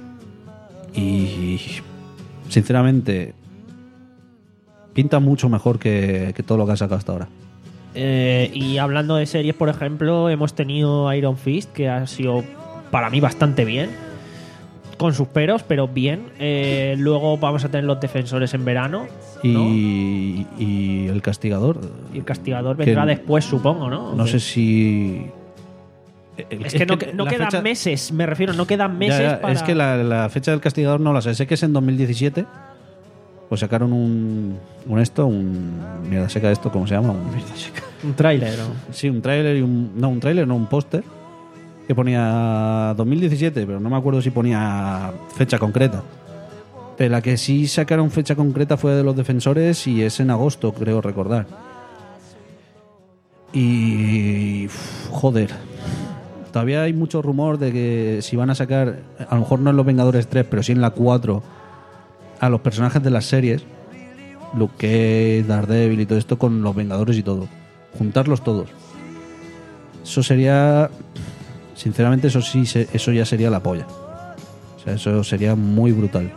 B: Y sinceramente pinta mucho mejor que, que todo lo que ha sacado hasta ahora.
A: Eh, y hablando de series, por ejemplo, hemos tenido Iron Fist, que ha sido para mí bastante bien. Con sus peros, pero bien. Eh, luego vamos a tener Los Defensores en verano. ¿no?
B: Y, y el Castigador.
A: Y el Castigador vendrá
B: que
A: después, supongo, ¿no?
B: No sé si. el-
A: Es que no, que- no
B: la
A: quedan
B: fecha-
A: meses, me refiero, no quedan
B: Ya,
A: meses
B: ya,
A: para...
B: Es que la, la fecha del Castigador no la sé. Sé que es en dos mil diecisiete. Pues sacaron un. Un esto, un. Mierda seca esto, ¿cómo se llama? Un,
A: Un tráiler, ¿no?
B: sí, un tráiler y un. No, un tráiler, no, un póster. Que ponía dos mil diecisiete, pero no me acuerdo si ponía fecha concreta. Pero la que sí sacaron fecha concreta fue de Los Defensores y es en agosto, creo recordar. Y. uf, joder. todavía hay mucho rumor de que si van a sacar, a lo mejor no en Los Vengadores tres, pero sí en la cuatro, a los personajes de las series, Luke Cage, Daredevil y todo esto, con los Vengadores y todo. Juntarlos todos. Eso sería... Sinceramente, eso sí, eso ya sería la polla. O sea, eso sería muy brutal.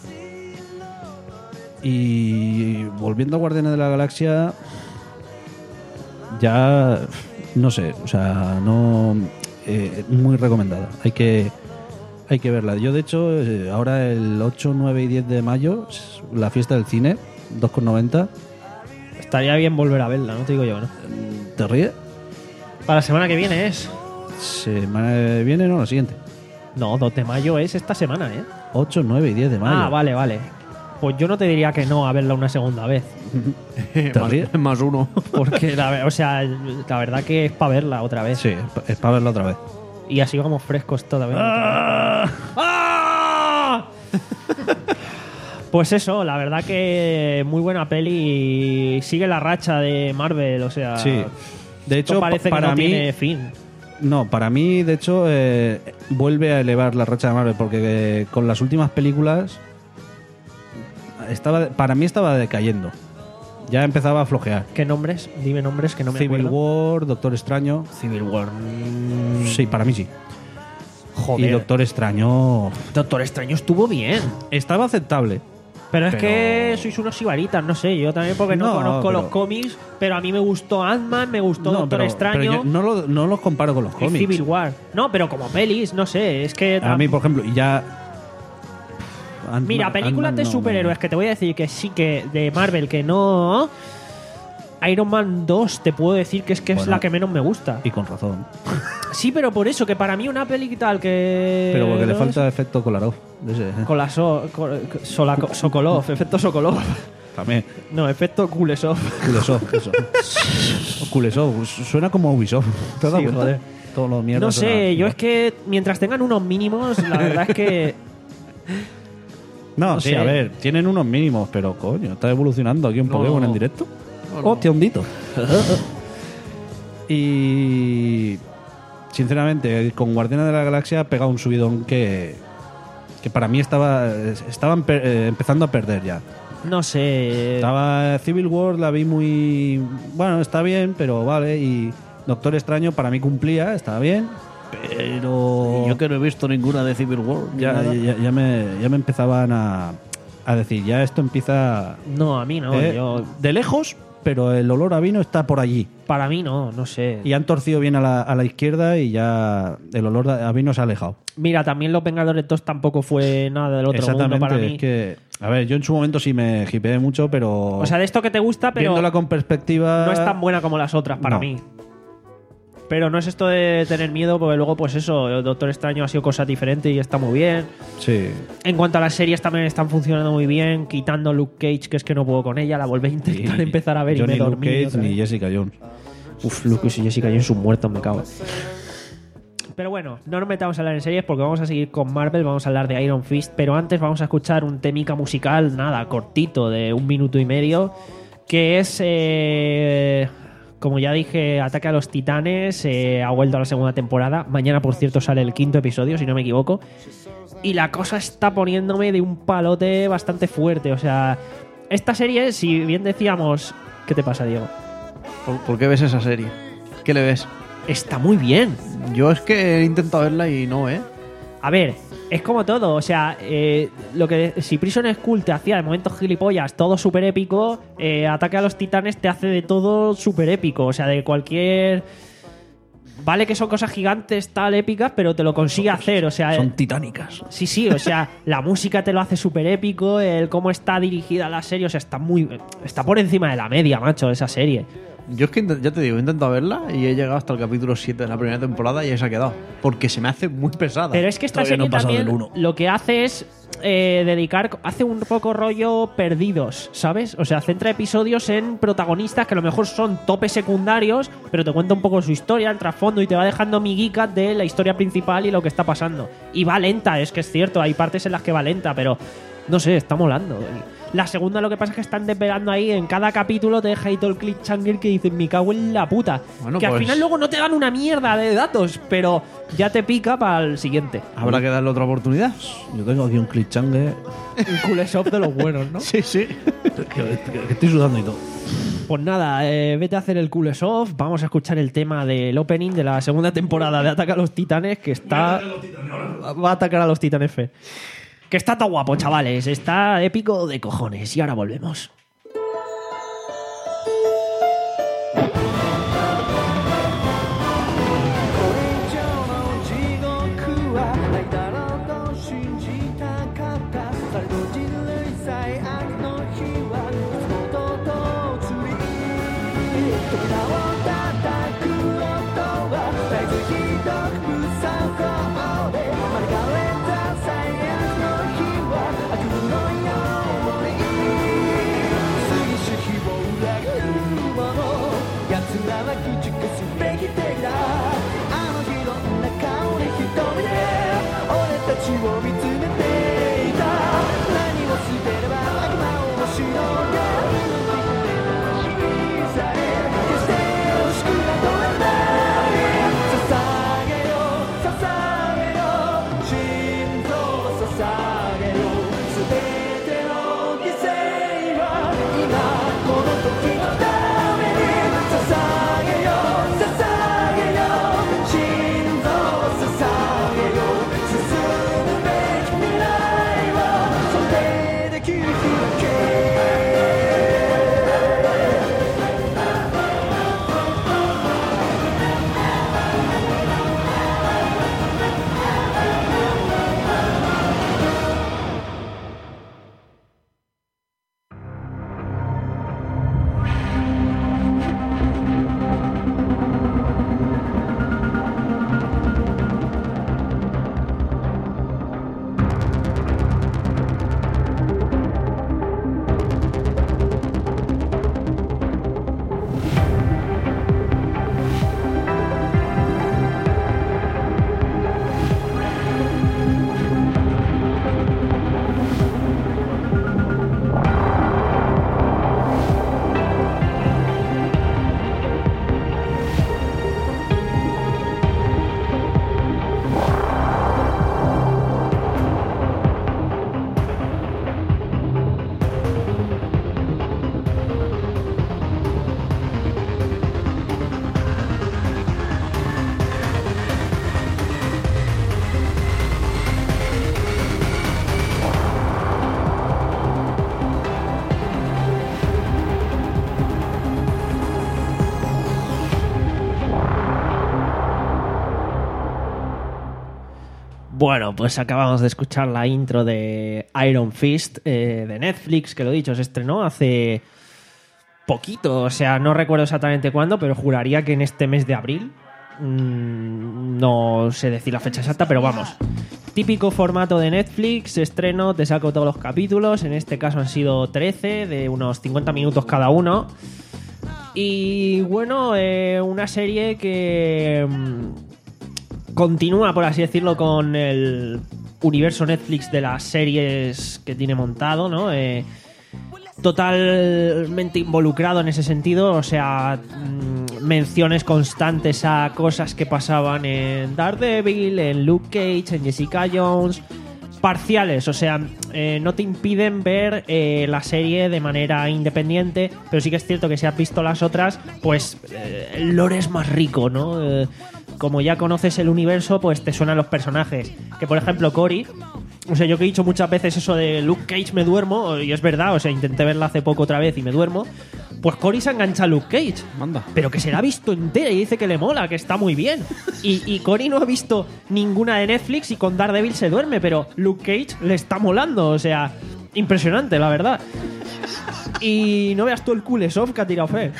B: Y volviendo a Guardianes de la Galaxia, ya no sé, o sea, no eh, muy recomendada. Hay que hay que verla. Yo de hecho eh, ahora el ocho, nueve y diez de mayo, la fiesta del cine, dos con noventa.
A: Estaría bien volver a verla, no te digo yo, ¿no?
B: ¿Te ríes?
A: Para la semana que viene es.
B: Semana que viene, no, la siguiente.
A: No, dos de mayo es esta semana, ¿eh?
B: ocho, nueve y diez de mayo.
A: Ah, vale, vale. Pues yo no te diría que no a verla una segunda vez.
B: ¿Te ríes?
H: más, más uno.
A: Porque, la, o sea, la verdad que es para verla otra vez.
B: Sí, es para verla otra vez.
A: Y así vamos frescos todavía.
B: ¡Ah!
A: ¡Ah! Pues eso, la verdad que muy buena peli y sigue la racha de Marvel, o sea...
B: Sí. De hecho,
A: parece
B: para
A: que no
B: mí,
A: tiene fin.
B: No, para mí, de hecho, eh, vuelve a elevar la racha de Marvel, porque eh, con las últimas películas estaba, para mí estaba decayendo. Ya empezaba a flojear.
A: ¿Qué nombres? Dime nombres que no me
B: Civil
A: acuerdo.
B: War, Doctor Extraño.
A: Civil War. Mm.
B: Sí, para mí sí.
A: Joder.
B: Y Doctor Extraño...
A: Doctor Extraño estuvo bien.
B: Estaba aceptable.
A: Pero es
B: Pero-
A: que sois unos ibaritas, no sé, yo también porque no,
B: No,
A: conozco
B: pero-
A: los cómics, pero a mí me gustó Ant-Man, me gustó
B: No,
A: Doctor
B: pero-
A: Extraño
B: pero yo no, lo- no los comparo con los
A: y
B: cómics.
A: Civil War. No, pero como pelis, no sé, es que...
B: A mí, por ejemplo, y ya... Ant-
A: Mira, películas
B: Ant-Man
A: de
B: no
A: superhéroes que te voy a decir que sí que de Marvel que no... Iron Man dos te puedo decir que es que es
B: Bueno.
A: la que menos me gusta.
B: me- Y con razón.
A: Sí, pero por eso, que para mí una peli tal que...
B: Pero porque le
A: no
B: falta efecto Kolarov. de ese, ¿eh?
A: Con la so, con- Sola- Sokolov, efecto Sokolov.
B: También.
A: No, efecto Kulesov.
B: Kulesov, eso. O Kulesov, suena como Ubisoft. ¿Te has dado
A: Sí,
B: cuenta?
A: joder.
B: Todos los mierdas
A: No
B: suenan
A: sé, yo
B: igual.
A: es que mientras tengan unos mínimos, la verdad es que...
B: No,
A: no
B: sí,
A: sé.
B: a ver, tienen unos mínimos, pero coño, está evolucionando aquí un
H: No.
B: Pokémon en directo.
H: No, no.
B: Hostia, hondito. Y sinceramente, con Guardianes de la Galaxia ha pegado un subidón que, que para mí estaba estaban per- eh, empezando a perder ya.
A: No sé...
B: Estaba Civil War, la vi muy... Bueno, está bien, pero vale. Y Doctor Extraño para mí cumplía, estaba bien, pero...
H: Yo que no he visto ninguna de Civil War. ni
B: ya,
H: nada.
B: ya, ya me, ya me empezaban a, a decir, ya esto empieza...
A: No, a mí no,
B: eh,
A: yo...
B: de lejos, pero el olor a vino está por allí.
A: Para mí no, no sé.
B: Y han torcido bien a la, a la izquierda y ya el olor a vino se ha alejado.
A: Mira, también Los Vengadores dos tampoco fue nada del otro mundo
B: Exactamente,
A: para mí.
B: es que... A ver, yo en su momento sí me hipeé mucho, pero...
A: O sea, de esto que te gusta, pero
B: viéndola con perspectiva...
A: no es tan buena como las otras para
B: No.
A: mí. Pero no es esto de tener miedo, porque luego, pues eso, el Doctor Extraño ha sido cosas diferentes y está muy bien.
B: Sí.
A: En cuanto a las series, también están funcionando muy bien, quitando Luke Cage, que es que no puedo con ella, la volví a intentar
B: Y-
A: empezar a ver
B: yo
A: y me
B: ni Luke
A: dormí.
B: Cage
A: otra
B: ni
A: vez.
B: Jessica Jones.
A: Uf, Lucas y Jessica Jones son muertos, me cago. Pero bueno, no nos metamos a hablar en series porque vamos a seguir con Marvel, vamos a hablar de Iron Fist, pero antes vamos a escuchar un temica musical, nada, cortito, de un minuto y medio, que es, eh, como ya dije, Ataque a los Titanes, eh, ha vuelto a la segunda temporada. Mañana, por cierto, sale el quinto episodio, si no me equivoco. Y la cosa está poniéndome de un palote bastante fuerte, o sea, esta serie, si bien decíamos... ¿Qué te pasa, Diego?
H: ¿Por, por qué ves esa serie? ¿Qué le ves?
A: Está muy bien.
H: Yo es que he intentado verla y no, ¿eh?
A: A ver, es como todo, o sea, eh, lo que si Prison School te hacía de momentos gilipollas todo súper épico, eh, Ataque a los Titanes te hace de todo súper épico, o sea, de cualquier... Vale que son cosas gigantes, tal, épicas, pero te lo consigue hacer, o sea...
B: Son titánicas.
A: Sí, sí, o sea, la música te lo hace súper épico, el cómo está dirigida la serie, o sea, está muy... Está por encima de la media, macho, esa serie.
H: Yo es que intent- ya te digo, he intentado verla y he llegado hasta el capítulo siete de la primera temporada y ahí se ha quedado. Porque se me hace muy pesada.
A: Pero es que esta
B: Todavía no
A: serie
B: he pasado
A: también
B: del uno.
A: lo que hace es eh, dedicar, hace un poco rollo Perdidos, ¿sabes? O sea, centra episodios en protagonistas que a lo mejor son topes secundarios, pero te cuenta un poco su historia, el trasfondo y te va dejando miguicas de la historia principal y lo que está pasando. Y va lenta, es que es cierto, hay partes en las que va lenta, pero no sé, está molando. La segunda lo que pasa es que están desvelando ahí, en cada capítulo te deja ahí todo el cliffhanger que dicen, me cago en la puta.
H: Bueno,
A: que al
H: pues-
A: final luego no te dan una mierda de datos, pero ya te pica para el siguiente.
H: Habrá que darle otra oportunidad.
B: Yo tengo aquí un cliffhanger
A: Un cool shop de los buenos, ¿no?
H: Sí, sí.
B: que, que- que estoy sudando y todo.
A: Pues nada, eh, vete a hacer el cool off. Vamos a escuchar el tema del opening de la segunda temporada de Ataca a los Titanes, que está... Va a atacar a los Titanes F. Que está todo guapo, chavales. Está épico de cojones. Y ahora volvemos. 'Bueno, pues acabamos de escuchar la intro de Iron Fist eh, de Netflix, que lo dicho, se estrenó hace poquito, o sea, no recuerdo exactamente cuándo, pero juraría que en este mes de abril. Mm, no sé decir la fecha exacta, pero vamos. Típico formato de Netflix, estreno, te saco todos los capítulos, en este caso han sido trece, de unos cincuenta minutos cada uno. Y bueno, eh, una serie que mm, continúa, por así decirlo, con el universo Netflix de las series que tiene montado, ¿no? Eh, totalmente involucrado en ese sentido, o sea, mmm, menciones constantes a cosas que pasaban en Daredevil, en Luke Cage, en Jessica Jones, parciales, o sea, eh, no te impiden ver eh, la serie de manera independiente, pero sí que es cierto que si has visto las otras, pues eh, el lore es más rico, ¿no? Eh, como ya conoces el universo, pues te suenan los personajes. Que por ejemplo, Cory, o sea, yo que he dicho muchas veces eso de Luke Cage me duermo, y es verdad, o sea, intenté verla hace poco otra vez y me duermo. Pues Cory se engancha a Luke Cage.
H: Manda.
A: Pero que se la ha visto entera y dice que le mola, que está muy bien. Y, y Cory no ha visto ninguna de Netflix y con Daredevil se duerme, pero Luke Cage le está molando, o sea, impresionante, la verdad. Y no veas tú el Kulesov que ha tirado Fe.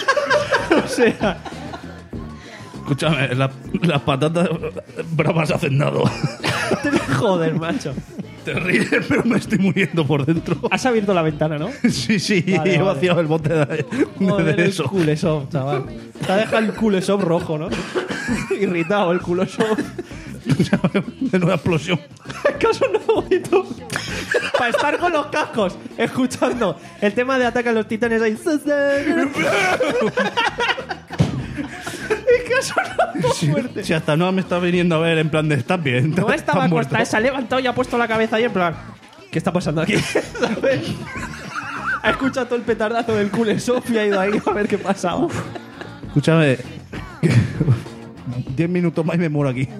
A: O sea...
B: Escúchame, la- las patatas bravas hacen nado.
A: Joder, macho.
B: Te ríes, pero me estoy muriendo por dentro.
A: Has abierto la ventana, ¿no?
B: Sí, sí,
A: Vale,
B: he
A: vale.
B: vaciado el bote de, de
A: Joder, el
B: eso.
A: Kulesov, chaval. Te ha dejado el Kulesov rojo, ¿no? Irritado el Kulesov.
B: De nueva explosión.
A: ¿Acaso no, bonito? Para estar con los cascos, escuchando el tema de Ataque a los Titanes ahí. Es que ha sonado
B: Si,
A: fuerte.
B: si hasta no me está viniendo a ver en plan de ¿estás bien?
A: No estaba
B: ¿Estás muerto?
A: acostada, se ha levantado y ha puesto la cabeza ahí en plan, ¿qué está pasando aquí? ¿Sabes? Ha escuchado todo el petardazo del culo Sofía y ha ido ahí a ver qué pasaba.
B: Escúchame. Diez minutos más y me muero aquí.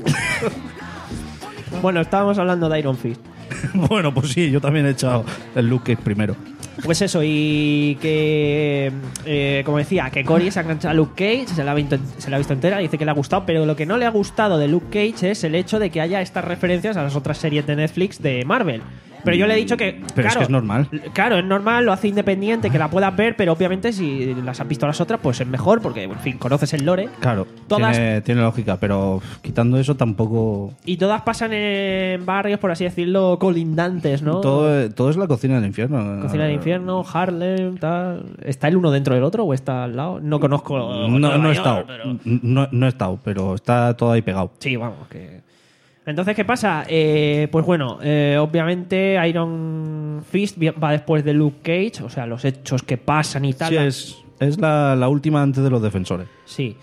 A: Bueno, estábamos hablando de Iron Fist.
B: Bueno, pues sí, yo también he echado el Luke Cage primero.
A: Pues eso, y que, eh, como decía, que Cory se ha enganchado a Luke Cage, se la, ha visto, se la ha visto entera, dice que le ha gustado, pero lo que no le ha gustado de Luke Cage es el hecho de que haya estas referencias a las otras series de Netflix de Marvel. Pero yo le he dicho que,
B: Pero
A: claro,
B: es que es normal.
A: Claro, es normal, lo hace independiente, que la puedas ver, pero obviamente si las has visto las otras, pues es mejor, porque, en fin, conoces el lore.
B: Claro,
A: Todas-
B: tiene, tiene lógica, pero quitando eso tampoco...
A: Y todas pasan en barrios, por así decirlo, colindantes, ¿no?
B: Todo, todo es la cocina del infierno.
A: Cocina del Infierno, Harlem, tal. ¿Está el uno dentro del otro o está al lado? No conozco.
B: No, no
A: Nueva
B: he
A: York,
B: estado.
A: pero-
B: No, no he estado, pero está todo ahí pegado.
A: Sí, vamos, que. Entonces, ¿qué pasa? Eh, pues bueno, eh, obviamente Iron Fist va después de Luke Cage, o sea, los hechos que pasan y tal.
B: Sí, es, es la, la última antes de los defensores.
A: Sí.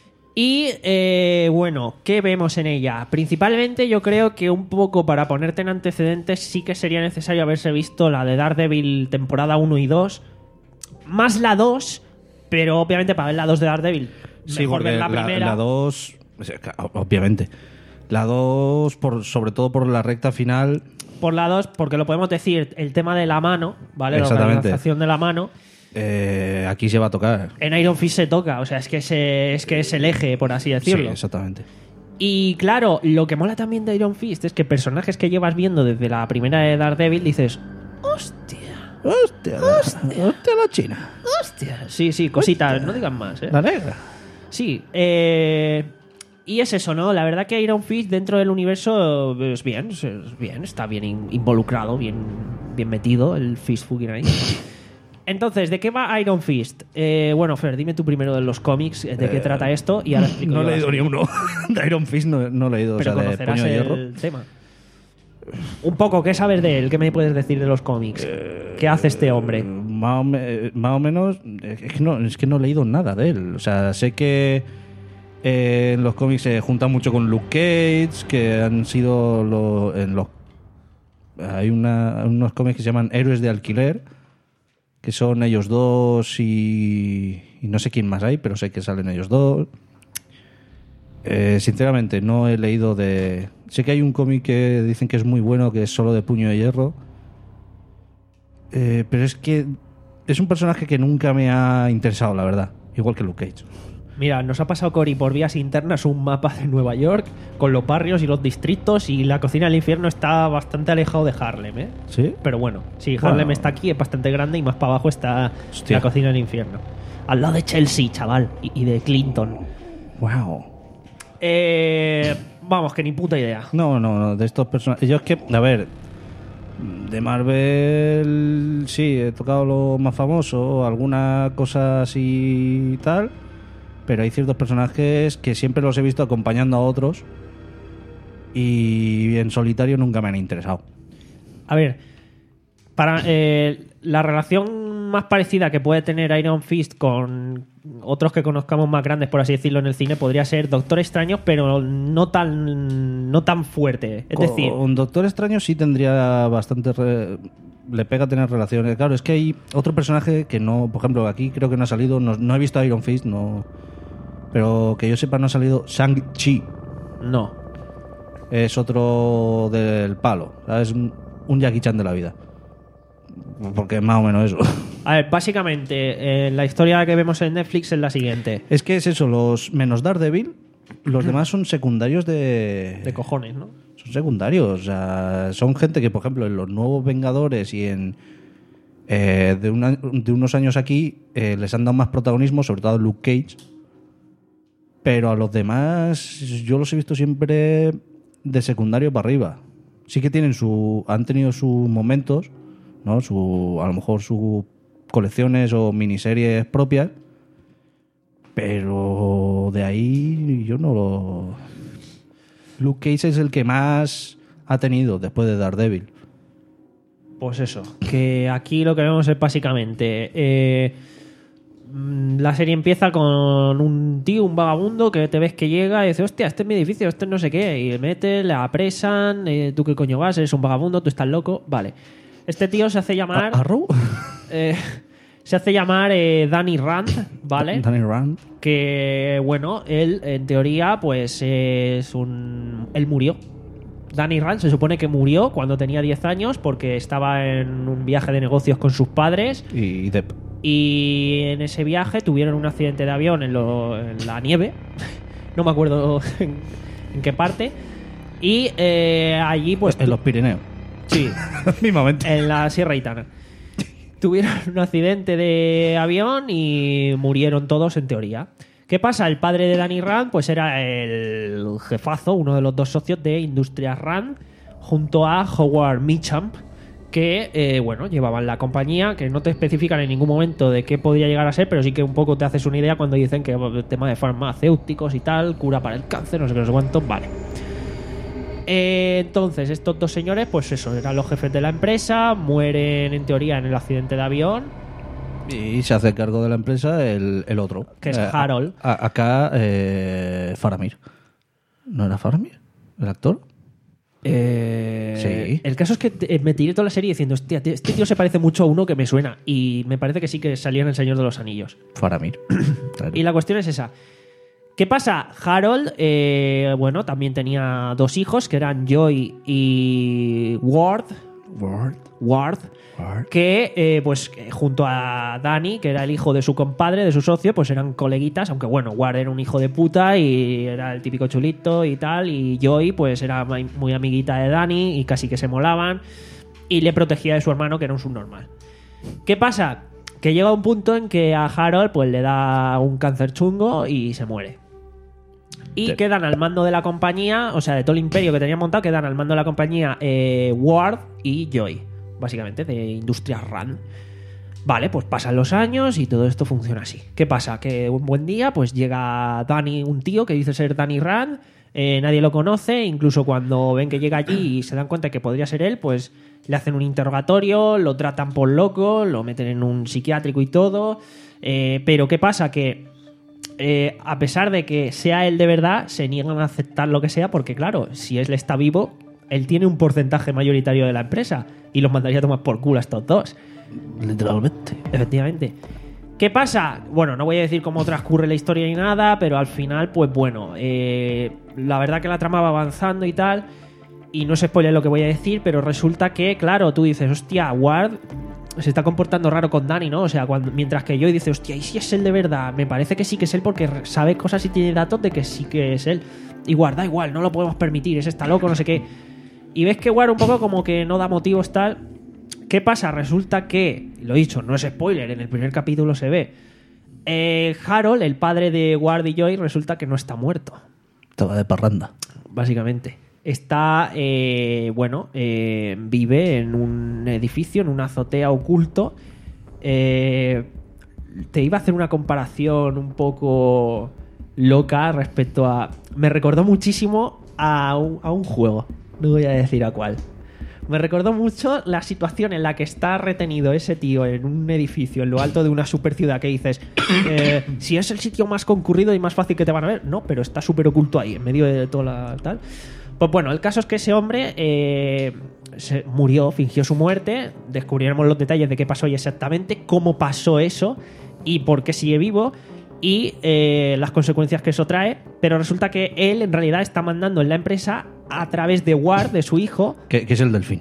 A: Y eh, bueno, ¿qué vemos en ella? Principalmente yo creo que un poco para ponerte en antecedentes sí que sería necesario haberse visto la de Daredevil temporada uno y dos, más la dos, pero obviamente para ver la dos de Daredevil,
B: Sí,
A: mejor
B: porque
A: ver la
B: la,
A: primera.
B: la dos, o sea, obviamente. La dos, por, sobre todo por la recta final.
A: Por la dos, porque lo podemos decir, el tema de la mano, ¿vale? La
B: Exactamente.
A: organización de la mano.
B: Eh, aquí se va a tocar.
A: En Iron Fist se toca, o sea, es que, se, es que es el eje, por así
B: Sí,
A: decirlo.
B: exactamente.
A: Y claro, lo que mola también de Iron Fist es que personajes que llevas viendo desde la primera de Daredevil dices, hostia,
B: Hostia, hostia, hostia la china.
A: hostia. Sí, sí, cositas, no digan más, ¿eh?
B: La negra.
A: Sí, eh, y es eso, ¿no? La verdad que Iron Fist dentro del universo es bien, es bien, está bien in- involucrado, bien, bien metido el Fist fucking ahí. Entonces, ¿de qué va Iron Fist? Eh, bueno, Fer, dime tú primero de los cómics, eh, de qué trata esto y ahora explico
B: No he
A: yo
B: leído
A: la
B: ni
A: serie.
B: uno. De Iron Fist no, no he leído.
A: Pero
B: o sea, de
A: conocerás
B: Puño de
A: el
B: Hierro.
A: tema. Un poco, ¿qué sabes de él? ¿Qué me puedes decir de los cómics? ¿Qué hace este hombre?
B: Más o, me- más o menos, es que, no, es que no he leído nada de él. O sea, sé que eh, en los cómics se junta mucho con Luke Cage, que han sido lo- en los... Hay una, unos cómics que se llaman Héroes de Alquiler, que son ellos dos y, y no sé quién más hay, pero sé que salen ellos dos. Eh, sinceramente, no he leído de... Sé que hay un cómic que dicen que es muy bueno, que es solo de Puño de Hierro. Eh, pero es que es un personaje que nunca me ha interesado, la verdad. Igual que Luke Cage.
A: Mira, nos ha pasado Cory por vías internas un mapa de Nueva York con los barrios y los distritos y la cocina del infierno está bastante alejado de Harlem, ¿eh?
B: ¿Sí?
A: Pero bueno, sí, Harlem
B: Bueno.
A: está aquí, es bastante grande y más para abajo está
B: Hostia.
A: la cocina del infierno. Al lado de Chelsea, chaval, y, y de Clinton.
B: Wow.
A: Eh, vamos, que ni puta idea.
B: No, no, no. De estos personajes... Yo es que, a ver... De Marvel... Sí, he tocado lo más famoso, alguna cosa así y tal... Pero hay ciertos personajes que siempre los he visto acompañando a otros y en solitario nunca me han interesado.
A: A ver, para eh, la relación más parecida que puede tener Iron Fist con otros que conozcamos más grandes, por así decirlo, en el cine, podría ser Doctor Extraño, pero no tan, no tan fuerte. Es decir,
B: Un Doctor Extraño sí tendría bastante... re- Le pega tener relaciones. Claro, es que hay otro personaje que no... Por ejemplo, aquí creo que no ha salido... No, no he visto a Iron Fist, no... Pero que yo sepa no ha salido Shang-Chi.
A: no.
B: Es otro del palo. ¿Sabes? Un, un Jackie Chan de la vida. Porque es más o menos eso.
A: A ver, básicamente, eh, la historia que vemos en Netflix es la siguiente.
B: Es que es eso, los menos Daredevil, los demás son secundarios de...
A: De cojones, ¿no?
B: Son secundarios. O sea, son gente que, por ejemplo, en los Nuevos Vengadores y en... eh, de, una- de unos años aquí eh, les han dado más protagonismo, sobre todo a Luke Cage. Pero a los demás yo los he visto siempre de secundario para arriba. Sí que tienen su... Han tenido sus momentos, ¿no? Su, a lo mejor sus colecciones o miniseries propias. Pero de ahí yo no lo... Luke Cage es el que más ha tenido después de Daredevil.
A: Pues eso, que aquí lo que vemos es básicamente... Eh, la serie empieza con un tío, un vagabundo, que te ves que llega y dice, hostia, este es mi edificio, este no sé qué. Y le mete, le apresan, eh, tú qué coño vas, eres un vagabundo, tú estás loco. Vale. Este tío se hace llamar...
B: ¿Arrow?
A: Eh, se hace llamar eh, Danny Rand, ¿vale?
B: Danny Rand.
A: Que, bueno, él, en teoría, pues es un... Él murió. Danny Rand se supone que murió cuando tenía diez años porque estaba en un viaje de negocios con sus padres.
B: Y Depp.
A: Y en ese viaje tuvieron un accidente de avión en, lo, en la nieve. No me acuerdo en, en qué parte. Y eh, allí, pues.
B: En los Pirineos.
A: Sí.
B: Mismamente.
A: En la Sierra Gitana. Tuvieron un accidente de avión y murieron todos en teoría. ¿Qué pasa? El padre de Danny Rand, pues era el jefazo, uno de los dos socios de Industrias Rand, junto a Howard Meacham, que, eh, bueno, llevaban la compañía, que no te especifican en ningún momento de qué podría llegar a ser, pero sí que un poco te haces una idea cuando dicen que el tema de farmacéuticos y tal, cura para el cáncer, no sé qué, no sé cuánto, vale. Eh, entonces, estos dos señores, pues eso, eran los jefes de la empresa, mueren en teoría en el accidente de avión.
B: Y se hace cargo de la empresa el, el otro.
A: Que es
B: eh,
A: Harold.
B: A, acá, eh, Faramir. ¿No era Faramir? ¿El actor?
A: Eh,
B: Sí.
A: El caso es que te- me tiré toda la serie diciendo, hostia, tío, este tío se parece mucho a uno que me suena. Y me parece que sí que salía en El Señor de los Anillos.
B: Faramir. Claro.
A: Y la cuestión es esa. ¿Qué pasa? Harold, eh, bueno, también tenía dos hijos, que eran Joy y Ward.
B: Ward.
A: Ward.
B: Ward.
A: Que, eh, pues, eh, junto a Danny, que era el hijo de su compadre, de su socio, pues eran coleguitas, aunque bueno, Ward era un hijo de puta y era el típico chulito y tal, y Joy, pues, era muy muy amiguita de Danny y casi que se molaban, y le protegía de su hermano, que era un subnormal. ¿Qué pasa? Que llega un punto en que a Harold, pues, le da un cáncer chungo y se muere. Y
B: Sí.
A: quedan al mando de la compañía, o sea, de todo el imperio que tenían montado, quedan al mando de la compañía eh, Ward y Joy, básicamente, de Industrias Rand. Vale, pues pasan los años y todo esto funciona así. ¿Qué pasa? Que un buen día, pues llega Danny, un tío que dice ser Danny Rand, eh, nadie lo conoce, incluso cuando ven que llega allí y se dan cuenta que podría ser él, pues le hacen un interrogatorio, lo tratan por loco, lo meten en un psiquiátrico y todo. Eh, pero ¿qué pasa? Que Eh, a pesar de que sea él de verdad, se niegan a aceptar lo que sea porque, claro, si él está vivo, él tiene un porcentaje mayoritario de la empresa y los mandaría a tomar por culo a estos dos.
B: Literalmente.
A: Efectivamente. ¿Qué pasa? Bueno, no voy a decir cómo transcurre la historia ni nada, pero al final, pues bueno, eh, la verdad que la trama va avanzando y tal, y no se spoiler lo que voy a decir, pero resulta que, claro, tú dices, hostia, Ward se está comportando raro con Danny, ¿no? O sea, cuando, mientras que yo dice, hostia, ¿y si es él de verdad? Me parece que sí que es él porque sabe cosas y tiene datos de que sí que es él. Y Ward, da igual, no lo podemos permitir, ese está loco, no sé qué. Y ves que Ward un poco como que no da motivos tal. ¿Qué pasa? Resulta que, lo he dicho, no es spoiler, en el primer capítulo se ve, eh, Harold, el padre de Ward y Joy, resulta que no está muerto.
B: Estaba de parranda.
A: Básicamente. Está, eh, bueno, eh, vive en un edificio, en una azotea oculto. Eh, te iba a hacer una comparación un poco loca respecto a... Me recordó muchísimo a un, a un juego. No voy a decir a cuál. Me recordó mucho la situación en la que está retenido ese tío en un edificio en lo alto de una super ciudad que dices, eh, si es el sitio más concurrido y más fácil que te van a ver, no, pero está súper oculto ahí, en medio de toda la tal. Pues bueno, el caso es que ese hombre eh, se murió, fingió su muerte, descubriremos los detalles de qué pasó y exactamente, cómo pasó eso y por qué sigue vivo y eh, las consecuencias que eso trae, pero resulta que él en realidad está mandando en la empresa a través de Ward, de su hijo.
B: Que, que es el delfín.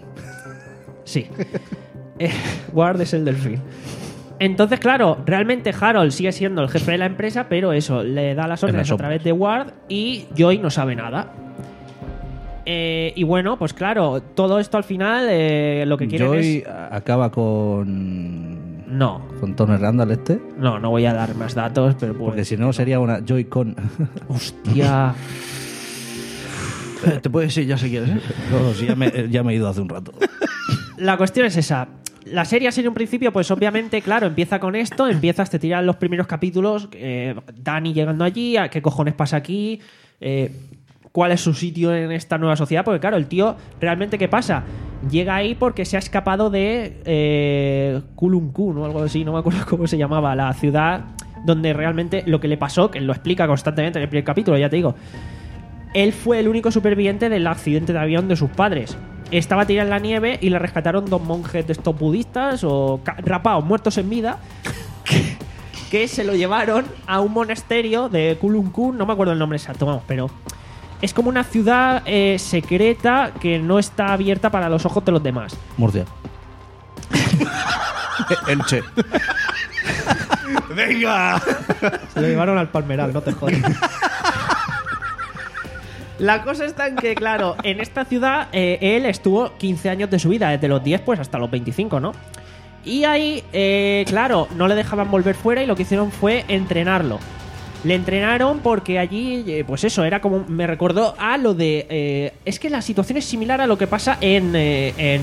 A: Sí. Eh, Ward es el delfín. Entonces, claro, realmente Harold sigue siendo el jefe de la empresa, pero eso, le da las órdenes a través de Ward y Joy no sabe nada. Eh, y bueno, pues claro, todo esto al final eh, lo que quieren
B: Joy
A: es...
B: acaba con...
A: No.
B: Con Tony Randall este.
A: No, no voy a dar más datos, pero pues...
B: Porque si no sería una Joy con...
A: Hostia...
H: Te puedes ir ya si quieres, ¿eh?
B: No, sí, ya, me, ya me he ido hace un rato.
A: La cuestión es esa. La serie así en un principio, pues obviamente, claro, empieza con esto, empiezas, te tiran los primeros capítulos, eh, Danny llegando allí, ¿qué cojones pasa aquí? Eh, cuál es su sitio en esta nueva sociedad, porque claro, el tío, realmente, ¿qué pasa? Llega ahí porque se ha escapado de eh, Kulun-Kun o algo así, no me acuerdo cómo se llamaba, la ciudad donde realmente lo que le pasó, que lo explica constantemente en el primer capítulo, ya te digo. Él fue el único superviviente del accidente de avión de sus padres. Estaba tirado en la nieve y le rescataron dos monjes de estos budistas o rapados, muertos en vida, que, que se lo llevaron a un monasterio de Kulun-Kun, no me acuerdo el nombre exacto, vamos, pero es como una ciudad eh, secreta que no está abierta para los ojos de los demás.
B: Murcia.
H: Elche.
B: ¡Venga!
A: Se lo llevaron al Palmeral, no te jodas. La cosa está en que, claro, en esta ciudad eh, él estuvo quince años de su vida, desde los diez pues hasta los veinticinco, ¿no? Y ahí, eh, claro, no le dejaban volver fuera y lo que hicieron fue entrenarlo. Le entrenaron porque allí, eh, pues eso, era como... Me recordó a lo de... Eh, es que la situación es similar a lo que pasa en... Eh, en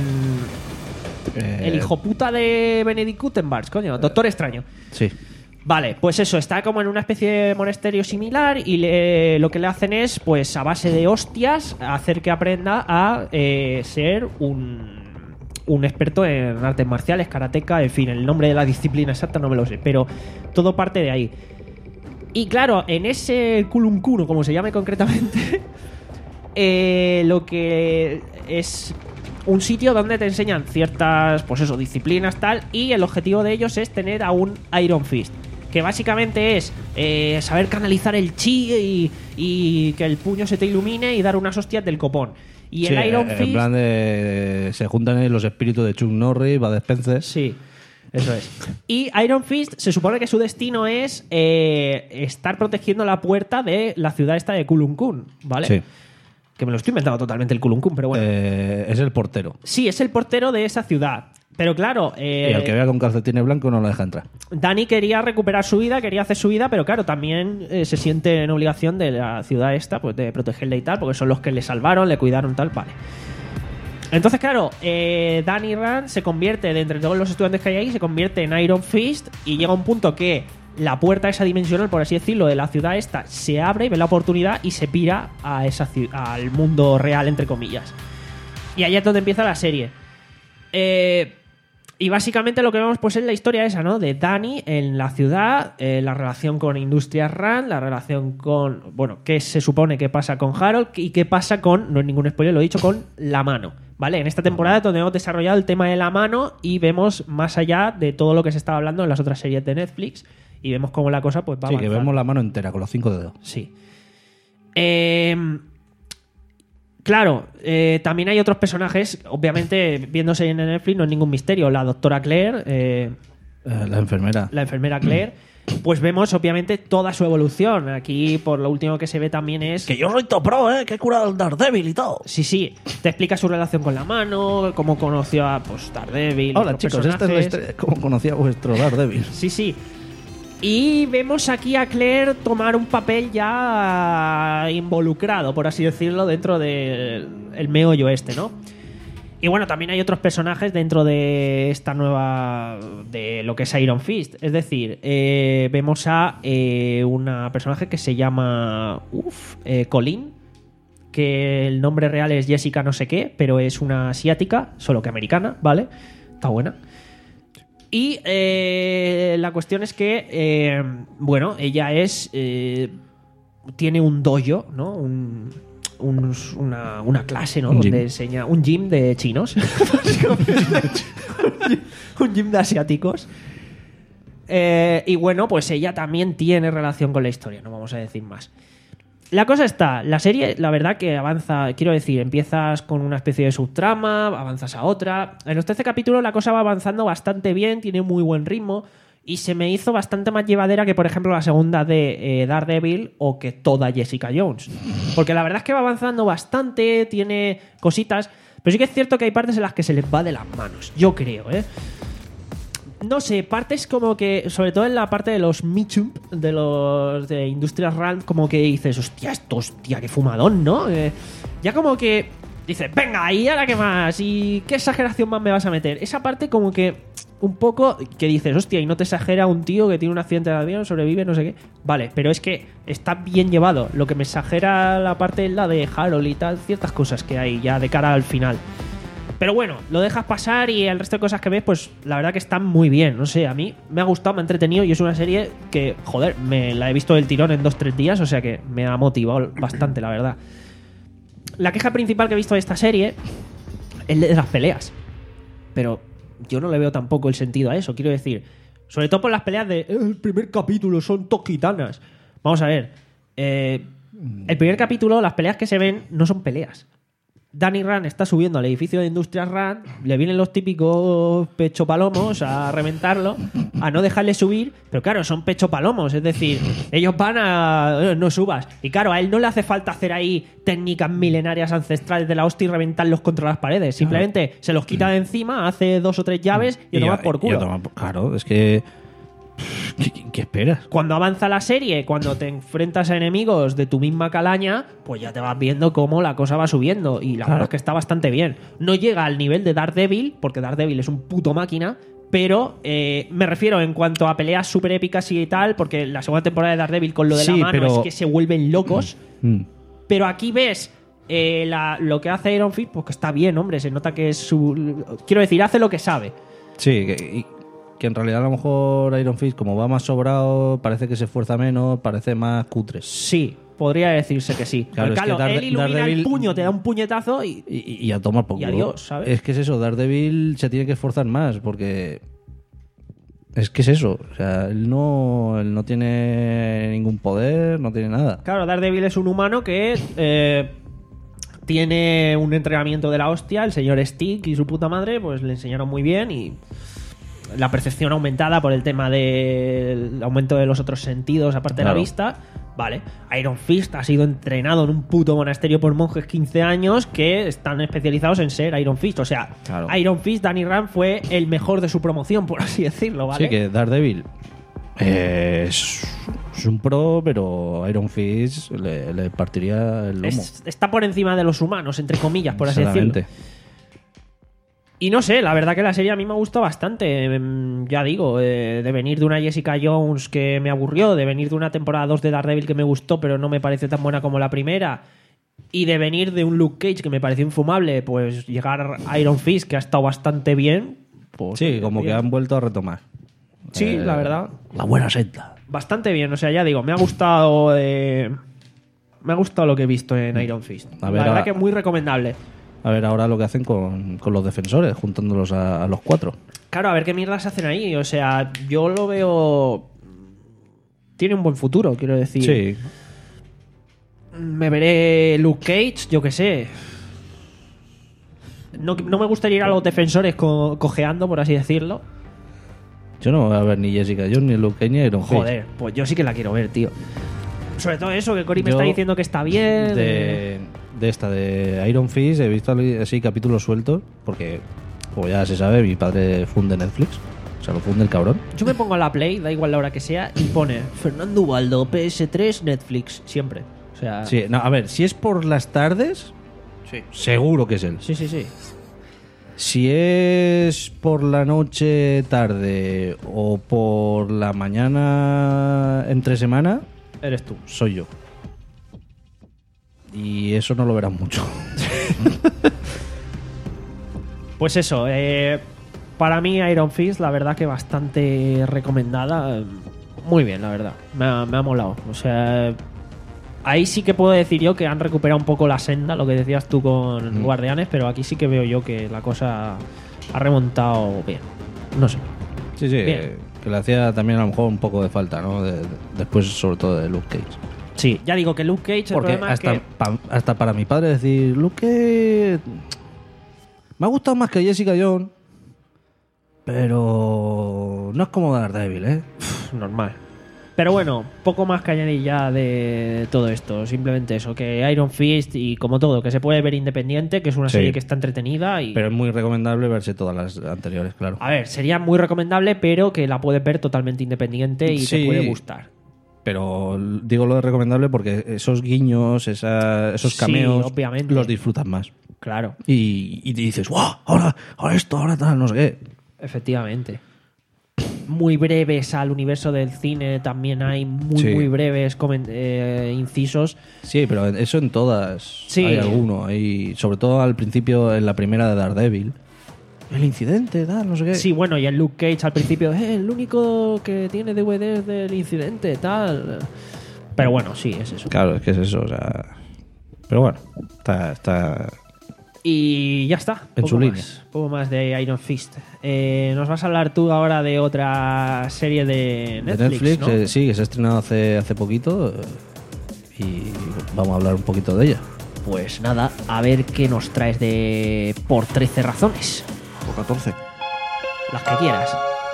B: Eh,
A: el hijo puta de Benedict Cumberbatch, coño, Doctor Extraño.
B: Sí.
A: Vale, pues eso, está como en una especie de monasterio similar y le- lo que le hacen es, pues a base de hostias, hacer que aprenda a eh, ser un, un experto en artes marciales, karateka, en fin, el nombre de la disciplina exacta no me lo sé, pero todo parte de ahí. Y claro, en ese Kulun-Kun, como se llame concretamente, eh, lo que es un sitio donde te enseñan ciertas, pues eso, disciplinas tal, y el objetivo de ellos es tener a un Iron Fist, que básicamente es eh, saber canalizar el chi y, y que el puño se te ilumine y dar unas hostias del copón. Y
B: Sí,
A: el Iron
B: en
A: Fist...
B: plan de... Se juntan ahí los espíritus de Chuck Norris, Bud Spencer.
A: Sí, eso es. Y Iron Fist se supone que su destino es eh, estar protegiendo la puerta de la ciudad esta de Kulun-Kun, ¿vale?
B: Sí.
A: Que me lo estoy inventando totalmente el Kulun-Kun, pero bueno.
B: Eh, es el portero.
A: Sí, es el portero de esa ciudad. Pero claro, eh,
B: Y al que vea con calcetines blancos no lo deja entrar.
A: Dani quería recuperar su vida, quería hacer su vida, pero claro, también eh, se siente en obligación de la ciudad esta, pues de protegerle y tal, porque son los que le salvaron, le cuidaron tal, vale. Entonces, claro, eh, Danny Rand se convierte, de entre todos los estudiantes que hay ahí, se convierte en Iron Fist y llega un punto que la puerta esa dimensional, por así decirlo, de la ciudad esta se abre y ve la oportunidad y se pira a esa ci- al mundo real, entre comillas. Y ahí es donde empieza la serie. Eh, y básicamente lo que vemos pues es la historia esa, ¿no? De Danny en la ciudad, eh, la relación con Industrias Rand, la relación con... Bueno, qué se supone que pasa con Harold y qué pasa con... No es ningún spoiler, lo he dicho, con la mano. ¿Vale? En esta temporada es donde hemos desarrollado el tema de la mano y vemos más allá de todo lo que se estaba hablando en las otras series de Netflix y vemos cómo la cosa pues va
B: Sí, que
A: avanzando.
B: vemos la mano entera, con los cinco dedos.
A: Sí. Eh, claro, eh, también hay otros personajes, obviamente, viéndose en Netflix no es ningún misterio. La doctora Claire, eh,
B: Eh, la enfermera.
A: la enfermera Claire, pues vemos obviamente toda su evolución. Aquí, por lo último que se ve también es...
B: Que yo soy top pro, ¿eh? Que he curado al Daredevil y todo.
A: Sí, sí, te explica su relación con la mano, cómo conoció a pues, Daredevil.
B: Hola,
A: otros
B: chicos, esta es la
A: personajes.
B: historia. ¿Cómo conocía vuestro Daredevil?
A: Sí, sí. Y vemos aquí a Claire tomar un papel ya involucrado, por así decirlo, dentro del el meollo este, ¿no? Y bueno, también hay otros personajes dentro de esta nueva... de lo que es Iron Fist. Es decir, eh, vemos a eh, una personaje que se llama... Uf, eh, Colleen, que el nombre real es Jessica no sé qué, pero es una asiática, solo que americana, ¿vale? Está buena. Y eh, la cuestión es que, eh, bueno, ella es... eh, tiene un dojo, ¿no? Un, un- una, una clase, ¿no?
B: Un
A: Donde
B: gym.
A: enseña... Un gym de chinos. Un gym de asiáticos. Eh, y bueno, pues ella también tiene relación con la historia, no vamos a decir más. La cosa está, la serie, la verdad que avanza, quiero decir, empiezas con una especie de subtrama, avanzas a otra. En los trece capítulos la cosa va avanzando bastante bien, tiene muy buen ritmo y se me hizo bastante más llevadera que, por ejemplo, la segunda de eh, Daredevil o que toda Jessica Jones. Porque la verdad es que va avanzando bastante, tiene cositas, pero sí que es cierto que hay partes en las que se les va de las manos, yo creo, ¿eh? No sé, partes como que, sobre todo en la parte de los Mitchum, de los de Industrias Rand, como que dices, hostia, esto, hostia, qué fumadón, ¿no? Eh, ya como que dices, venga, ¿y ahora qué más? ¿Y qué exageración más me vas a meter? Esa parte como que un poco que dices, hostia, y no te exagera un tío que tiene un accidente de avión, sobrevive, no sé qué. Vale, pero es que está bien llevado. Lo que me exagera la parte es la de Harold y tal, ciertas cosas que hay ya de cara al final. Pero bueno, lo dejas pasar y el resto de cosas que ves, pues la verdad que están muy bien. No sé, a mí me ha gustado, me ha entretenido y es una serie que, joder, me la he visto del tirón en dos tres días, o sea que me ha motivado bastante, la verdad. La queja principal que he visto de esta serie es de las peleas. Pero yo no le veo tampoco el sentido a eso, quiero decir. Sobre todo por las peleas de... El primer capítulo son toquitanas. Vamos a ver. Eh, el primer capítulo, las peleas que se ven no son peleas. Danny Rand está subiendo al edificio de Industrias Rand, le vienen los típicos pechopalomos a reventarlo, a no dejarle subir, pero claro, son pechopalomos, es decir, ellos van a... no subas. Y claro, a él no le hace falta hacer ahí técnicas milenarias ancestrales de la hostia y reventarlos contra las paredes, simplemente se los quita de encima, hace dos o tres llaves y, y lo toma por culo.
B: Y toma, claro, es que... ¿Qué, qué esperas?
A: Cuando avanza la serie, cuando te enfrentas a enemigos de tu misma calaña, pues ya te vas viendo cómo la cosa va subiendo. Y la
B: Claro.
A: verdad es que está bastante bien. No llega al nivel de Daredevil, porque Daredevil es un puto máquina, pero eh, me refiero en cuanto a peleas súper épicas y tal, porque la segunda temporada de Daredevil con lo de
B: Sí,
A: la mano
B: pero-
A: es que se vuelven locos.
B: Mm.
A: Pero aquí ves eh, la- lo que hace Iron Fist, pues que está bien, hombre. Se nota que es su... Quiero decir, hace lo que sabe.
B: Sí, que, y- que en realidad a lo mejor Iron Fist, como va más sobrado, parece que se esfuerza menos, parece más cutre.
A: Sí, podría decirse que sí.
B: Claro,
A: Porque,
B: es que
A: claro,
B: Darde-
A: él ilumina el
B: Daredevil-
A: puño, te da un puñetazo y...
B: Y, y a tomar por
A: Y
B: culo.
A: adiós, ¿sabes?
B: Es que es eso, Daredevil se tiene que esforzar más, porque... Es que es eso, o sea, él no, él no tiene ningún poder, no tiene nada.
A: Claro, Daredevil es un humano que eh, tiene un entrenamiento de la hostia. El señor Stick y su puta madre pues le enseñaron muy bien y la percepción aumentada por el tema del aumento de los otros sentidos aparte de
B: Claro.
A: la vista. Vale, Iron Fist ha sido entrenado en un puto monasterio por monjes quince años que están especializados en ser Iron Fist. O sea,
B: Claro.
A: Iron Fist, Danny Rand fue el mejor de su promoción, por así decirlo, ¿vale?
B: Sí, que Daredevil eh, es, es un pro, pero Iron Fist le, le partiría el lomo.
A: Es- está por encima de los humanos, entre comillas, por así decirlo.
B: Exactamente.
A: Y no sé, la verdad que la serie a mí me gusta bastante. Em, Ya digo, eh, de venir de una Jessica Jones que me aburrió, de venir de una temporada dos de Daredevil que me gustó, pero no me pareció tan buena como la primera, y de venir de un Luke Cage que me pareció infumable, pues llegar a Iron Fist, que ha estado bastante bien. Pues,
B: Sí,
A: oye,
B: como que
A: bien.
B: han vuelto a retomar.
A: Sí,
B: Eh,
A: la verdad.
B: La buena senda.
A: Bastante bien, o sea, ya digo, me ha gustado. eh, me ha gustado lo que he visto en Iron Fist.
B: A
A: la
B: ver,
A: verdad
B: a-
A: que muy recomendable.
B: A ver ahora lo que hacen con, con los defensores, juntándolos a, a los cuatro.
A: Claro, a ver qué mierdas hacen ahí. O sea, yo lo veo. Tiene un buen futuro, quiero decir.
B: Sí.
A: Me veré Luke Cage, yo qué sé. No, no me gustaría ir a los defensores co- cojeando, por así decirlo.
B: Yo no voy a ver ni Jessica Jones, ni Luke Cage, ni Iron Fist.
A: Joder, pues yo sí que la quiero ver, tío. Sobre todo eso, que Cory me
B: Yo,
A: está diciendo que está bien.
B: De, de esta, de Iron Fist, he visto así capítulos sueltos, porque, como ya se sabe, mi padre funde Netflix. O sea, lo funde el cabrón.
A: Yo me pongo a la Play, da igual la hora que sea, y pone Fernando Ubaldo, P S tres, Netflix, siempre. O sea,
B: Sí, no, a ver, si es por las tardes,
H: Sí.
B: seguro que es él.
A: sí, sí, sí.
B: Si es por la noche tarde o por la mañana entre semana,
A: Eres tú.
B: soy yo. Y eso no lo verás mucho.
A: Pues eso, eh, para mí Iron Fist, la verdad que bastante recomendada. eh, Muy bien, la verdad. Me ha, me ha molado. O sea, ahí sí que puedo decir yo que han recuperado un poco la senda, lo que decías tú con
B: Mm.
A: Guardianes, pero aquí sí que veo yo que la cosa ha remontado bien. No sé.
B: Sí, sí,
A: Bien.
B: eh, que le hacía también a lo mejor un poco de falta, ¿no? De- de- después, sobre todo, de Luke Cage.
A: Sí, ya digo que Luke Cage, el
B: Porque
A: problema
B: hasta,
A: es que...
B: pa- hasta para mi padre decir, Luke Cage me ha gustado más que Jessica Jones, pero no es como Daredevil, ¿eh?
A: Normal. Pero bueno, poco más que añadir ya de todo esto. Simplemente eso, que Iron Fist y como todo, que se puede ver independiente, que es una
B: Sí.
A: serie que está entretenida y...
B: Pero es muy recomendable verse todas las anteriores, claro.
A: A ver, sería muy recomendable, pero que la puedes ver totalmente independiente y
B: Sí.
A: te puede gustar.
B: Pero digo lo de recomendable porque esos guiños, esa- esos
A: Sí,
B: cameos,
A: obviamente.
B: los disfrutas más.
A: Claro,
B: Y, y te dices, ¡wow! Ahora, ahora esto, ahora tal, no sé qué.
A: efectivamente. muy breves al universo del cine, también hay muy,
B: Sí.
A: muy breves comen- eh, incisos.
B: Sí, pero eso en todas
A: Sí.
B: hay alguno. Hay, sobre todo al principio, en la primera de Daredevil. El incidente, tal, no sé qué.
A: Sí, bueno, y en Luke Cage al principio, eh, el único que tiene D V Ds del incidente, tal. Pero bueno, sí, es eso.
B: Claro, es que es eso, o sea... Pero bueno, está... está...
A: Y ya está.
B: En
A: poco
B: su
A: más,
B: línea.
A: Poco más de Iron Fist. Eh, nos vas a hablar tú ahora de otra serie de Netflix,
B: de Netflix,
A: ¿no?
B: eh, sí, que se ha estrenado hace, hace poquito eh, y vamos a hablar un poquito de ella.
A: Pues nada, a ver qué nos traes de Por trece razones.
H: Por catorce.
A: Las que quieras.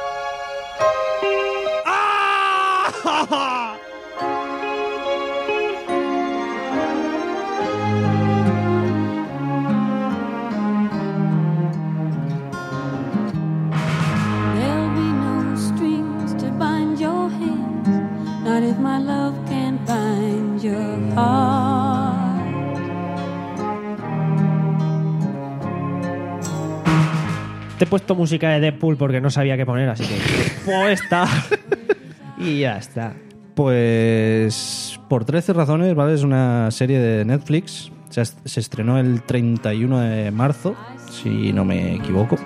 J: There'll be no strings to bind your hands, not if my love can bind your heart.
A: Te he puesto música de Deadpool porque no sabía qué poner, así que pues está. Y ya está.
B: Pues por trece razones, ¿vale? Es una serie de Netflix. Se, se estrenó el treinta y uno de marzo, si no me equivoco.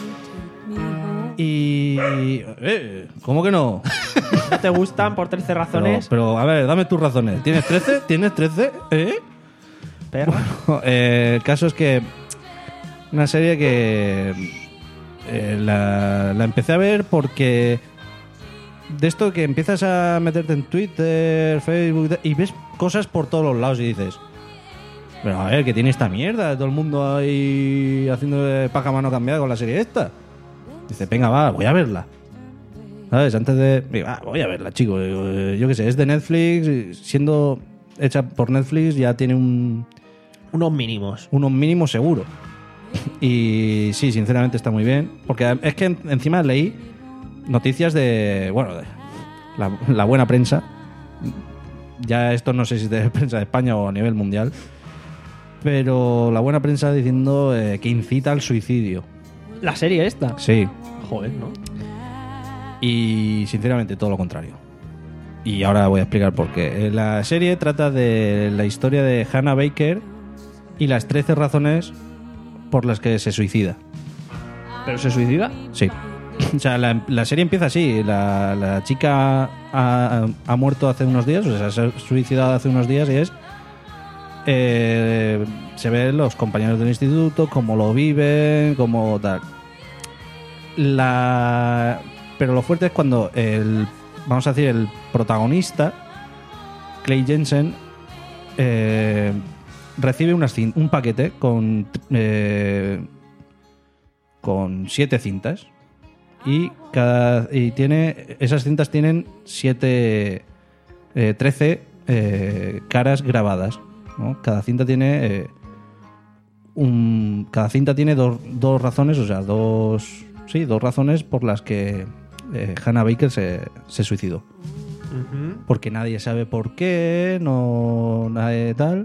B: Y... Eh, ¿Cómo que no?
A: ¿No te gustan Por trece razones?
B: Pero, pero, a ver, dame tus razones. ¿Tienes trece? ¿Tienes trece? ¿Eh?
A: Perra.
B: Eh, el caso es que una serie que eh, la, la empecé a ver porque de esto que empiezas a meterte en Twitter, Facebook y ves cosas por todos los lados y dices, pero a ver, ¿qué tiene esta mierda? Todo el mundo ahí haciendo paja a mano cambiada con la serie esta. Dice, venga, va, voy a verla. ¿Sabes? Antes de... Digo, ah, voy a verla, chicos. Yo qué sé, es de Netflix, siendo hecha por Netflix ya tiene un...
A: Unos mínimos.
B: Unos mínimos seguro. Y sí, sinceramente está muy bien. Porque es que en- encima leí noticias de... Bueno, de la, la buena prensa. Ya esto no sé si es de prensa de España o a nivel mundial. Pero la buena prensa diciendo eh, que incita al suicidio.
A: La serie esta.
B: Sí.
A: Joder, ¿no?
B: Y sinceramente todo lo contrario. Y ahora voy a explicar por qué. La serie trata de la historia de Hannah Baker y las trece razones por las que se suicida.
A: ¿Pero se suicida?
B: Sí. O sea, la, la serie empieza así. La, la chica ha, ha muerto hace unos días, o sea, se ha suicidado hace unos días y es... eh, se ven los compañeros del instituto, cómo lo viven, cómo tal. La... Pero lo fuerte es cuando el... Vamos a decir, el protagonista, Clay Jensen, eh, recibe unas cin- un paquete con... eh, con siete cintas. Y cada y tiene esas cintas tienen siete eh, trece eh, caras grabadas, ¿no? Cada cinta tiene eh, un cada cinta tiene dos, dos razones, o sea, dos sí, dos razones por las que eh, Hannah Baker se, se suicidó. Porque nadie sabe por qué, no nadie tal.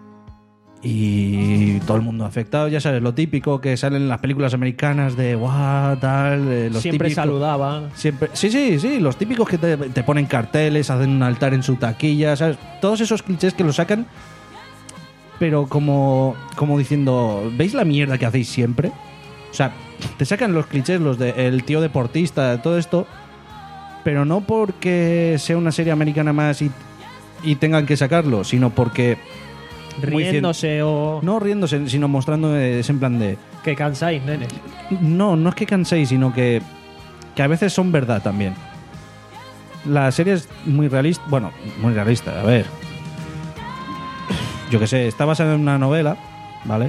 B: Y todo el mundo afectado, ya sabes, lo típico que sale en las películas americanas de guau, tal. eh, los
A: Siempre
B: típicos-
A: saludaba.
B: Siempre, sí, sí, sí, los típicos que te, te ponen carteles, hacen un altar en su taquilla, ¿sabes? Todos esos clichés que lo sacan, pero como, como diciendo, ¿veis la mierda que hacéis siempre? O sea, te sacan los clichés, los de el tío deportista, todo esto, pero no porque sea una serie americana más y, y tengan que sacarlo, sino porque... muy cien-
A: Riéndose o...
B: No riéndose, sino mostrando eh, ese en plan de...
A: Que cansáis, nene.
B: No, no es que canséis, sino que, que a veces son verdad también. La serie es muy realista. Bueno, muy realista, a ver. Yo qué sé, está basada en una novela, ¿vale?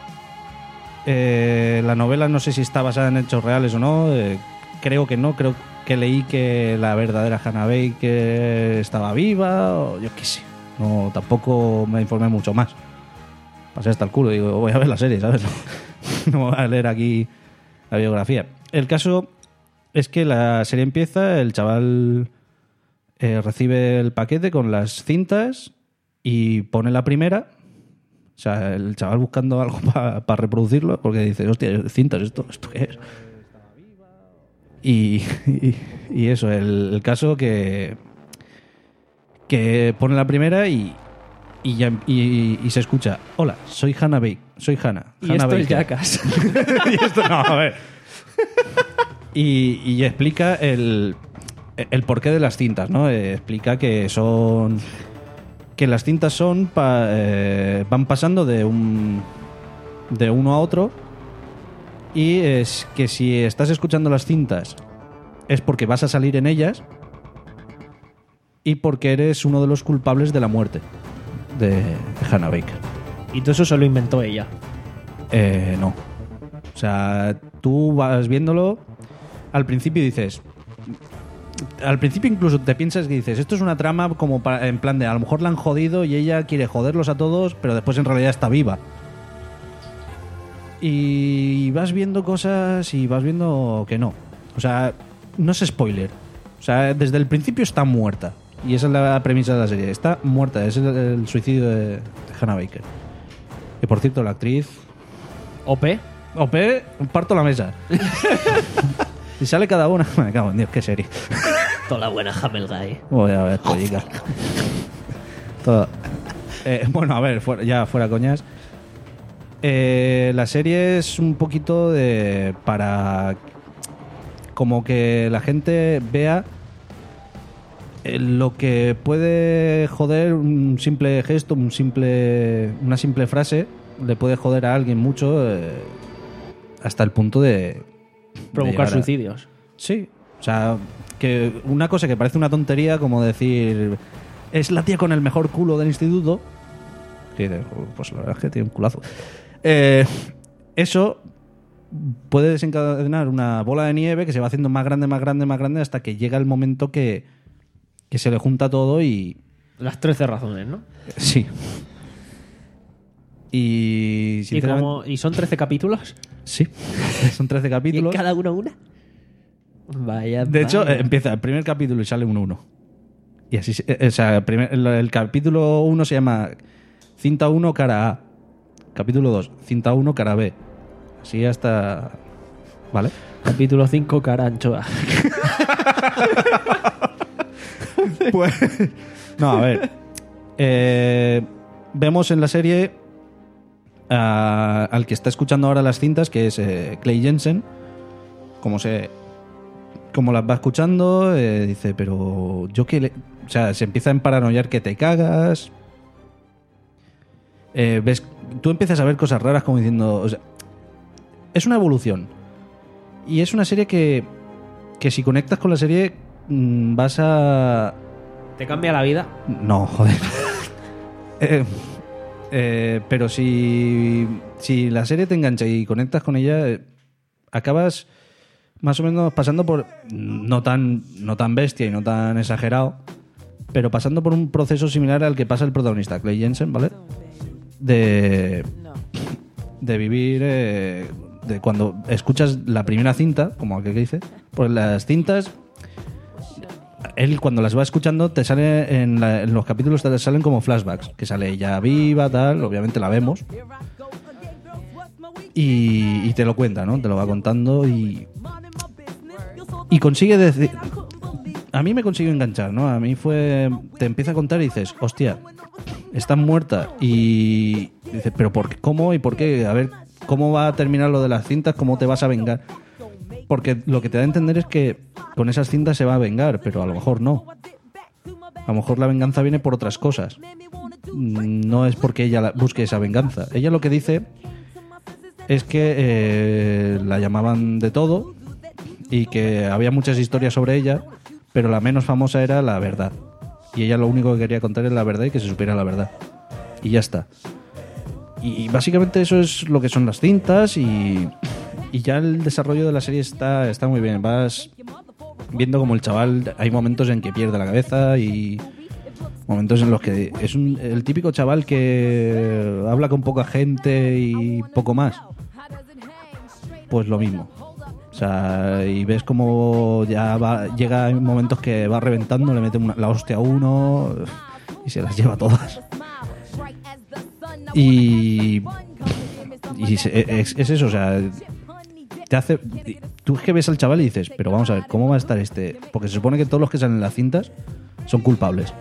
B: Eh, la novela no sé si está basada en hechos reales o no. eh, creo que no, creo que leí que la verdadera Hannah Baker estaba viva, o yo qué sé. No, tampoco me informé mucho más. Pasé hasta el culo, digo, voy a ver la serie, ¿sabes? No voy a leer aquí la biografía. El caso es que la serie empieza, el chaval eh, recibe el paquete con las cintas y pone la primera. O sea, el chaval buscando algo para reproducirlo, porque dice, hostia, cintas, ¿esto, esto qué es? Y, y, y eso, el, el caso que que pone la primera y y, ya, y, y se escucha: hola, soy Hannah Baker, soy Hannah.
A: Y
B: Hannah
A: esto es
B: Baker.
A: Jackass.
B: Y esto no, a ver. Y, y explica el, el porqué de las cintas, ¿no? Eh, explica que son que las cintas son pa, eh, van pasando de un de uno a otro, y es que si estás escuchando las cintas es porque vas a salir en ellas y porque eres uno de los culpables de la muerte de Hannah Baker.
A: Y todo eso se lo inventó ella.
B: Eh, no. O sea, tú vas viéndolo, al principio dices... Al principio incluso te piensas que dices, esto es una trama como para, en plan de, a lo mejor la han jodido y ella quiere joderlos a todos, pero después en realidad está viva. Y vas viendo cosas y vas viendo que no. O sea, no es spoiler. O sea, desde el principio está muerta. Y esa es la premisa de la serie. Está muerta. Es el, el suicidio de, de Hannah Baker. Que por cierto, la actriz...
A: ¿O P?
B: O P, parto la mesa. Si sale cada una... Me cago en Dios, qué serie.
A: Toda la buena Hamel Guy.
B: Voy a ver, pollica. Todo. Eh, bueno, a ver, fuera, ya fuera coñas. Eh, la serie es un poquito de... para... como que la gente vea eh, lo que puede joder un simple gesto, un simple una simple frase, le puede joder a alguien mucho, eh, hasta el punto de...
A: Provocar
B: de a...
A: suicidios.
B: Sí, o sea, que una cosa que parece una tontería, como decir, es la tía con el mejor culo del instituto, que pues la verdad es que tiene un culazo. Eh, eso puede desencadenar una bola de nieve que se va haciendo más grande, más grande, más grande, hasta que llega el momento que, que se le junta todo y...
A: Las trece razones, ¿no?
B: Sí. Y,
A: ¿Y,
B: sinceramente...
A: como, ¿Y son trece capítulos?
B: Sí, son trece capítulos.
A: ¿Y cada uno una? Vaya.
B: De hecho,
A: vaya.
B: eh, empieza el primer capítulo y sale un uno. Y así, se- eh, o sea, el, primer- el- el capítulo uno se llama Cinta uno, cara A. Capítulo dos, Cinta uno, cara B. Así hasta... ¿Vale?
A: Capítulo cinco, cara anchoa.
B: Pues... No, a ver. Eh, vemos en la serie a- al que está escuchando ahora las cintas, que es eh, Clay Jensen. Como se... Como las va escuchando, eh, dice, pero yo que... Le... O sea, se empieza a emparanoiar que te cagas. Eh, ves, tú empiezas a ver cosas raras como diciendo... O sea, es una evolución. Y es una serie que... Que si conectas con la serie mmm, vas a...
A: ¿Te cambia la vida?
B: No, joder. eh, eh, pero si, si la serie te engancha y conectas con ella, eh, acabas más o menos pasando por... No tan, no tan bestia y no tan exagerado, pero pasando por un proceso similar al que pasa el protagonista, Clay Jensen, ¿vale? De, de vivir... Eh, de cuando escuchas la primera cinta, como aquel que dice, pues las cintas... Él cuando las va escuchando te sale en, la- en los capítulos te salen como flashbacks, que sale ella viva, tal, obviamente la vemos y, y te lo cuenta, ¿no? Te lo va contando y y consigue decir, a mí me consiguió enganchar, ¿no? A mí fue, te empieza a contar y dices, hostia, está muerta y dices, pero por qué, cómo y por qué, a ver cómo va a terminar lo de las cintas, cómo te vas a vengar. Porque lo que te da a entender es que con esas cintas se va a vengar, pero a lo mejor no. A lo mejor la venganza viene por otras cosas. No es porque ella la- busque esa venganza. Ella lo que dice es que eh, la llamaban de todo y que había muchas historias sobre ella, pero la menos famosa era la verdad. Y ella lo único que quería contar es la verdad y que se supiera la verdad. Y ya está. Y básicamente eso es lo que son las cintas y... Y ya el desarrollo de la serie está, está muy bien. Vas viendo como el chaval... Hay momentos en que pierde la cabeza y momentos en los que... Es un- el típico chaval que habla con poca gente y poco más. Pues lo mismo. O sea, y ves como ya va, llega en momentos que va reventando, le mete una- la hostia a uno y se las lleva todas. Y... Y se- es, es eso, o sea... te hace... Tú es que ves al chaval y dices, pero vamos a ver, ¿cómo va a estar este? Porque se supone que todos los que salen en las cintas son culpables.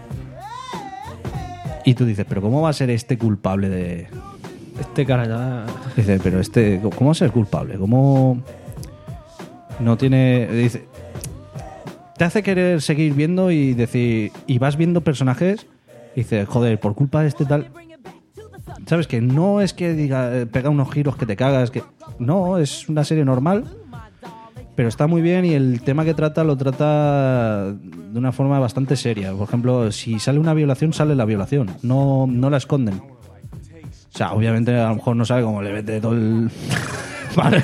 B: Y tú dices, pero ¿cómo va a ser este culpable de...?
A: Este cara...
B: Dice, pero este... ¿Cómo va a ser culpable? ¿Cómo...? No tiene... Dice... Te hace querer seguir viendo y decir... Y vas viendo personajes y dices, joder, por culpa de este tal... ¿Sabes? Que no es que diga, eh, pega unos giros que te cagas, que no, es una serie normal, pero está muy bien y el tema que trata lo trata de una forma bastante seria. Por ejemplo, si sale una violación, sale la violación, no, no la esconden. O sea, obviamente a lo mejor no sabe cómo le mete todo el... Vale.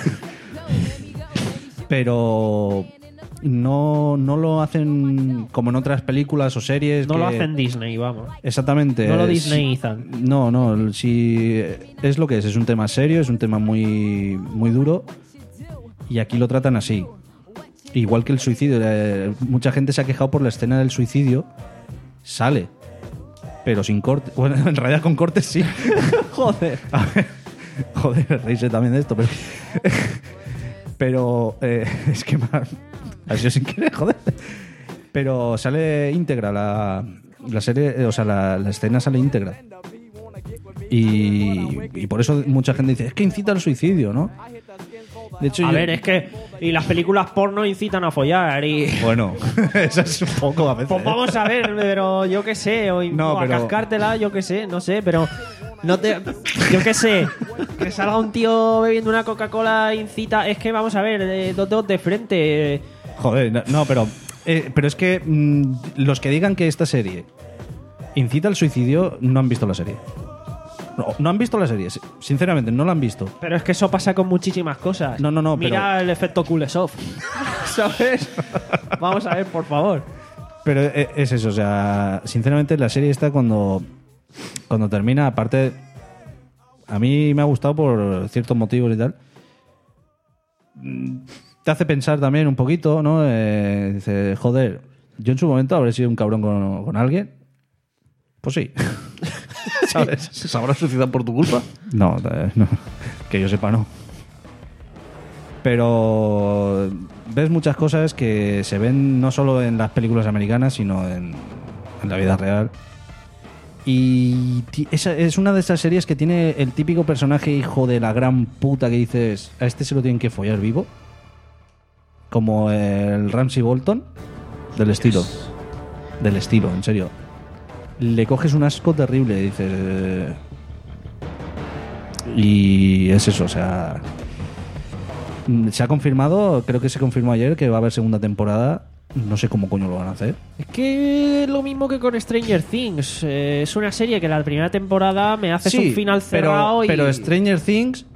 B: Pero... No, no lo hacen como en otras películas o series.
A: No
B: que...
A: lo hacen Disney, vamos.
B: Exactamente.
A: No lo
B: Si-
A: Disneyizan.
B: No, no. Si es lo que es, es un tema serio, es un tema muy, muy duro. Y aquí lo tratan así. Igual que el suicidio. eh, Mucha gente se ha quejado por la escena del suicidio. Sale. Pero sin corte. Bueno, en realidad con cortes sí.
A: Joder.
B: A ver, joder, reírse también de esto, pero. Pero eh, es que me ha, ha sido sin querer, joder. Pero sale íntegra la, la serie, eh, o sea, la, la escena sale íntegra. Y, y por eso mucha gente dice, es que incita al suicidio, ¿no? De hecho,
A: A
B: yo-
A: ver, es que... Y las películas porno incitan a follar y...
B: Bueno, eso es un poco a veces.
A: Pues vamos a ver, pero yo qué sé, o,
B: No,
A: o a
B: pero-
A: cascártela, yo qué sé, no sé, pero no te, yo qué sé, que salga un tío bebiendo una Coca-Cola incita, es que vamos a ver, eh, dos dedos de frente, eh,
B: Joder, no, no, pero, eh, pero es que mm, los que digan que esta serie incita al suicidio no han visto la serie. No, no han visto la serie, sinceramente, no la han visto.
A: pero es que eso pasa con muchísimas cosas.
B: No, no, no,
A: Mira el efecto Kuleshov, ¿sabes? Vamos a ver, por favor.
B: Pero e- es eso, o sea, sinceramente la serie esta cuando, cuando termina, aparte, a mí me ha gustado por ciertos motivos y tal. Mm, Te hace pensar también un poquito, ¿no? Eh, dice, joder, yo en su momento habré sido un cabrón con, con alguien. Pues sí. ¿Sabes?
H: ¿Se habrá suicidado por tu culpa?
B: No, eh, no, que yo sepa no. Pero ves muchas cosas que se ven no solo en las películas americanas, sino en, en la vida real. Y ti- esa es una de esas series que tiene el típico personaje hijo de la gran puta que dices, a este se lo tienen que follar vivo. Como el Ramsay Bolton, del estilo. Del estilo, en serio. Le coges un asco terrible, dices... eh, Y es eso, o sea... mm, Se ha confirmado, creo que se confirmó ayer, que va a haber segunda temporada. No sé cómo coño lo van a hacer.
A: Es que lo mismo que con Stranger Things, eh, es una serie que la primera temporada me hace un final cerrado
B: pero,
A: y...
B: pero Stranger Things...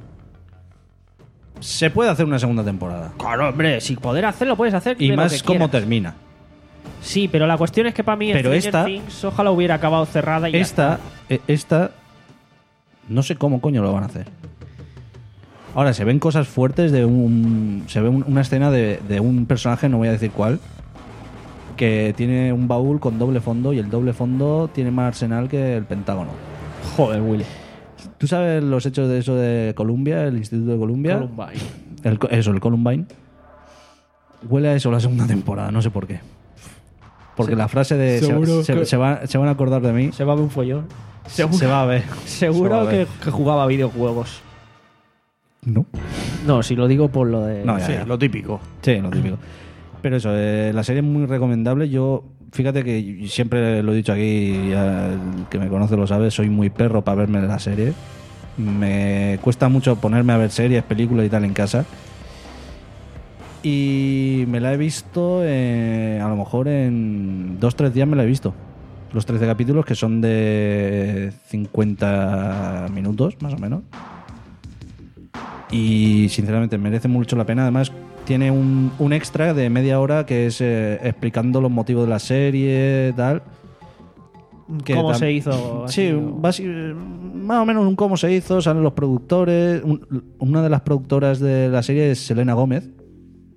B: Se puede hacer una segunda temporada.
A: Claro, hombre, si poder hacerlo puedes hacer
B: Y
A: de lo
B: más
A: que
B: cómo
A: quieras.
B: termina.
A: Sí, pero la cuestión es que para mí
B: Pero
A: Stranger
B: esta-
A: Things ojalá hubiera acabado cerrada y ya
B: Esta, eh, esta, no sé cómo coño lo van a hacer. Ahora, se ven cosas fuertes de un... Se ve un- una escena de, de un personaje, no voy a decir cuál, que tiene un baúl con doble fondo y el doble fondo tiene más arsenal que el Pentágono.
A: está. Joder, Willy.
B: ¿Tú sabes los hechos de eso de Columbia, el Instituto de Columbia?
A: Columbine.
B: El co- eso, el Columbine. Huele a eso la segunda temporada, no sé por qué. Porque
A: Se-
B: la frase de se,
A: seguro
B: se-
A: que-
B: se va- se van a acordar de mí.
A: Se va a ver un follón. Seguro,
B: Se va a ver.
A: seguro
B: Se va a
A: que,
B: ver.
A: que jugaba a videojuegos.
B: No.
A: No, si lo digo por lo de...
B: No, ya,
H: Sí,
B: ya.
H: lo típico.
B: Sí, lo típico. Pero eso, eh, la serie es muy recomendable. Yo, fíjate que siempre lo he dicho aquí, ya el que me conoce lo sabe, soy muy perro para verme la serie. Me cuesta mucho ponerme a ver series, películas y tal en casa. Y me la he visto, eh, a lo mejor en dos tres días me la he visto. Los trece capítulos, que son de cincuenta minutos, más o menos. Y sinceramente merece mucho la pena. Además, tiene un, un extra de media hora que es eh, explicando los motivos de la serie, tal. Que
A: ¿Cómo
B: tam-
A: se hizo?
B: Sí,
A: así, o-
B: basi- más o menos un cómo se hizo, salen los productores. Un- una de las productoras de la serie es Selena Gómez.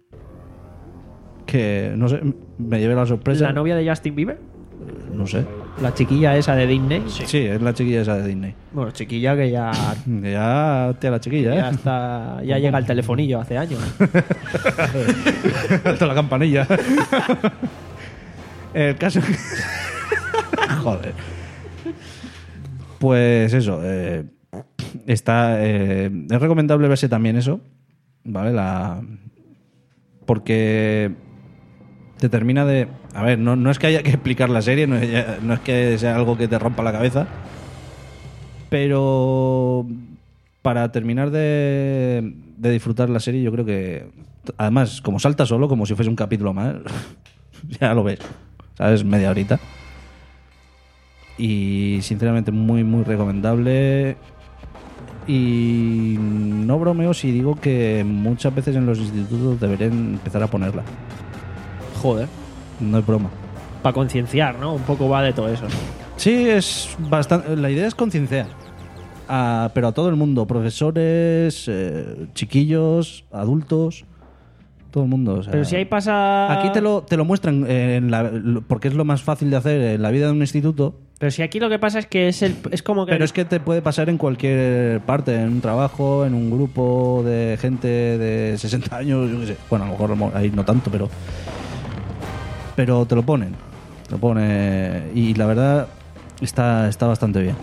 B: Que, no sé, me llevé la sorpresa.
A: ¿La novia de Justin Bieber?
B: No sé.
A: La chiquilla esa de Disney.
B: Sí. sí, es la chiquilla esa de Disney.
A: Bueno, chiquilla que ya...
B: Que ya, hostia, la chiquilla, ¿eh?
A: Ya, está, ya llega el telefonillo hace años.
B: Hasta la campanilla. El caso... Joder. Pues eso, eh, está... Eh, es recomendable verse también eso, ¿vale? La... Porque te termina de... A ver, no, no es que haya que explicar la serie, no es, no es que sea algo que te rompa la cabeza, pero para terminar de, de disfrutar la serie yo creo que... Además, como salta solo, como si fuese un capítulo más, ya lo ves, ¿sabes? Media horita. Y sinceramente muy, muy recomendable. Y no bromeo si digo que muchas veces en los institutos deberían empezar a ponerla.
A: Joder.
B: No es broma.
A: Para concienciar, ¿no? Un poco va de todo eso.
B: Sí, es bastante. La idea es concienciar. A, pero a todo el mundo. Profesores, eh, chiquillos, adultos. Todo el mundo. O sea,
A: pero si ahí pasa...
B: Aquí te lo, te lo muestran en la, porque es lo más fácil de hacer en la vida de un instituto.
A: Pero si aquí lo que pasa es que es, el, es como que...
B: Pero es que te puede pasar en cualquier parte. En un trabajo, en un grupo de gente de sesenta años, yo qué sé. Bueno, a lo mejor ahí no tanto, pero... Pero te lo ponen. Te lo pone. Y la verdad está, está bastante bien.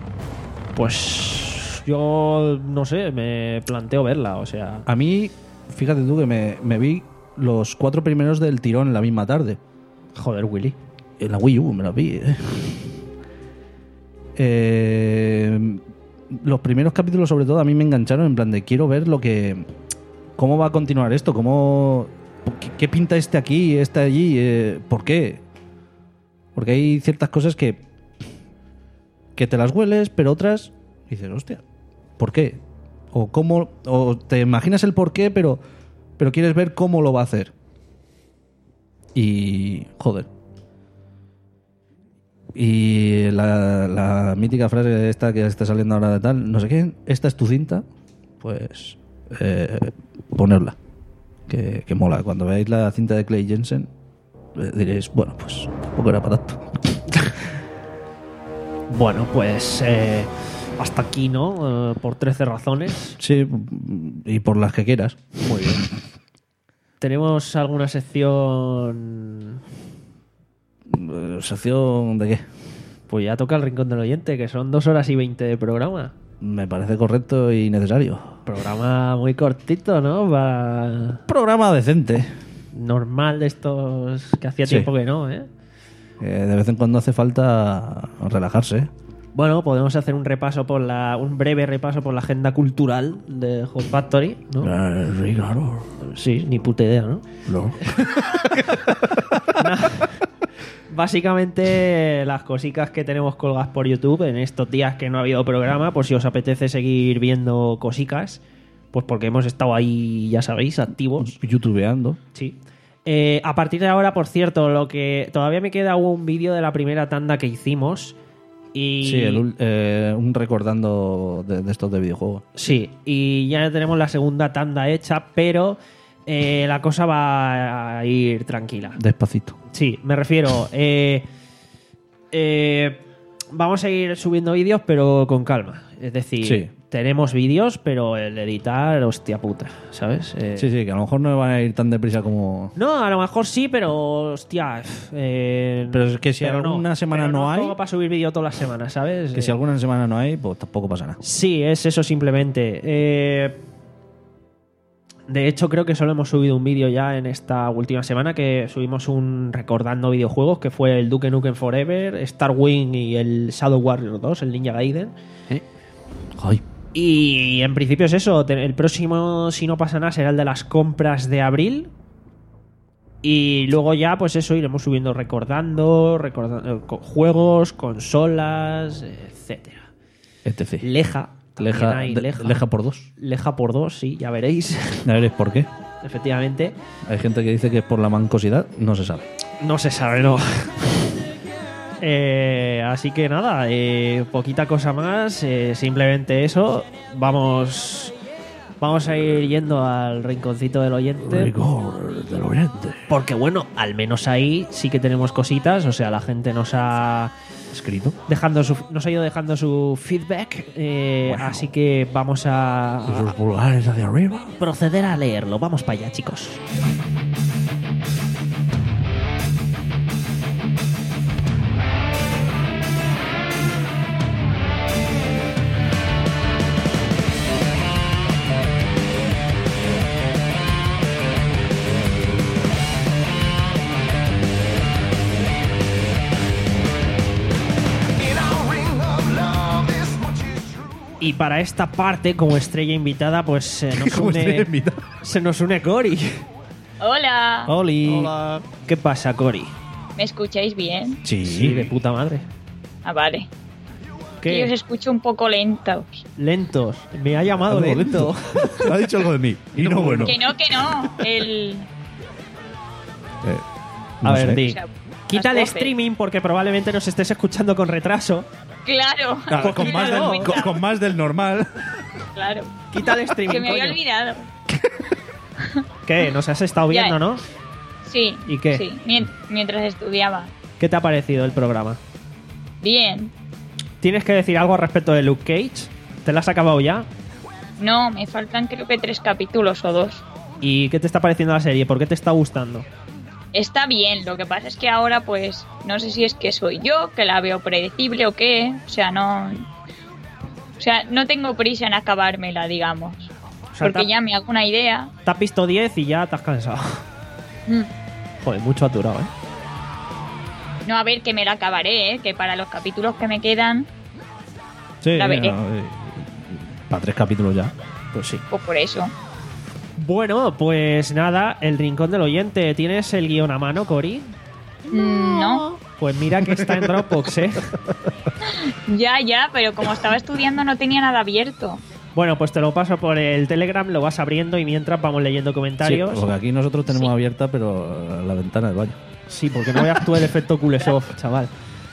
A: Pues yo no sé, me planteo verla, o sea...
B: A mí, fíjate tú que me, me vi los cuatro primeros del tirón en la misma tarde.
A: Joder, Willy.
B: En la Wii U me la vi. Eh. Eh, los primeros capítulos sobre todo a mí me engancharon en plan de quiero ver lo que... ¿Cómo va a continuar esto? ¿Cómo... ¿Qué, qué pinta este aquí, este allí? Eh, ¿Por qué? Porque hay ciertas cosas que que te las hueles, pero otras dices, hostia, ¿por qué? O cómo, o te imaginas el por qué, pero, pero quieres ver cómo lo va a hacer. Y joder. Y la, la mítica frase esta que está saliendo ahora de tal, no sé qué, esta es tu cinta, pues eh, ponerla. Que, que mola. Cuando veáis la cinta de Clay Jensen, eh, diréis, bueno, pues tampoco era para tanto.
A: Bueno, pues eh, hasta aquí, ¿no? Eh, por trece razones.
B: Sí, y por las que quieras.
A: Muy bien. ¿Tenemos alguna sección?
B: ¿Sección de qué?
A: Pues ya toca el rincón del oyente, que son dos horas y veinte de programa.
B: Me parece correcto y necesario.
A: Programa muy cortito, ¿no? Para...
B: Programa decente.
A: Normal de estos que hacía
B: Sí.
A: tiempo que no, ¿eh?
B: Eh, de vez en cuando hace falta relajarse.
A: Bueno, podemos hacer un repaso por la, un breve repaso por la agenda cultural de Hot Factory, ¿no?
B: Eh, sí, claro.
A: Sí, ni puta idea, ¿no?
B: No.
A: Nah, básicamente las cositas que tenemos colgadas por YouTube en estos días que no ha habido programa, por si os apetece seguir viendo cositas, pues porque hemos estado ahí, ya sabéis, activos.
B: YouTubeando.
A: Sí. Eh, a partir de ahora, por cierto, lo que todavía me queda un vídeo de la primera tanda que hicimos. Y...
B: Sí, el, eh, un recordando de, de estos de videojuegos.
A: Sí, y ya tenemos la segunda tanda hecha, pero eh, la cosa va a ir tranquila.
B: Despacito.
A: Sí, me refiero. Eh, eh, vamos a ir subiendo vídeos, pero con calma. Es decir,
B: Sí.
A: tenemos vídeos, pero el editar, hostia puta, ¿sabes? Eh,
B: Sí, sí, que a lo mejor no van a ir tan deprisa como...
A: No, a lo mejor sí, pero hostia. eh,
B: Pero es que si
A: pero
B: alguna semana
A: pero
B: no hay-
A: juego para subir vídeo todas las semanas, ¿sabes?
B: Que si
A: Eh,
B: alguna semana no hay, pues tampoco pasa nada.
A: Sí, es eso simplemente. Eh, de hecho, creo que solo hemos subido un vídeo ya en esta última semana, que subimos un recordando videojuegos, que fue el Duke Nukem Forever, Star Wing y el Shadow Warrior dos, el Ninja Gaiden.
B: Ay.
A: Y en principio es eso. Te- El próximo, si no pasa nada, será el de las compras de abril. Y luego ya, pues eso, iremos subiendo recordando, recordando co- juegos, consolas, etcétera.
B: etc.
A: Leja. también
B: Leja,
A: hay
B: de-
A: Leja.
B: Leja por dos.
A: Leja por dos, sí, ya veréis.
B: Ya veréis por qué.
A: Efectivamente.
B: Hay gente que dice que es por la mancosidad, no se sabe.
A: No se sabe, no. Eh, así que nada, eh, poquita cosa más, eh, simplemente eso. Vamos, vamos a ir yendo al rinconcito del oyente.
B: Rigor del oyente.
A: Porque bueno, al menos ahí sí que tenemos cositas. O sea, la gente nos ha
B: escrito.
A: Dejando su, nos ha ido dejando su feedback. eh,
B: Wow.
A: Así que vamos a,
B: Los pulgares hacia arriba.
A: proceder a leerlo. Vamos para allá, chicos. Y para esta parte, como estrella invitada, pues se nos
B: Como
A: une,
B: estrella invitada.
A: se nos une Cori.
D: Hola.
A: Oli. ¿Qué pasa, Cori?
D: ¿Me escucháis bien?
B: Sí.
A: Sí, de puta madre.
D: Ah, vale.
A: ¿Qué?
D: Yo os escucho un poco lentos.
A: Lentos. Me ha llamado
B: Algo
A: lento.
B: lento. Ha dicho algo de mí. Y no bueno.
D: Que no, que no. El...
B: Eh,
A: A
B: no
A: ver,
B: sé.
A: di.
D: O sea,
A: Quita el
D: las voces.
A: streaming porque probablemente nos estés escuchando con retraso.
D: Claro.
B: Ah,
A: Pues
B: con, más del,
A: quítalo.
B: con, con más del normal.
D: Claro.
A: Quita el streaming,
D: Que me había
A: coño.
D: olvidado.
A: ¿Qué? ¿Nos has estado
D: Ya.
A: viendo, no?
D: Sí.
A: ¿Y qué?
D: Sí, mien- mientras estudiaba.
A: ¿Qué te ha parecido el programa?
D: Bien.
A: ¿Tienes que decir algo al respecto de Luke Cage? ¿Te lo has acabado ya?
D: No, me faltan creo que tres capítulos o dos.
A: ¿Y qué te está pareciendo la serie? ¿Por qué te está gustando?
D: Está bien, lo que pasa es que ahora pues no sé si es que soy yo, que la veo predecible o qué. O sea, no... O sea, no tengo prisa en acabármela, digamos.
A: O sea,
D: Porque
A: te,
D: ya me hago una idea.
A: te has visto diez y ya te has cansado.
D: Mm.
A: Joder, mucho aturado, ¿eh?
D: No, a ver, que me la acabaré, ¿eh? Que para los capítulos que me quedan,
B: Sí,
D: La veré.
B: no, eh, para tres capítulos ya.
A: Pues sí.
D: pues por eso.
A: Bueno, pues nada, el rincón del oyente. ¿Tienes el guión a mano, Cori?
D: Mm, No.
A: Pues mira que está en Dropbox, ¿eh?
D: Ya, ya, pero como estaba estudiando no tenía nada abierto.
A: Bueno, pues te lo paso por el Telegram, lo vas abriendo y mientras vamos leyendo
B: Sí,
A: comentarios.
B: porque aquí nosotros tenemos
D: Sí.
B: abierta, pero la ventana del baño.
A: Sí, porque no veas tú el efecto Kuleshov, chaval.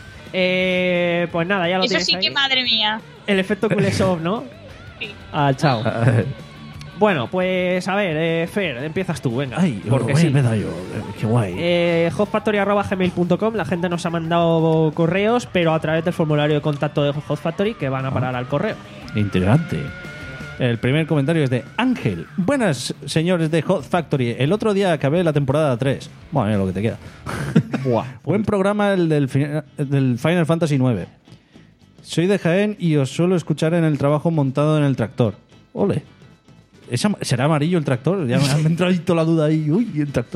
A: Eh, pues nada, ya lo
D: Eso
A: tienes
D: sí
A: ahí.
D: que, madre mía.
A: El efecto Kuleshov, ¿no?
D: Sí.
A: Ah, chao. Bueno, pues a ver, eh, Fer, empiezas tú, venga.
B: Ay,
A: porque
B: voy a
A: sí.
B: empezar yo. Eh, Qué guay.
A: Eh, hotfactory arroba gmail punto com. La gente nos ha mandado correos, pero a través del formulario de contacto de Hotfactory que van a parar al correo.
B: Interesante. El primer comentario es de Ángel. Buenas, señores de Hot Factory. El otro día acabé la temporada tres. Bueno, mira lo que te queda.
A: Buah.
B: Buen programa el del, fina- del Final Fantasy nueve. Soy de Jaén y os suelo escuchar en el trabajo montado en el tractor. Ole. ¿Es am- ¿Será amarillo el tractor? Ya me ha entrado ahí toda la duda ahí. Uy, el tractor.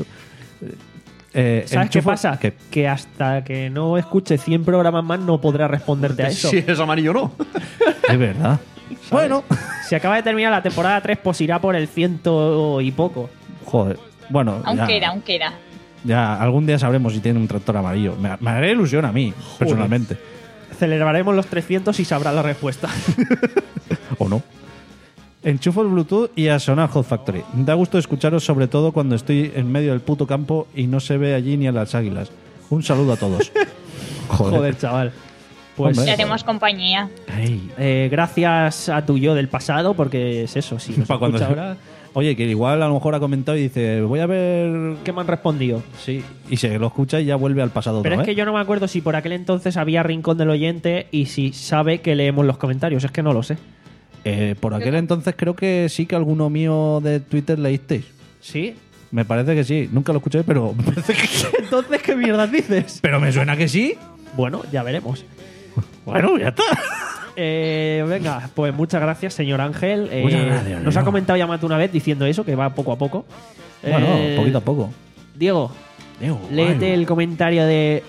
B: Eh,
A: ¿Sabes qué
B: enchufo-
A: pasa?
B: ¿Qué?
A: Que hasta que no escuche cien programas más no podrá responderte a eso.
H: Si es amarillo o no.
B: Es verdad. Bueno.
A: Si acaba de terminar la temporada tres, pues irá por el ciento y poco.
B: Joder. Bueno,
D: Aún
B: ya,
D: queda, aún queda.
B: ya algún día sabremos si tiene un tractor amarillo. Me, me haré ilusión a mí, personalmente.
A: Celebraremos los trescientos y sabrá la respuesta.
B: ¿O no? Enchufo el Bluetooth y a sonar Hot Factory. Da gusto escucharos, sobre todo cuando estoy en medio del puto campo y no se ve allí ni a las águilas. Un saludo a todos. Joder.
A: Joder, chaval. Pues
B: Hombre.
D: Le hacemos compañía.
B: Ey.
A: eh, gracias a tu yo del pasado, porque es eso, si nos
B: Pa' cuando
A: escucha
B: se-
A: ahora.
B: Oye, que igual a lo mejor ha comentado y dice, voy a ver...
A: ¿Qué me han respondido?
B: Sí, y se lo escucha y ya vuelve al pasado
A: Pero
B: otra
A: es que
B: vez.
A: yo no me acuerdo si por aquel entonces había rincón del oyente y si sabe que leemos los comentarios. Es que no lo sé.
B: Eh, por aquel entonces creo que sí que alguno mío de Twitter leísteis.
A: ¿Sí?
B: Me parece que sí. Nunca lo escuché, pero me parece que sí.
A: Entonces, ¿qué mierdas dices?
B: Pero me suena que sí.
A: Bueno, ya veremos.
B: Bueno, ya está.
A: Eh, venga, pues muchas gracias, señor Ángel. Eh,
B: Muchas gracias,
A: Nos
B: Diego.
A: ha comentado ya más de una vez diciendo eso, que va poco a poco.
B: Bueno,
A: Eh,
B: poquito a poco.
A: Diego, léete el comentario de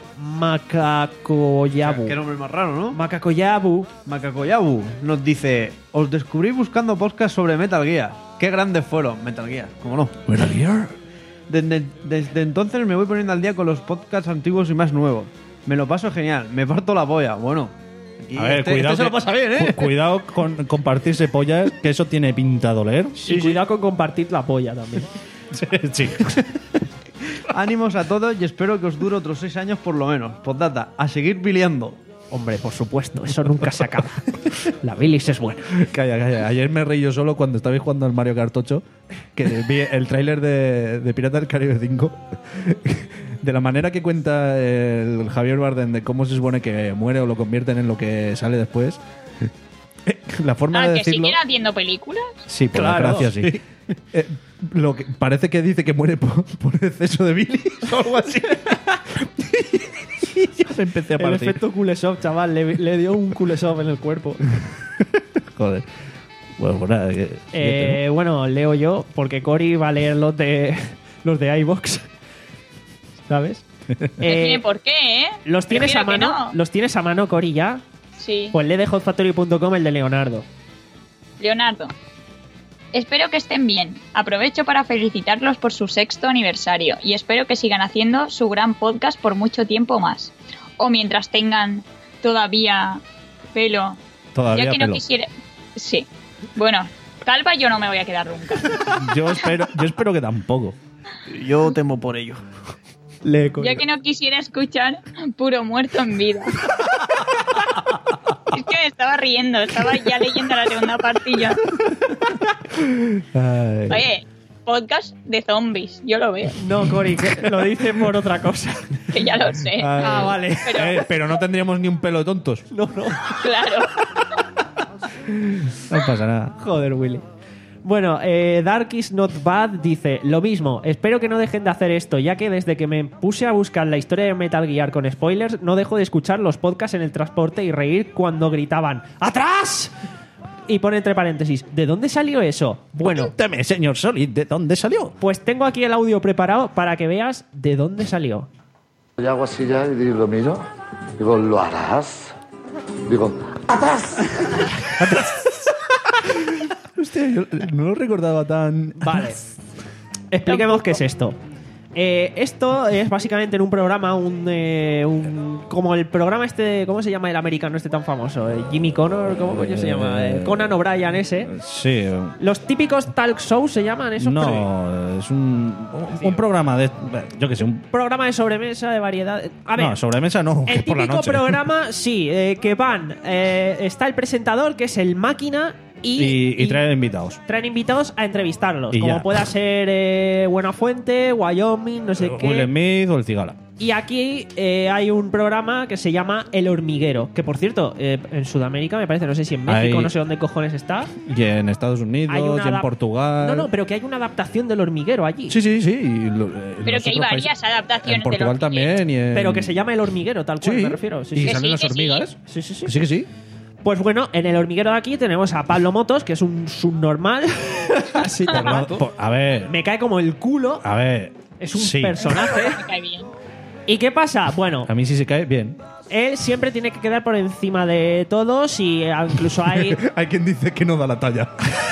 A: Macacoyabu.
H: Qué nombre más raro, ¿no?
A: Macacoyabu.
H: Macacoyabu nos dice: os descubrí buscando podcast sobre Metal Gear. Qué grandes fueron Metal Gear, ¿cómo no?
B: Metal Gear.
H: Desde, desde entonces me voy poniendo al día con los podcasts antiguos y más nuevos. Me lo paso genial, me parto la polla. Bueno, y
B: A ver,
H: este,
B: cuidado.
H: este se lo
B: que-
H: pasa bien, ¿eh?
B: cu- Cuidado con compartirse pollas, que eso tiene pinta de doler.
A: y cuidado con compartir la polla también.
B: Sí.
H: Ánimos a todos y espero que os dure otros seis años por lo menos. Postdata, a seguir peleando.
A: Hombre, por supuesto, eso nunca se acaba. La bilis es buena.
B: Calla, calla. Ayer me reí yo solo cuando estabais jugando al Mario Kart ocho, que vi el tráiler de, de Piratas del Caribe cinco. de la manera que cuenta el Javier Bardem de cómo se supone que muere o lo convierten en lo que sale después. La forma
D: Ah,
B: de
D: que
B: decirlo.
D: siguen haciendo películas.
B: Sí, por
A: Claro,
B: la gracia, sí. Eh, lo que, parece que dice que muere por, por exceso de bilis o algo así. Y yo me empecé a
A: El
B: partir.
A: efecto Kuleshov, chaval, le, le dio un Kuleshov en el cuerpo.
B: Joder. Bueno, pues nada. que-
A: Eh, bueno, leo yo, porque Cory va a leer los de los de iVoox. ¿Sabes?
D: No
A: Eh,
D: tiene por qué, ¿eh?
A: ¿Los tienes a
D: Prefiero que
A: mano?
D: no.
A: ¿Los tienes a mano, Cory, ya?
D: Sí.
A: Pues lee de hot factory punto com el de Leonardo.
D: Leonardo. Espero que estén bien. Aprovecho para felicitarlos por su sexto aniversario y espero que sigan haciendo su gran podcast por mucho tiempo más. O mientras tengan todavía pelo.
B: Todavía
D: ya que no
B: pelo.
D: quisiera. Sí. Bueno, calva yo no me voy a quedar nunca.
B: Yo espero, yo espero que tampoco.
H: Yo temo por ello.
A: Lee, Cory.
D: Ya que no quisiera escuchar puro muerto en vida. Es que me estaba riendo, estaba ya leyendo la segunda partilla.
B: Ay.
D: Oye, podcast de zombies, yo lo veo,
A: No, Cory, que lo dice por otra cosa.
D: que ya lo sé.
B: Ay.
A: Ah, vale.
D: Pero,
B: Eh, pero no tendríamos ni un pelo de tontos.
A: No, no.
D: claro.
B: No pasa nada.
A: Joder, Willy. Bueno, eh, Dark is Not Bad dice lo mismo, espero que no dejen de hacer esto, ya que desde que me puse a buscar la historia de Metal Gear con spoilers, no dejo de escuchar los podcasts en el transporte y reír cuando gritaban ¡Atrás! Y pone entre paréntesis, ¿de dónde salió eso? Bueno,
B: Cuéntame, señor Solid, ¿de dónde salió?
A: pues tengo aquí el audio preparado para que veas de dónde salió.
K: Yo hago así ya y lo miro. Digo, ¿lo harás? Digo, ¡atrás!
B: Hostia, yo no lo recordaba tan...
A: Vale. Expliquemos qué es esto. Eh, esto es básicamente en un programa, un, eh, un- como el programa este, ¿cómo se llama el americano este tan famoso? Eh, Jimmy Connor, ¿cómo coño se llama? Eh, Conan O'Brien ese.
B: Sí. eh,
A: Los típicos talk shows se llaman esos. pero-
B: No, es un, un programa de... Yo qué sé, un...
A: Programa de sobremesa, de variedad. A ver,
B: No, sobremesa no, que
A: el
B: es por la
A: típico
B: noche.
A: programa, sí, eh, que van, eh, está el presentador, que es el máquina, y,
B: Y, y traer invitados.
A: traen invitados a entrevistarlos,
B: Y
A: como
B: ya.
A: pueda ser eh, Buenafuente, Wyoming, no sé qué.
B: Will Smith o el Cigala.
A: Y aquí eh, hay un programa que se llama El Hormiguero, que por cierto, eh, en Sudamérica me parece, no sé si en México,
B: Hay-
A: no sé dónde cojones está.
B: Y en Estados Unidos,
A: Hay una
B: y en
A: adap-
B: Portugal.
A: No, no, pero que hay una adaptación del Hormiguero allí.
B: Sí, sí, sí. y lo- eh,
D: Pero
B: los
D: que hay
B: otros
D: varias
B: países-
D: adaptaciones
B: En Portugal
D: de los Hormiguero.
B: también. Y en...
A: Pero que se llama El Hormiguero, tal cual
B: Sí,
A: me refiero. Sí,
B: y
A: sí.
D: Que
B: salen
D: sí,
B: las
D: que sí.
B: hormigas.
A: Sí, sí, sí.
B: Sí, que sí.
A: Pues bueno, en el hormiguero de aquí tenemos a Pablo Motos, que es un subnormal. Así todo el
B: Por-
A: rato.
B: por- a ver,
A: Me cae como el culo.
B: a ver.
A: Es un
B: sí.
A: personaje.
D: Me cae bien.
A: ¿Y qué pasa? Bueno,
B: A mí sí se cae bien.
A: él siempre tiene que quedar por encima de todos y eh, incluso hay
B: Hay quien dice que no da la talla.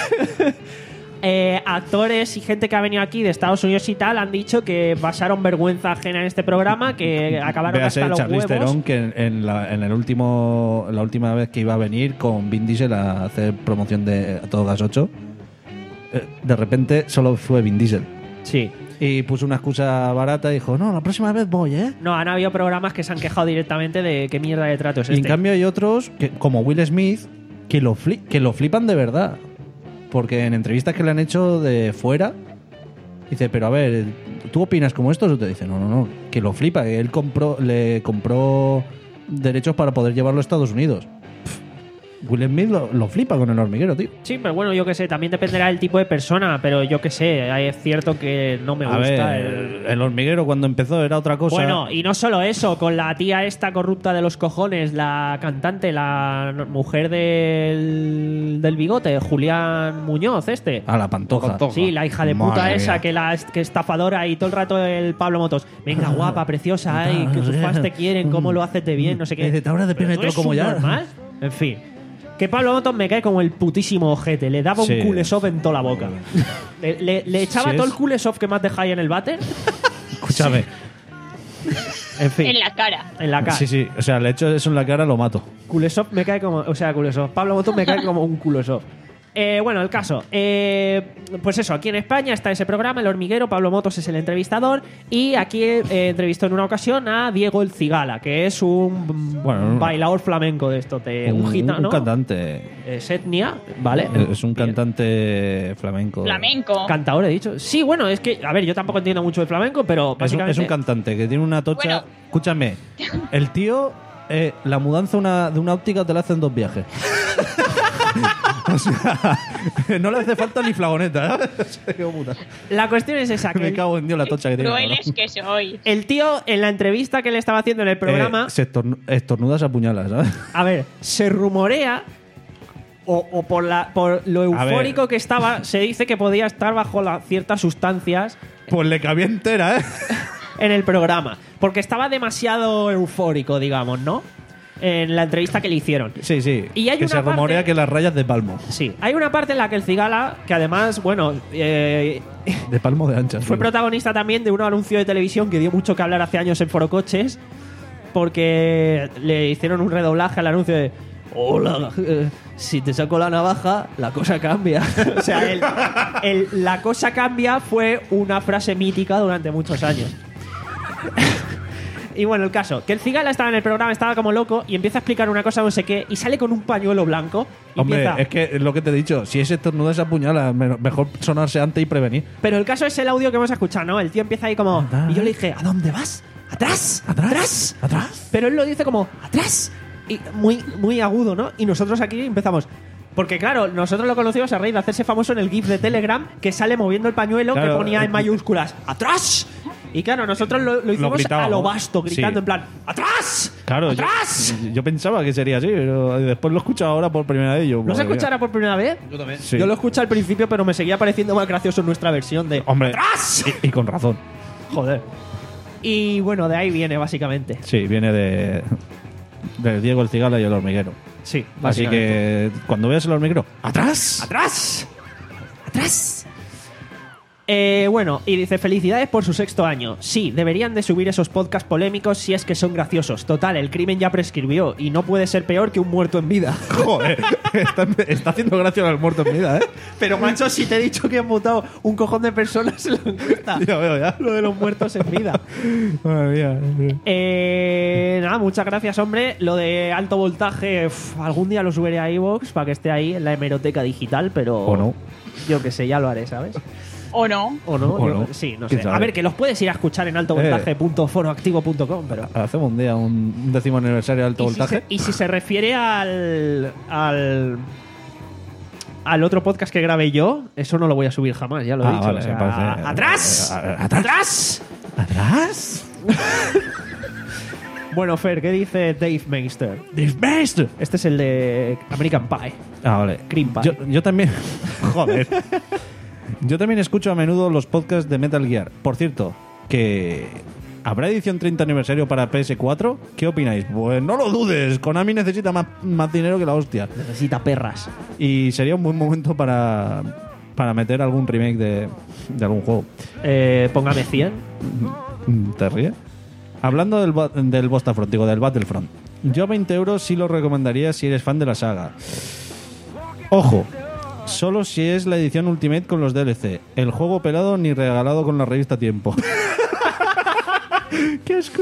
A: eh, actores y gente que ha venido aquí de Estados Unidos y tal han dicho que pasaron vergüenza ajena en este programa, que acabaron
B: Véase
A: hasta los
B: Charlize
A: huevos.
B: Theron, que en, en la, en el último, la última vez que iba a venir con Vin Diesel a hacer promoción de A Todo Gas ocho, eh, de repente solo fue Vin Diesel.
A: Sí.
B: Y puso una excusa barata y dijo, no, la próxima vez voy, ¿eh?
A: No, han habido programas que se han quejado directamente de qué mierda de trato es
B: Y en
A: este.
B: cambio hay otros, que, como Will Smith, que lo, fli- que lo flipan de verdad. Porque en entrevistas que le han hecho de fuera, dice, pero a ver, ¿tú opinas como esto? O te dice, no, no, no, que lo flipa, que él compró, le compró derechos para poder llevarlo a Estados Unidos. Pff, Will Smith lo, lo flipa con El Hormiguero, tío.
A: Sí, pero bueno, yo qué sé, también dependerá del tipo de persona, pero yo qué sé, es cierto que no me
B: A
A: gusta
B: ver,
A: el...
B: el... Hormiguero cuando empezó era otra cosa.
A: Bueno, y no solo eso, con la tía esta corrupta de los cojones, la cantante, la mujer del, del bigote, Julián Muñoz, este.
B: A la Pantoja.
A: Sí, la hija de puta
B: Madre
A: esa,
B: mía.
A: que la que estafadora y todo el rato el Pablo Motos. Venga, guapa, preciosa, ay, que tus fans te quieren, cómo lo haces de bien, no sé qué.
B: Dice, "Te abres de pierna y
A: Pero
B: te
A: tú
B: lo como
A: eres
B: ya".
A: subnormal. En fin. Que Pablo Motos me cae como el putísimo ojete. Le daba
B: Sí.
A: un culesop en toda la boca. Le, le- le echaba
B: Sí,
A: todo
B: es-
A: el culesop que me has dejado ahí en el váter.
B: Escúchame.
A: En fin,
D: En la cara.
A: en la cara.
B: Sí, sí, o sea, le echo eso en la cara, lo mato.
A: Kulesov me cae como. O sea, Kulesov. Pablo Motos me cae como un Kulesov. Eh, bueno, el caso. Eh, pues eso, aquí en España está ese programa, El Hormiguero. Pablo Motos es el entrevistador. Y aquí eh, entrevistó en una ocasión a Diego el Cigala, que es un
B: Bueno,
A: bailador flamenco de esto, de un,
B: un,
A: gitano.
B: un cantante.
A: Es etnia, ¿vale?
B: Es un cantante flamenco.
D: Flamenco.
A: Cantador, he dicho. Sí, bueno, es que, a ver, yo tampoco entiendo mucho de flamenco, pero
B: Es un,
A: básicamente.
B: es un cantante que tiene una tocha.
D: Bueno.
B: Escúchame, el tío, eh, la mudanza una, de una óptica te la hace en dos viajes. O sea, no le hace falta ni flagoneta. ¿eh? Qué puta.
A: La cuestión es esa. Que
B: Me
A: el,
B: cago en Dios la tocha que tiene.
D: Crueles
B: cabrón.
D: que sois.
A: el tío, en la entrevista que le estaba haciendo en el programa,
B: Eh, se estornu- estornudas a puñalas, ¿sabes?
A: a ver, se rumorea. O, o por, la, por lo
B: A ver.
A: eufórico que estaba, se dice que podía estar bajo la, ciertas sustancias
B: Pues le cabía entera, ¿eh?
A: en el programa. Porque estaba demasiado eufórico, digamos, ¿no? En la entrevista que le hicieron.
B: Sí, sí.
A: Y hay
B: que
A: una
B: se rumorea
A: parte-
B: que las rayas de palmo.
A: Sí, hay una parte en la que el Cigala, que además, bueno, eh,
B: De palmo de ancha.
A: fue
B: sí.
A: protagonista también de un anuncio de televisión que dio mucho que hablar hace años en Forocoches, porque le hicieron un redoblaje al anuncio de hola, eh, si te saco la navaja, la cosa cambia. O sea, el, el la cosa cambia fue una frase mítica durante muchos años. Y bueno, el caso, que el Cigala estaba en el programa, estaba como loco y empieza a explicar una cosa no sé qué y sale con un pañuelo blanco y
B: Hombre,
A: empieza...
B: es que es lo que te he dicho. Si es estornuda esa puñala, me- mejor sonarse antes y prevenir.
A: Pero el caso es el audio que hemos escuchado, ¿no? El tío empieza ahí como... Y yo le dije, ¿a dónde vas? ¿Atrás? ¿Atrás?
B: ¿Atrás?
A: Pero él lo dice como, ¿atrás? Y muy, muy agudo, ¿no? Y nosotros aquí empezamos... Porque claro, nosotros lo conocimos a raíz de hacerse famoso en el GIF de Telegram, que sale moviendo el pañuelo
B: Claro,
A: que ponía en
B: eh,
A: mayúsculas, ¡atrás! Y claro, nosotros lo, lo hicimos
B: gritábamos.
A: a lo vasto, gritando
B: Sí.
A: en plan, ¡atrás!
B: Claro, yo,
A: ¡Atrás!
B: yo pensaba que sería así, pero después lo he escuchado ahora por primera vez. y Yo,
A: ¿No se
B: madre mía.
A: escuchara por primera vez?
H: Yo también.
B: Sí.
A: Yo lo escuché al principio, pero me seguía pareciendo más gracioso nuestra versión de
B: Hombre,
A: ¡atrás!
B: y, y con razón.
A: Joder. Y bueno, de ahí viene básicamente.
B: Sí, viene de, de Diego el Cigala y el Hormiguero.
A: Sí,
B: Así
A: básicamente.
B: que cuando veas el Hormiguero, ¡atrás!
A: ¡Atrás! ¡Atrás! Eh, bueno, y dice, felicidades por su sexto año. Sí, deberían de subir esos podcasts polémicos si es que son graciosos. Total, el crimen ya prescribió y no puede ser peor que un muerto en vida.
B: Joder, está, está haciendo gracia al muerto en vida, ¿eh?
A: Pero macho, si te he dicho que han votado un cojón de personas en la encuesta.
B: Ya veo, ya.
A: Lo de los muertos en vida.
B: Madre mía.
A: Eh, nada, muchas gracias, hombre. Lo de alto voltaje, uf, algún día lo subiré a iVoox para que esté ahí en la hemeroteca digital, pero...
B: O no.
A: Yo que sé, ya lo haré, ¿sabes?
D: ¿O no?
A: ¿O no?
B: O
A: Yo-
B: no.
A: Sí, no
B: ¿Quién
A: sé.
B: sabe?
A: A ver, que los puedes ir a escuchar en alto voltaje punto foroactivo punto com, pero...
B: Hacemos un día un, un décimo aniversario de alto
A: ¿Y si,
B: voltaje.
A: se, y si se refiere al, al... al otro podcast que grabé yo, eso no lo voy a subir jamás, ya lo he
B: Ah,
A: dicho.
B: vale,
A: o sea,
B: me parece-
A: ¡Atrás!
B: eh, eh,
A: ¡Atrás!
B: ¿Atrás?
A: Bueno, Fer, ¿qué dice Dave Meister?
B: ¡Dave Meister!
A: Este es el de American Pie.
B: Ah, vale.
A: Cream Pie.
B: Yo, yo también. Joder. Yo también escucho a menudo los podcasts de Metal Gear. Por cierto, que. ¿Habrá edición treinta aniversario para P S cuatro? ¿Qué opináis? Pues no lo dudes. Konami necesita más, más dinero que la hostia.
A: Necesita perras.
B: Y sería un buen momento para. Para meter algún remake de, de algún juego.
A: Eh, póngame cien.
B: ¿Te ríes? Hablando del, ba- del Battlefront, digo, del Battlefront. Yo a veinte euros sí lo recomendaría si eres fan de la saga. Ojo, solo si es la edición Ultimate con los D L C. El juego pelado ni regalado con la revista Tiempo. ¡Qué asco!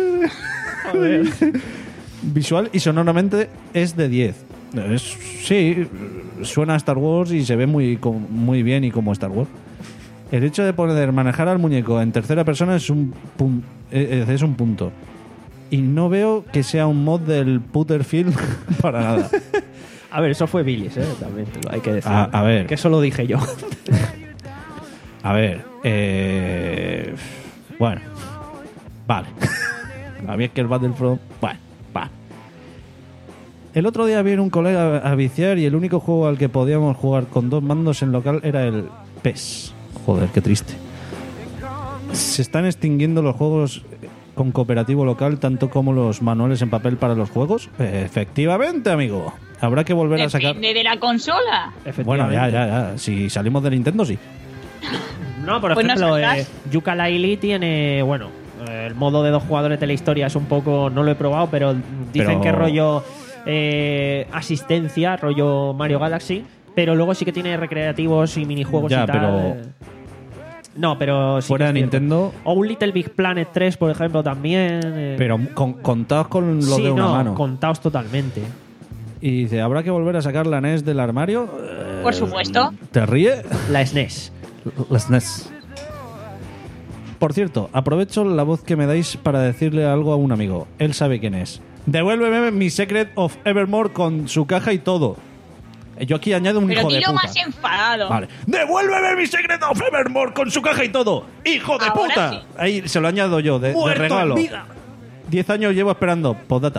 B: Visual y sonoramente es de diez. Es, sí, suena a Star Wars y se ve muy, co- muy bien y como Star Wars. El hecho de poder manejar al muñeco en tercera persona es un, pun- eh, es un punto. Y no veo que sea un mod del Putterfield para nada.
A: A ver, eso fue Billis, ¿eh? También te lo hay que decir.
B: A, a ver,
A: Que eso lo dije yo.
B: a ver. Eh, bueno, vale. A mí es que el Battlefront. Bueno, va. El otro día vino un colega a viciar y el único juego al que podíamos jugar con dos mandos en local era el P E S. Joder, qué triste. Se están extinguiendo los juegos con cooperativo local, tanto como los manuales en papel para los juegos. Efectivamente, amigo. Habrá que volver a sacar.
D: Depende de la consola.
B: Bueno, ya, ya, ya. Si salimos de Nintendo, sí.
A: No, por
D: Pues no
A: ejemplo,
D: sacas.
A: eh, Yooka-Laylee tiene, bueno, eh, el modo de dos jugadores de la historia es un poco, no lo he probado, pero dicen
B: Pero-
A: que rollo eh, asistencia, rollo Mario Galaxy, Pero luego sí que tiene recreativos y minijuegos
B: Ya,
A: y tal.
B: pero-
A: No, pero sí
B: Fuera
A: que
B: de
A: es cierto.
B: Nintendo,
A: O un Little Big Planet tres, por ejemplo, también. eh.
B: pero con, contados con lo
A: sí,
B: de una
A: no,
B: mano.
A: contados totalmente.
B: Y dice, ¿habrá que volver a sacar la N E S del armario? Eh,
D: Por supuesto.
B: ¿Te ríe?
A: La S N E S.
B: La S N E S. Por cierto, aprovecho la voz que me dais para decirle algo a un amigo. Él sabe quién es. Devuélveme mi Secret of Evermore con su caja y todo. Yo aquí añado un
D: Pero
B: hijo de
D: dilo
B: puta.
D: más enfadado.
B: Vale. ¡Devuélveme mi Secret of Evermore con su caja y todo! ¡Hijo de
D: Ahora
B: puta!
D: sí.
B: Ahí se lo añado yo, de, de
A: ¡Muerto en
B: regalo.
A: vida!
B: Diez años llevo esperando. Postdata.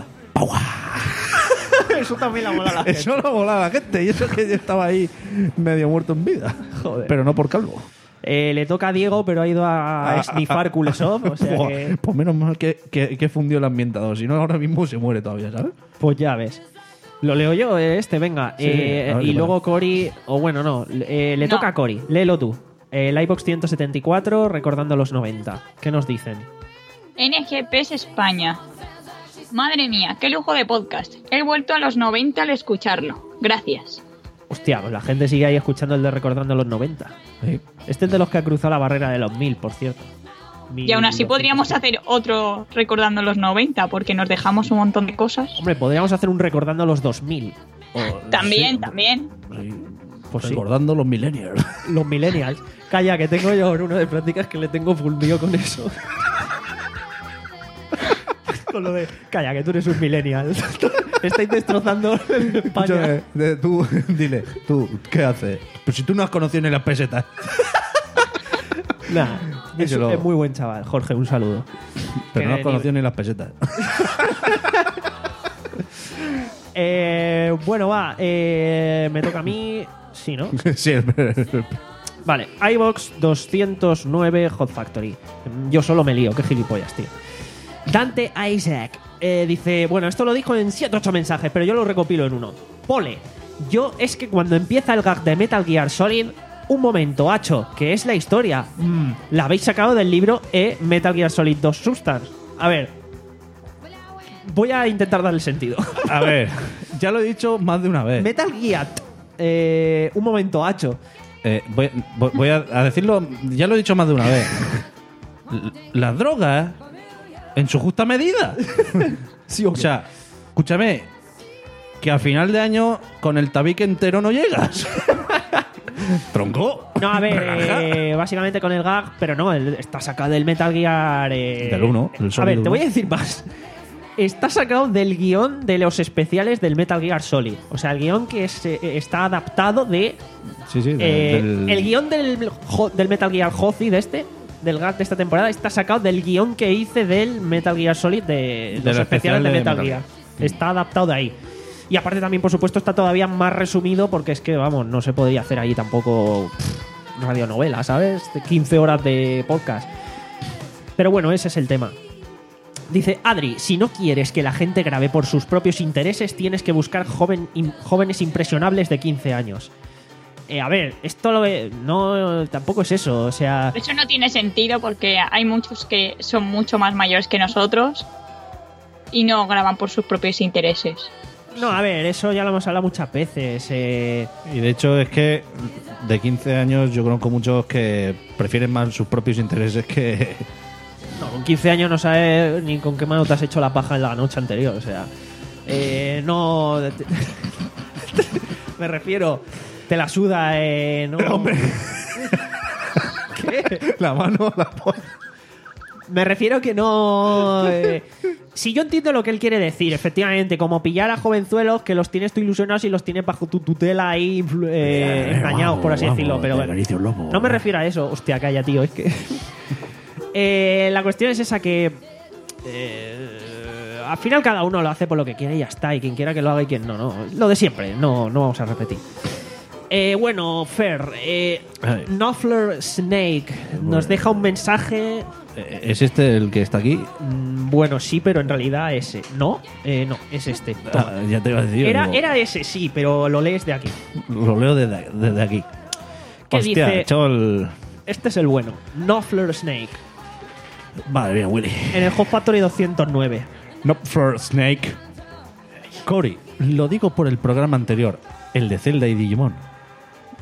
A: Eso también la mola a la gente.
B: Eso no mola a la gente. Y eso que yo estaba ahí medio muerto en vida.
A: Joder.
B: Pero no por calvo.
A: Eh, le toca a Diego, pero ha ido a, a snifar Kulesov. O sea
B: Buah,
A: que,
B: Pues menos mal que, que, que fundió el ambientador. Si no, ahora mismo se muere todavía, ¿sabes?
A: pues ya ves. Lo leo yo, eh, este, venga.
B: Sí,
A: Eh,
B: a ver
A: y
B: qué
A: luego Cory, o bueno, no, eh, le
D: No.
A: toca a Cory. Léelo tú. Eh, el iVox ciento setenta y cuatro, recordando los noventa. ¿Qué nos dicen?
D: N G P es España. Madre mía, qué lujo de podcast. He vuelto a los noventa al escucharlo. Gracias.
A: Hostia, pues la gente sigue ahí escuchando el de recordando los noventa.
B: Sí.
A: Este es de los que ha cruzado la barrera de los mil, por cierto.
D: Y aún así podríamos hacer otro recordando los noventa, porque nos dejamos un montón de cosas.
A: Hombre, podríamos hacer un recordando los dos mil.
D: También, también.
A: Pues sí.
B: Recordando los millennials.
A: Los millennials. Calla, que tengo yo uno de prácticas que le tengo fundido con eso. Con lo de, calla, que tú eres un millennial. Estáis destrozando España.
B: Escúchame, de- tú, dile, tú, ¿qué haces? Pues si tú no has conocido ni las pesetas.
A: Nah, es,
B: Díselo.
A: es muy buen chaval. Jorge, un saludo.
B: Pero no has
A: Que
B: conocido ni las pesetas.
A: Eh, bueno, va. eh, me toca a mí. Sí, ¿no?
B: Sí, el-
A: Vale, iVox doscientos nueve Hot Factory. Yo solo me lío, qué gilipollas, tío. Dante Isaac eh, dice: bueno, esto lo dijo en siete ocho mensajes, pero yo lo recopilo en uno. Pole, yo es que cuando empieza el gag de Metal Gear Solid, un momento, hacho, que es la historia. Mm, la habéis sacado del libro E Metal Gear Solid dos Substance. A ver, voy a intentar darle sentido.
B: A ver, ya lo he dicho más de una vez.
A: Metal Gear, eh, un momento, hacho.
B: Eh, voy voy- voy a, a decirlo, ya lo he dicho más de una vez. L- Las drogas, en su justa medida.
A: Sí,
B: O sea, escúchame, que a final de año con el tabique entero no llegas. Tronco.
A: No, a ver,
B: Relaja.
A: eh, básicamente con el gag, pero no, el- está sacado del Metal Gear. eh,
B: Del uno, del
A: A
B: Solid
A: ver, te
B: uno.
A: voy a decir más. Está sacado del guión de los especiales del Metal Gear Solid. O sea, el guión que es, eh, está adaptado de.
B: Sí, sí, de-
A: eh,
B: del-
A: El guión del, jo- del Metal Gear Hozi de este, del gag de esta temporada, está sacado del guión que hice del Metal Gear Solid de
B: Del
A: los especiales
B: especial
A: de
B: de
A: Metal
B: Metal
A: Gear. Está adaptado de ahí. Y aparte también, por supuesto, está todavía más resumido porque es que, vamos, no se podía hacer ahí tampoco pff, radionovela, ¿sabes? De quince horas de podcast. Pero bueno, ese es el tema. Dice, Adri, si no quieres que la gente grabe por sus propios intereses, tienes que buscar joven, im- jóvenes impresionables de quince años. Eh, a ver, esto lo ve- no tampoco es eso, o sea...
D: Eso no tiene sentido porque hay muchos que son mucho más mayores que nosotros y no graban por sus propios intereses.
A: No, a ver, eso ya lo hemos hablado muchas veces. Eh,
B: Y de hecho es que de quince años yo conozco muchos que prefieren más sus propios intereses que...
A: no, con quince años no sabes ni con qué mano te has hecho la paja en la noche anterior, o sea... Eh, no... Me refiero... Te la suda, eh, no...
B: Hombre.
A: ¿Qué?
B: La mano, la polla.
A: Me refiero que no... eh, si yo entiendo lo que él quiere decir, efectivamente, como pillar a jovenzuelos que los tienes tú ilusionados y los tienes bajo tu tutela ahí influ- eh, engañados, por así decirlo. Pero no me refiero a eso. Hostia, calla, tío, es que... Eh, la cuestión es esa que... eh, al final cada uno lo hace por lo que quiere y ya está. Y quien quiera que lo haga y quien no, no. Lo de siempre, no, no vamos a repetir. Eh, bueno, Fer, eh,
B: Ay.
A: Knopfler Snake nos deja un mensaje.
B: Eh, ¿Es este el que está aquí?
A: Mm, Bueno, sí, pero en realidad ese. No, eh, no, es este. Toma.
B: Ah, ya te iba a decir.
A: Era,
B: digo,
A: era ese, sí, pero lo lees de aquí.
B: Lo leo desde, desde aquí.
A: ¿Qué
B: Hostia,
A: dice?
B: chaval.
A: Este es el bueno. Knopfler Snake.
B: Madre mía, Willy.
A: En el Hot Factory doscientos nueve.
B: No for Snake. Cory, lo digo por el programa anterior, el de Zelda y Digimon.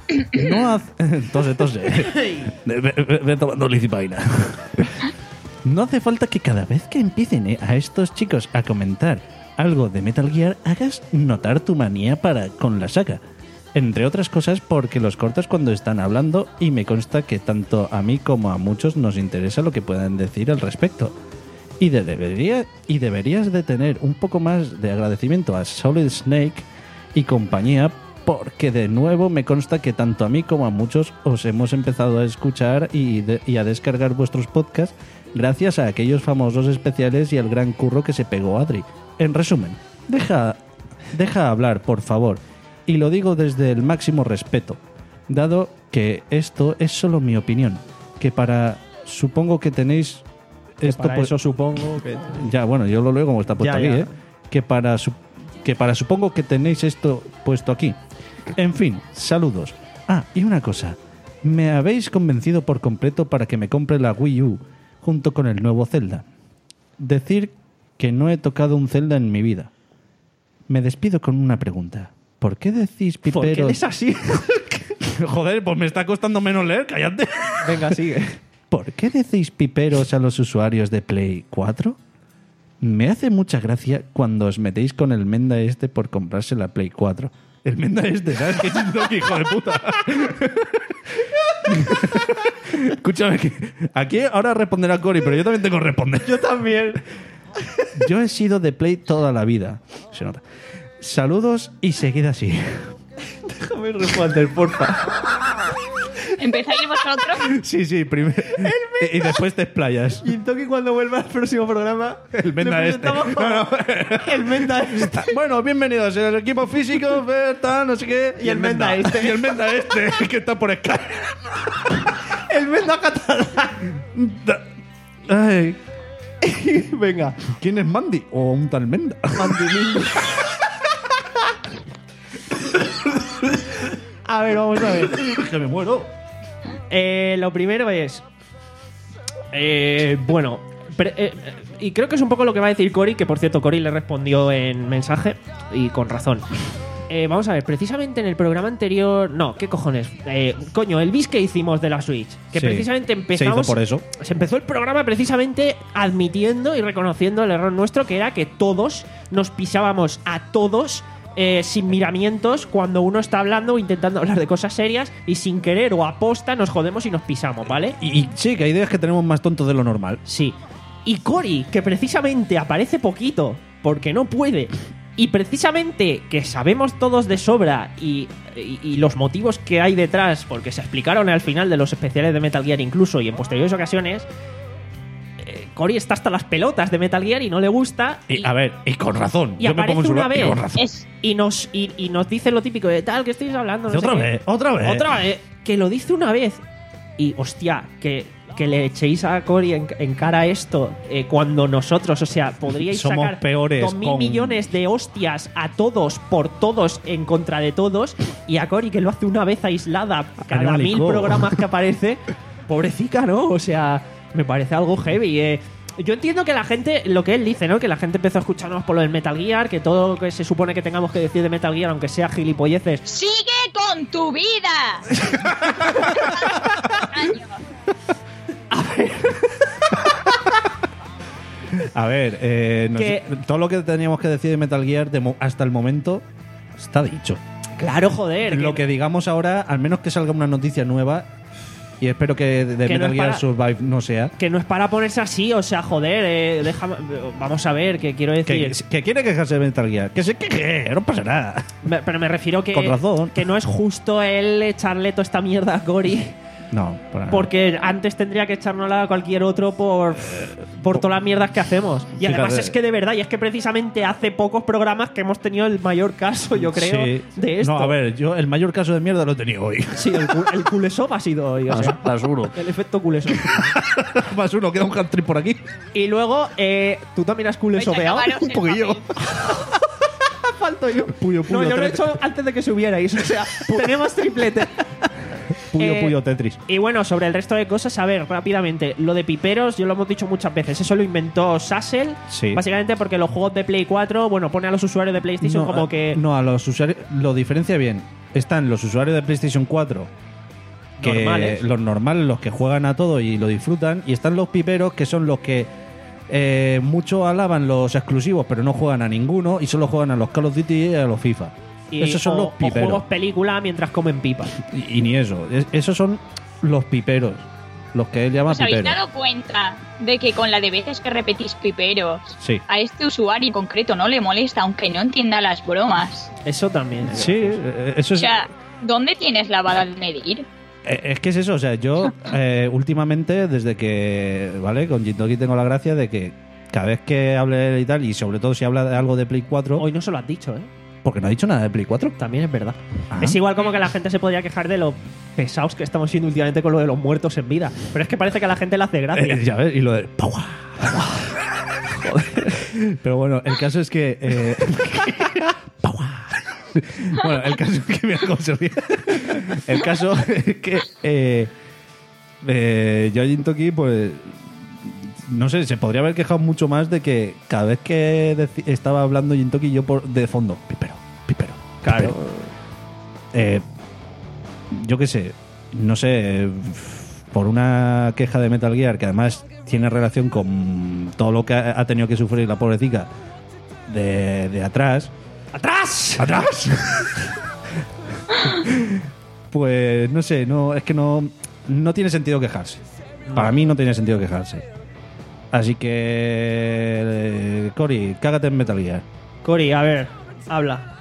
B: No hace... Tose, tose. Ve, ve- ve tomando licipaina. No hace falta que cada vez que empiecen eh, a estos chicos a comentar algo de Metal Gear hagas notar tu manía para con la saga. Entre otras cosas porque los cortas cuando están hablando y me consta que tanto a mí como a muchos nos interesa lo que puedan decir al respecto. Y, de debería, y deberías de tener un poco más de agradecimiento a Solid Snake y compañía, porque de nuevo me consta que tanto a mí como a muchos os hemos empezado a escuchar y, de- y a descargar vuestros podcasts gracias a aquellos famosos especiales y al gran curro que se pegó Adri. En resumen, deja, deja hablar, por favor, y lo digo desde el máximo respeto, dado que esto es solo mi opinión, que para... supongo que tenéis...
A: Que
B: esto
A: para
B: por-
A: eso supongo que...
B: Ya, bueno, yo lo leo como está puesto
A: Ya,
B: aquí,
A: ya.
B: ¿eh? Que para, su- que para supongo que tenéis esto puesto aquí. En fin, saludos. Ah, y una cosa. Me habéis convencido por completo para que me compre la Wii U junto con el nuevo Zelda. Decir que no he tocado un Zelda en mi vida. Me despido con una pregunta. ¿Por qué decís
A: ¿Por qué
B: piperos?
A: eres así?
B: Joder, pues me está costando menos leer, cállate.
A: Venga, sigue.
B: ¿Por qué decís piperos a los usuarios de Play cuatro? Me hace mucha gracia cuando os metéis con el menda este por comprarse la Play cuatro. El menda este, ¿sabes qué Shindoki, hijo de puta? Escúchame, que aquí ahora responderá Cory, pero yo también tengo que responder.
A: Yo también.
B: Yo he sido de Play toda la vida. Se nota. Saludos y seguid así.
A: Déjame responder, porfa.
D: ¿Empezáis vosotros?
B: Sí, sí, primero. Y después te explayas.
A: Y Toki cuando vuelva al próximo programa...
B: El menda
A: le
B: este.
A: presentamos
B: No, no.
A: El menda este.
B: Bueno, bienvenidos al equipo físico, Fer, tal, no sé qué.
A: Y el menda este.
B: Y el menda este, que está por Skype.
A: El menda catalán.
B: Ay,
A: Venga.
B: ¿quién es Mandy? O un tal menda.
A: A ver, vamos a ver.
B: Que me muero.
A: Eh, lo primero es... eh, bueno... pre- eh, eh, y creo que es un poco lo que va a decir Cory, que por cierto Cory le respondió en mensaje y con razón. Eh, vamos a ver, precisamente en el programa anterior... No, ¿qué cojones? Eh, coño, el bis que hicimos de la Switch. Que
B: Sí,
A: precisamente
B: se
A: empezamos...
B: hizo por eso.
A: Se empezó el programa precisamente admitiendo y reconociendo el error nuestro, que era que todos nos pisábamos a todos... Eh, sin miramientos cuando uno está hablando o intentando hablar de cosas serias y sin querer o aposta nos jodemos y nos pisamos, ¿vale?
B: Y, y sí, que hay días que tenemos más tontos de lo normal.
A: Sí. Y Cory, que precisamente aparece poquito porque no puede, y precisamente que sabemos todos de sobra y, y, y los motivos que hay detrás, porque se explicaron al final de los especiales de Metal Gear incluso y en posteriores ocasiones, eh, Cory está hasta las pelotas de Metal Gear y no le gusta.
B: Y, a ver, y con razón.
A: Y
B: Yo me
A: aparece
B: pongo en su
A: una
B: lugar y
A: vez
B: con razón.
D: Es,
A: y nos, y, y nos dice lo típico de tal, que estáis hablando. No sé
B: Otra
A: qué.
B: vez, otra vez.
A: Otra vez. Que lo dice una vez. Y hostia, que, que le echéis a Cory en, en cara esto eh, cuando nosotros, o sea, podríais
B: Somos
A: sacar
B: peores
A: dos mil
B: con-
A: millones de hostias a todos, por todos, en contra de todos. Y a Cory, que lo hace una vez aislada cada
B: Canónico.
A: mil programas que aparece. Pobrecita, ¿no? O sea, me parece algo heavy. Eh. Yo entiendo que la gente, lo que él dice, ¿no? Que la gente empezó a escucharnos por lo del Metal Gear, que todo lo que se supone que tengamos que decir de Metal Gear, aunque sea gilipolleces.
D: ¡sigue con tu vida! Años.
B: A ver, eh, nos-
A: Que-
B: todo lo que teníamos que decir de Metal Gear de mo- hasta el momento está dicho.
A: Claro, joder.
B: Lo que digamos ahora, al menos que salga una noticia nueva, y espero que de
A: Que no
B: Metal
A: es
B: Gear
A: para-
B: Survive no sea.
A: Que no es para ponerse así, o sea, joder, eh, déjame- vamos a ver, que quiero decir.
B: Que, que quiere quejarse de Metal Gear. Que se queje, no pasa nada.
A: Me- pero me refiero que,
B: Con razón.
A: que no es justo el echarle toda esta mierda a Cory,
B: No, para nada.
A: porque antes tendría que echárnosla a cualquier otro por, por todas las mierdas que hacemos. Y además
B: Fíjate.
A: es que de verdad, y es que precisamente hace pocos programas que hemos tenido el mayor caso, yo creo,
B: Sí.
A: de esto.
B: No, a ver, yo el mayor caso de mierda lo he tenido hoy.
A: Sí, el, cu- el culesop ha sido hoy, o sea,
B: Más uno.
A: el efecto culesop.
B: Más uno, queda un hat-trick por aquí.
A: Y luego, eh, ¿tú también has culesopeado?
D: Vais a acabaros
B: Un
D: el
B: poquillo.
D: papel.
A: Falto yo.
B: Puyo, puyo,
A: no, yo lo he
B: Tetris.
A: hecho antes de que subierais. O sea, tenemos triplete.
B: Puyo,
A: Eh,
B: puyo, Tetris.
A: Y bueno, sobre el resto de cosas, a ver, rápidamente. Lo de piperos, yo lo hemos dicho muchas veces. Eso lo inventó Sassel.
B: Sí.
A: Básicamente porque los juegos de Play cuatro, bueno, pone a los usuarios de PlayStation
B: No,
A: como
B: eh,
A: que.
B: No, a los usuarios lo diferencia bien. están los usuarios de PlayStation cuatro, que
A: Normales.
B: los normales, los que juegan a todo y lo disfrutan, y están los piperos, que son los que eh, muchos alaban los exclusivos, pero no juegan a ninguno y solo juegan a los Call of Duty y a los FIFA.
A: Y,
B: Esos son
A: o,
B: los
A: o
B: piperos.
A: juegos película mientras comen pipas.
B: Y, y ni eso. Es- esos son los piperos. Los que él llama
D: ¿Os habéis
B: piperos.
D: dado cuenta de que con la de veces que repetís piperos,
B: Sí.
D: a este usuario en concreto no le molesta aunque no entienda las bromas?
A: Eso también. es
B: Sí,
A: gracioso.
B: eh, eso
D: O
B: es.
D: sea, ¿dónde tienes la vara de medir?
B: Eh, Es que es eso, o sea, yo eh, últimamente, desde que, ¿vale? Con Jintoki tengo la gracia de que cada vez que hable y tal, y sobre todo si habla de algo de Play cuatro,
A: Hoy no se lo has dicho, ¿eh?
B: porque no ha dicho nada de Play cuatro.
A: También es verdad.
B: Ah.
A: Es igual como que la gente se podría quejar de lo pesados que estamos siendo últimamente con lo de los muertos en vida. Pero es que parece que a la gente le hace gracia.
B: Eh, ya ves, y lo de... ¡Paua! Joder. Pero bueno, el caso es que... eh, ¡Paua! Bueno, el caso es que... Mira cómo se ríe. El caso es que... Eh, eh, yo a Jintoki, pues... No sé, se podría haber quejado mucho más de que cada vez que deci- estaba hablando Jintoki, yo por de fondo, pipero, pipero.
A: Claro.
B: pipero. Eh, yo qué sé, no sé, por una queja de Metal Gear que además tiene relación con todo lo que ha ha tenido que sufrir la pobrecita de, de atrás.
A: ¡Atrás!
B: ¡Atrás! Pues no sé, no, es que no, no tiene sentido quejarse. Para mí no tiene sentido quejarse. Así que, eh, Cory, cágate en Metal Gear.
A: Cory, a ver, habla.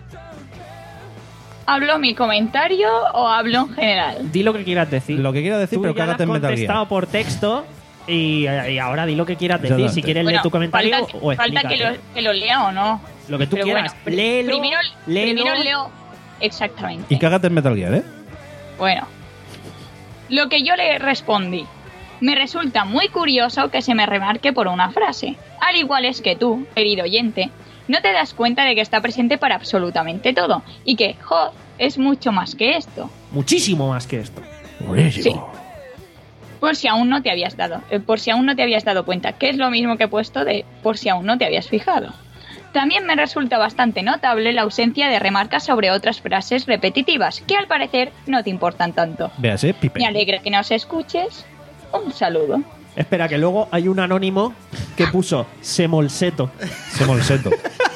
D: ¿Hablo mi comentario o hablo en general?
A: Di lo que quieras decir.
B: Lo que quieras decir,
A: Tú
B: pero
A: ya le has
B: cágate en Metal
A: contestado
B: Gear.
A: por texto y, y ahora di lo que quieras decir.
B: Exactamente.
A: Si quieres leer
D: Bueno,
A: tu comentario
D: falta,
A: o
D: falta que,
A: explícate.
D: lo, que lo lea o no.
A: Lo que tú
D: Pero
A: quieras.
D: bueno,
A: léelo,
D: primero,
A: léelo.
D: primero leo exactamente.
B: Y cágate en Metal Gear, ¿eh?
D: Bueno, lo que yo le respondí. Me resulta muy curioso que se me remarque por una frase. Al igual es que tú, querido oyente, no te das cuenta de que está presente para absolutamente todo y que Hoth es mucho más que esto.
A: Muchísimo más que esto.
D: Sí. Por si aún no te habías dado, eh, por si aún no te habías dado cuenta, que es lo mismo que he puesto de por si aún no te habías fijado. También me resulta bastante notable la ausencia de remarcas sobre otras frases repetitivas que al parecer no te importan tanto.
B: Véase, pipe.
D: Me alegra que nos escuches. Un saludo.
A: Espera, que luego hay un anónimo que puso Semolseto.
B: Semolseto.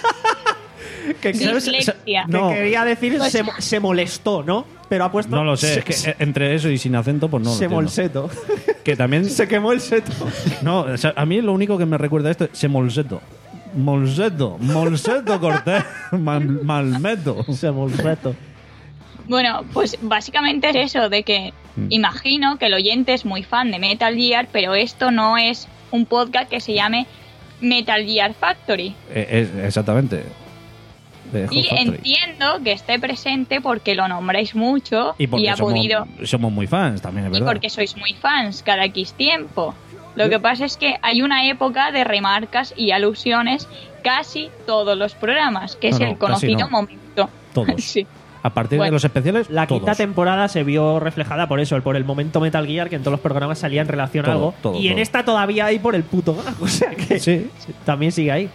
A: que, ¿sabes?
D: Dislexia.
A: Que
B: No.
A: quería decir
D: Pues-
A: se, se molestó, ¿no? Pero ha puesto.
B: No lo sé,
A: se,
B: es que eh, entre eso y sin acento, pues no lo entiendo.
A: Semolseto.
B: Que también...
A: Se quemó el seto.
B: No, o sea, a mí lo único que me recuerda esto es Semolseto. Molseto, Molseto Cortés, Mal- Malmeto.
A: Semolseto.
D: Bueno, pues básicamente es eso, de que
B: Mm.
D: imagino que el oyente es muy fan de Metal Gear, pero esto no es un podcast que se llame Metal Gear Factory.
B: Eh, es- exactamente. De Hot
D: Y
B: Factory.
D: entiendo que esté presente porque lo nombráis mucho
B: Y porque
D: ha
B: somos,
D: podido...
B: somos muy fans, también es
D: Y
B: verdad.
D: porque sois muy fans cada X tiempo. Lo que pasa es que hay una época de remarcas y alusiones casi todos los programas, que es
B: No, no,
D: el conocido
B: casi no.
D: momento.
B: Todos.
D: Sí.
B: A partir de
D: Bueno,
B: los especiales,
A: La quinta
B: todos.
A: temporada se vio reflejada por eso, por el momento Metal Gear, que en todos los programas salía en relación a
B: Todo,
A: algo.
B: todo,
A: y en
B: todo.
A: esta todavía hay por el puto gag. O sea que
B: Sí.
A: también sigue ahí.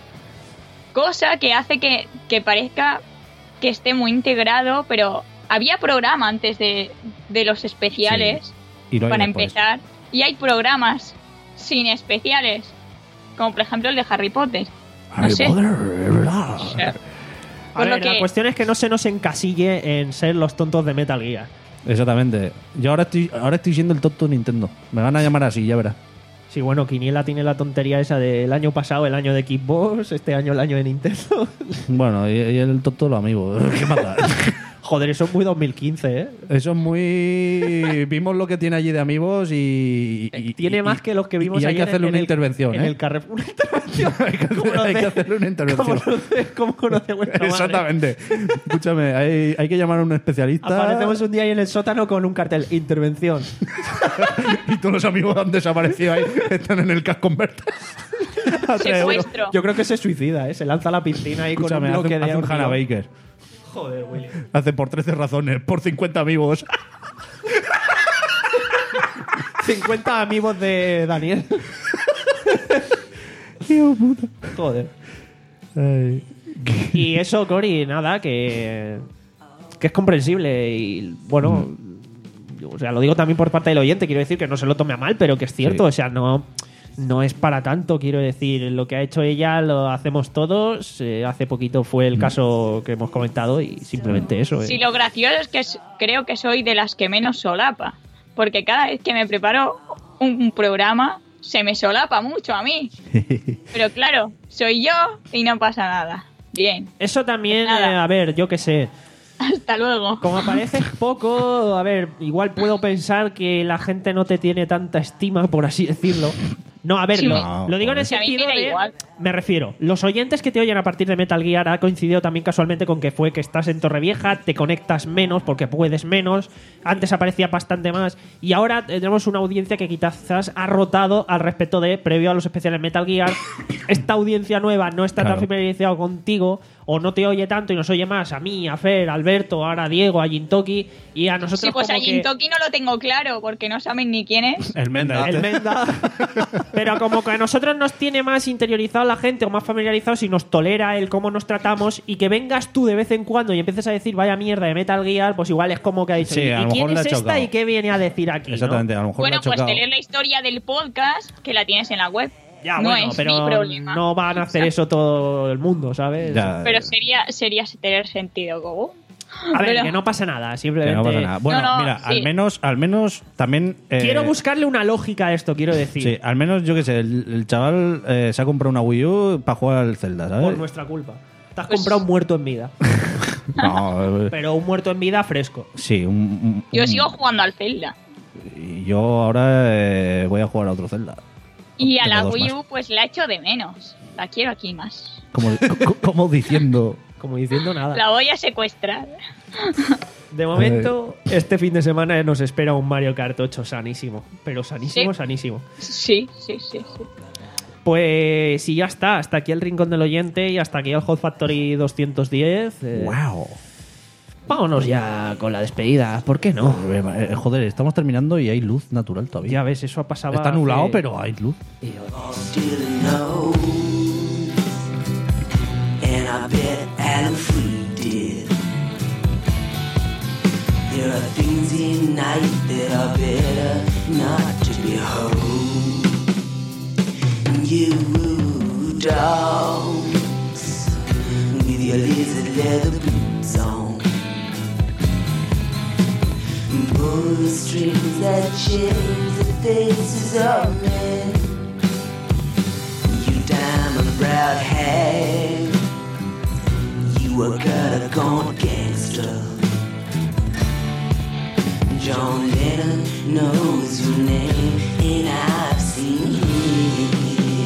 D: Cosa que hace que, que parezca que esté muy integrado, pero había programa antes de, de los especiales,
B: Y lo hay
D: para
B: después.
D: empezar, y hay programas sin especiales, como por ejemplo el de Harry Potter. No
B: Harry
D: sé.
B: Potter, es verdad.
D: O sea,
A: A
D: por lo
A: ver, la
D: que-
A: cuestión es que no se nos encasille en ser los tontos de Metal Gear.
B: Exactamente. Yo ahora estoy, ahora estoy siendo el tonto Nintendo. Me van a llamar así, ya verás.
A: Sí, bueno, Quiniela tiene la tontería esa del año pasado, el año de Xbox, este año el año de Nintendo.
B: Bueno, y, y el tonto lo amigo. ¿Qué pasa?
A: Joder, eso es muy dos mil quince, ¿eh?
B: Eso es muy... Vimos lo que tiene allí de amigos y... y-
A: Tiene
B: y-
A: más que los que vimos
B: Y hay que
A: ayer
B: hacerle
A: en
B: una
A: el-
B: intervención,
A: en
B: ¿eh?
A: el Carrefour. Una intervención.
B: hay que,
A: ¿Cómo
B: hacer-
A: lo
B: hay que
A: hace?
B: hacerle una intervención.
A: ¿Cómo conoce, cómo conoce vuestra madre?
B: Exactamente. Escúchame, hay, hay que llamar a un especialista.
A: Aparecemos un día ahí en el sótano con un cartel, intervención.
B: Y todos los amigos han desaparecido ahí. Están en el casco converter. A tres euros.
D: Secuestro.
A: Yo creo que se suicida, ¿eh? Se lanza a la piscina ahí
B: Escúchame,
A: con un
B: hace,
A: bloque de
B: hace un
A: hormigón.
B: Hannah Baker.
A: Joder, Willy.
B: Hace por trece razones, por cincuenta amigos.
A: cincuenta amigos de Daniel.
B: Hijo puta.
A: Joder.
B: Ay.
A: Y eso, Cory, nada, que... que es comprensible y, bueno, mm. o sea, lo digo también por parte del oyente, quiero decir que no se lo tome a mal, pero que es cierto,
B: Sí.
A: o sea, no... No es para tanto, quiero decir. Lo que ha hecho ella lo hacemos todos. Eh, hace poquito fue el caso que hemos comentado y simplemente eso. Eh.
D: Sí, lo gracioso es que s- creo que soy de las que menos solapa. Porque cada vez que me preparo un programa, se me solapa mucho a mí. Pero claro, soy yo y no pasa nada. Bien.
A: Eso también,
D: Nada.
A: eh, a ver, yo qué sé.
D: Hasta luego.
A: Como apareces poco, a ver, igual puedo pensar que la gente no te tiene tanta estima, por así decirlo. No, a ver,
D: Sí,
A: lo,
B: me-
A: lo digo en el
D: Sí, a mí me
A: sentido
D: da
A: de...
D: igual.
A: Me refiero, los oyentes que te oyen a partir de Metal Gear ha coincidido también casualmente con que fue que estás en Torrevieja, te conectas menos porque puedes menos, antes aparecía bastante más y ahora tenemos una audiencia que quizás ha rotado al respecto de, previo a los especiales Metal Gear, esta audiencia nueva no está
B: Claro.
A: tan familiarizada contigo o no te oye tanto y nos oye más a mí, a Fer, a Alberto, ahora a Diego, a Jintoki y a nosotros
D: Sí, pues a
A: como que-
D: Jintoki no lo tengo claro porque no saben ni quién es.
B: El Menda.
A: el
B: este.
A: Menda. Pero como que a nosotros nos tiene más interiorizado la gente o más familiarizados y nos tolera el cómo nos tratamos y que vengas tú de vez en cuando y empieces a decir vaya mierda de Metal Gear, pues igual es como que ha dicho,
B: Sí,
A: ¿y
B: a lo
A: quién
B: mejor le
A: es
B: ha
A: esta
B: chocado.
A: y qué viene a decir aquí? ¿no?
B: Exactamente, a lo mejor
D: Bueno,
B: le ha
D: pues
B: chocado.
D: te lees la historia del podcast que la tienes en la web.
A: Ya,
D: no
A: bueno,
D: es
A: pero
D: mi problema.
A: no van a hacer eso todo el mundo, ¿sabes?
B: Ya,
D: Pero sería, sería tener sentido como.
A: A ver,
D: Pero-
A: que no pasa nada,
B: que
A: simplemente...
B: no pasa nada. Bueno,
D: No, no,
B: mira,
D: sí.
B: al menos, al menos también. eh,
A: Quiero buscarle una lógica a esto, quiero decir.
B: Sí, al menos yo qué sé, el, el chaval eh, se ha comprado una Wii U para jugar al Zelda, ¿sabes?
A: Por nuestra culpa. Te has
D: Pues-
A: comprado un muerto en vida.
B: No, eh,
A: Pero un muerto en vida fresco.
B: sí, un, un-
D: Yo
B: un-
D: sigo jugando al Zelda.
B: y yo ahora eh, voy a jugar a otro Zelda.
D: Y a
B: Tengo
D: la
B: dos
D: Wii
B: más.
D: U, pues la echo de menos. La quiero aquí más.
B: Como, co- como diciendo.
A: Como diciendo nada.
D: La voy a secuestrar.
A: De momento, este fin de semana nos espera un Mario Kart ocho sanísimo. Pero sanísimo,
D: Sí.
A: sanísimo.
D: Sí, sí, sí, sí.
A: Pues sí, ya está. Hasta aquí el Rincón del Oyente y hasta aquí el Hot Factory doscientos diez. Eh,
B: ¡Wow!
A: Vámonos ya con la despedida. ¿Por qué no?
B: Eh, joder, estamos terminando y hay luz natural todavía.
A: Ya ves, eso ha pasado.
B: Está nublado,
A: hace-
B: pero hay luz.
L: didn't know. And I bet Adam Free did. There are things in night that are better not to behold. You dogs with your lizard leather boots on, pull the strings that change the faces of men. You diamond-browed hag, you a gutter-gone gangster. John Lennon knows your name, and I've seen him.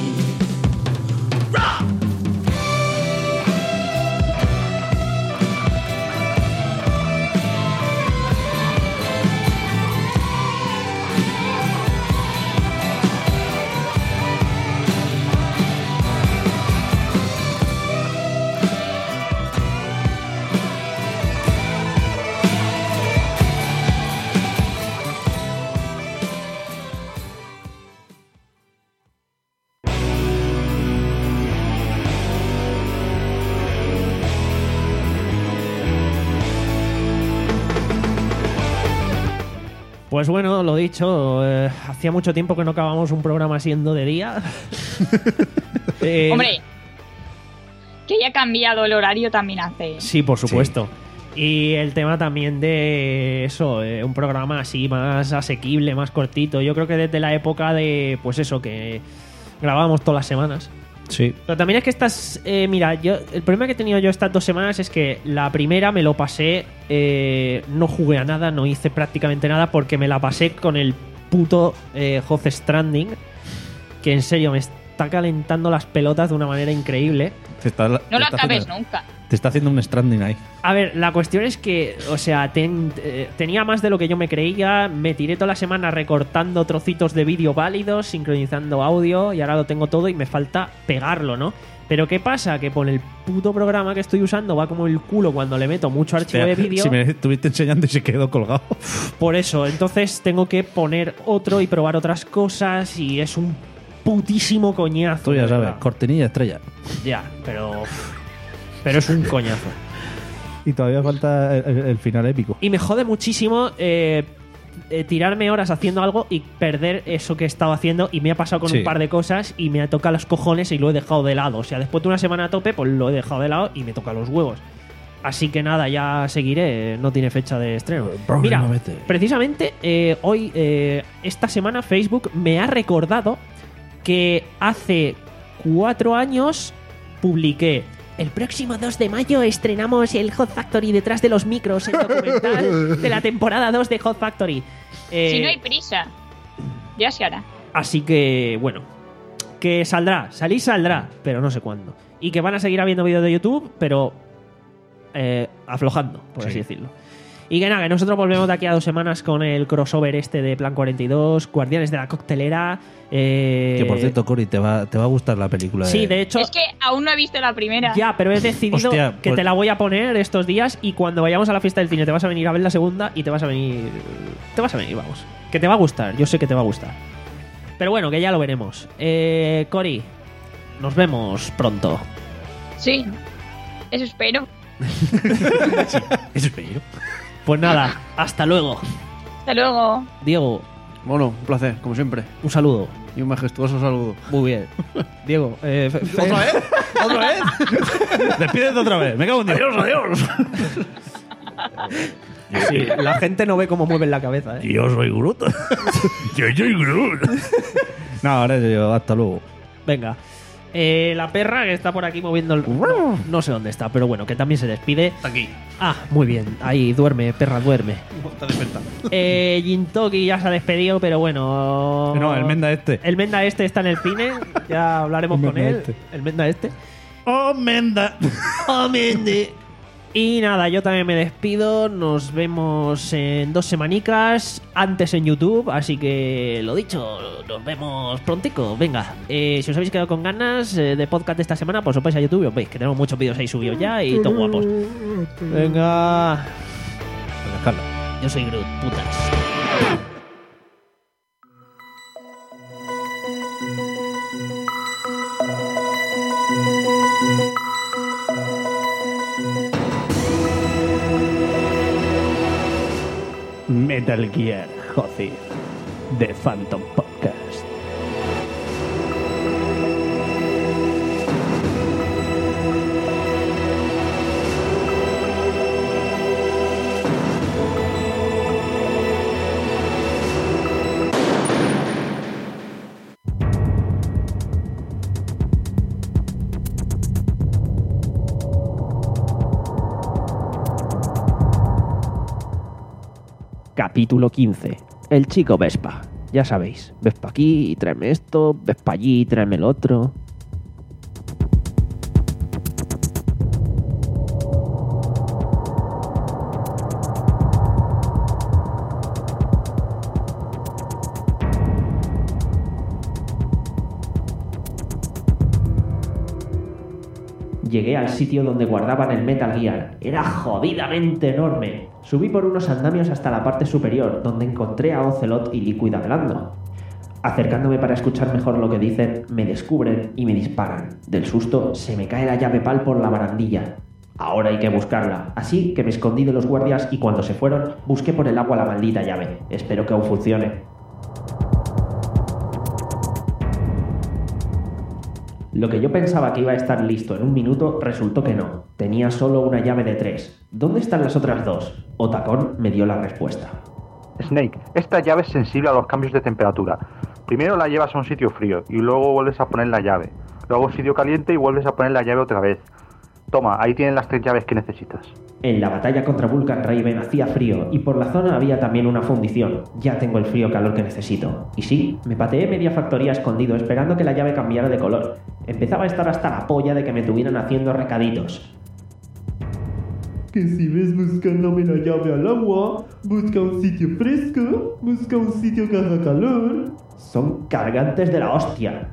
A: Pues bueno, lo dicho, eh, hacía mucho tiempo que no acabamos un programa siendo de día. Eh,
D: Hombre, que haya cambiado el horario también hace.
A: Sí, por supuesto. Y el tema también de eso, eh, un programa así más asequible, más cortito. Yo creo que desde la época de, pues eso, que grabábamos todas las semanas.
B: Sí.
A: Pero también es que estas, eh, mira, yo el problema que he tenido yo estas dos semanas es que la primera me lo pasé, eh, no jugué a nada, no hice prácticamente nada porque me la pasé con el puto eh, Death Stranding, que en serio me está calentando las pelotas de una manera increíble.
B: Te está,
D: No
B: te
D: lo
B: está
D: acabes
B: haciendo-
D: nunca.
B: Te está haciendo un stranding ahí.
A: A ver, la cuestión es que, o sea, ten- eh, tenía más de lo que yo me creía, me tiré toda la semana recortando trocitos de vídeo válidos, sincronizando audio y ahora lo tengo todo y me falta pegarlo, ¿no? Pero ¿qué pasa? Que por el puto programa que estoy usando va como el culo cuando le meto mucho archivo de vídeo.
B: Si me estuviste enseñando y se quedó colgado.
A: Por eso, entonces tengo que poner otro y probar otras cosas y es un putísimo coñazo.
B: Tú ya
A: de
B: sabes,
A: verdad.
B: cortinilla estrella.
A: Ya, pero... Pero es un coñazo.
B: Y todavía falta el, el final épico.
A: Y me jode muchísimo eh, eh, tirarme horas haciendo algo y perder eso que he estado haciendo. Y me ha pasado con
B: Sí.
A: un par de cosas y me ha tocado los cojones y lo he dejado de lado. O sea, después de una semana a tope, pues lo he dejado de lado y me toca los huevos. Así que nada, ya seguiré. No tiene fecha de estreno. Mira,
B: Próximamente.
A: precisamente eh, hoy, eh, esta semana, Facebook me ha recordado que hace cuatro años publiqué: el próximo dos de mayo estrenamos el Hot Factory detrás de los micros, el documental de la temporada dos de Hot Factory. Eh,
D: Si no hay prisa, ya se hará.
A: Así que, bueno, que saldrá, salir saldrá, pero no sé cuándo. Y que van a seguir habiendo vídeos de YouTube, pero eh, aflojando, por
B: Sí.
A: así decirlo. Y que nada, que nosotros volvemos de aquí a dos semanas con el crossover este de Plan cuarenta y dos, Guardianes de la Coctelera. Eh,
B: Que por cierto, Cory, te va, te va a gustar la película.
A: Sí,
B: de
A: de hecho,
D: Es que aún no he visto la primera.
A: ya, pero he decidido
B: Hostia,
A: que
B: pues-
A: te la voy a poner estos días y cuando vayamos a la fiesta del cine te vas a venir a ver la segunda y te vas a venir... Te vas a venir, vamos. Que te va a gustar, yo sé que te va a gustar. Pero bueno, que ya lo veremos. Eh, Cory, nos vemos pronto.
D: Sí, eso espero.
B: Eso es bello.
A: Pues nada, hasta luego.
D: Hasta luego.
A: Diego,
H: Bueno, un placer, como siempre.
A: un saludo.
H: Y un majestuoso saludo.
A: Muy bien. Diego, eh, fe- fe-
B: ¿Otra vez? ¿Otra vez? Despídete otra vez. Me cago en Dios. Adiós, adiós.
A: Sí, la gente no ve cómo mueven la cabeza, ¿eh?
B: Yo soy Groot. Yo soy Groot. No, ahora yo, hasta luego.
A: Venga. Eh, la perra que está por aquí moviendo el... No, no sé dónde está, pero bueno, que también se despide.
B: Aquí.
A: Ah, muy bien. Ahí, duerme, perra, duerme.
B: Está despertando.
A: Eh, Jintoki ya se ha despedido, pero bueno...
B: No, el Menda este.
A: El Menda este está en el cine. Ya hablaremos
B: El
A: con
B: Menda
A: él.
B: este.
A: El Menda este.
B: Oh, Menda.
A: Oh, Mende. Y nada, yo también me despido. Nos vemos en dos semanicas, antes en YouTube. Así que, lo dicho, nos vemos prontico. Venga, eh, si os habéis quedado con ganas eh, de podcast de esta semana, pues os vais a YouTube y os veis que tenemos muchos vídeos ahí subidos ya y todos guapos. Venga. Yo soy Groot, putas.
B: Metal Gear José de Phantom Podcast.
A: Capítulo quince. El chico Vespa. Ya sabéis, Vespa aquí y tráeme esto, Vespa allí y tráeme el otro. Llegué al sitio donde guardaban el Metal Gear. Era jodidamente enorme. Subí por unos andamios hasta la parte superior, donde encontré a Ocelot y Liquid hablando. Acercándome para escuchar mejor lo que dicen, me descubren y me disparan. Del susto, se me cae la llave PAL por la barandilla. Ahora hay que buscarla. Así que me escondí de los guardias y cuando se fueron, busqué por el agua la maldita llave. Espero que aún funcione. Lo que yo pensaba que iba a estar listo en un minuto, resultó que no. Tenía solo una llave de tres. ¿Dónde están las otras dos? Otacón me dio la respuesta.
G: Snake, esta llave es sensible a los cambios de temperatura. Primero la llevas a un sitio frío y luego vuelves a poner la llave. Luego a un sitio caliente y vuelves a poner la llave otra vez. Toma, ahí tienen las tres llaves que necesitas.
A: En la batalla contra Vulcan Raven hacía frío y por la zona había también una fundición. Ya tengo el frío calor que necesito. Y sí, me pateé media factoría escondido esperando que la llave cambiara de color. Empezaba a estar hasta la polla de que me tuvieran haciendo recaditos.
M: Que si ves buscándome la llave al agua, busca un sitio fresco, busca un sitio que haga calor.
A: Son cargantes de la hostia.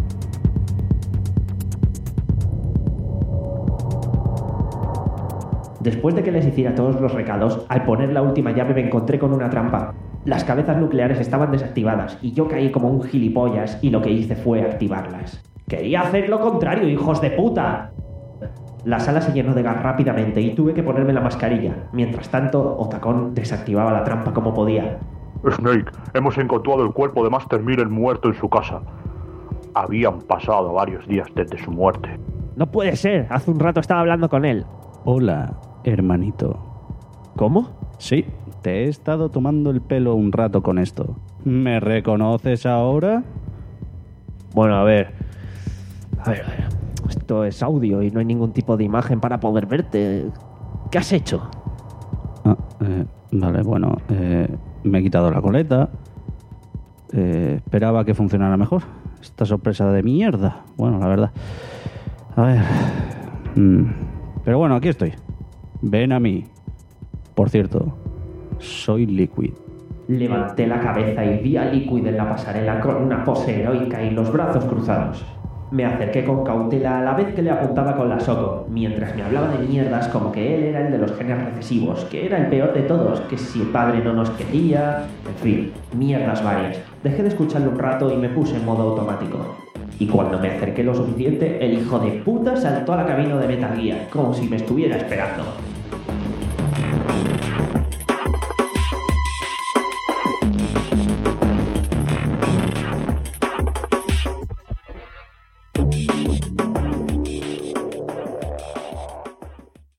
A: Después de que les hiciera todos los recados, al poner la última llave me encontré con una trampa. Las cabezas nucleares estaban desactivadas y yo caí como un gilipollas y lo que hice fue activarlas. ¡Quería hacer lo contrario, hijos de puta! La sala se llenó de gas rápidamente y tuve que ponerme la mascarilla. Mientras tanto, Otacón desactivaba la trampa como podía.
G: Snake, hemos encontrado el cuerpo de Master Miller muerto en su casa. Habían pasado varios días desde su muerte.
A: No puede ser, hace un rato estaba hablando con él.
B: Hola, hermanito.
A: ¿Cómo?
B: Sí, te he estado tomando el pelo un rato con esto. ¿Me reconoces ahora?
A: Bueno, a ver. A ver, a ver. Esto es audio y no hay ningún tipo de imagen para poder verte. ¿Qué has hecho?
B: Ah, eh, vale, bueno, eh, me he quitado la coleta. Eh, esperaba que funcionara mejor. Esta sorpresa de mierda. Bueno, la verdad. A ver. Mm. Pero bueno, aquí estoy. Ven a mí. Por cierto, soy Liquid.
A: Levanté la cabeza y vi a Liquid en la pasarela con una pose heroica y los brazos cruzados. Me acerqué con cautela a la vez que le apuntaba con la Soko, mientras me hablaba de mierdas como que él era el de los genes recesivos, que era el peor de todos, que si el padre no nos quería... En fin, mierdas varias. Dejé de escucharlo un rato y me puse en modo automático. Y cuando me acerqué lo suficiente, el hijo de puta saltó a la cabina de Metal Gear, como si me estuviera esperando.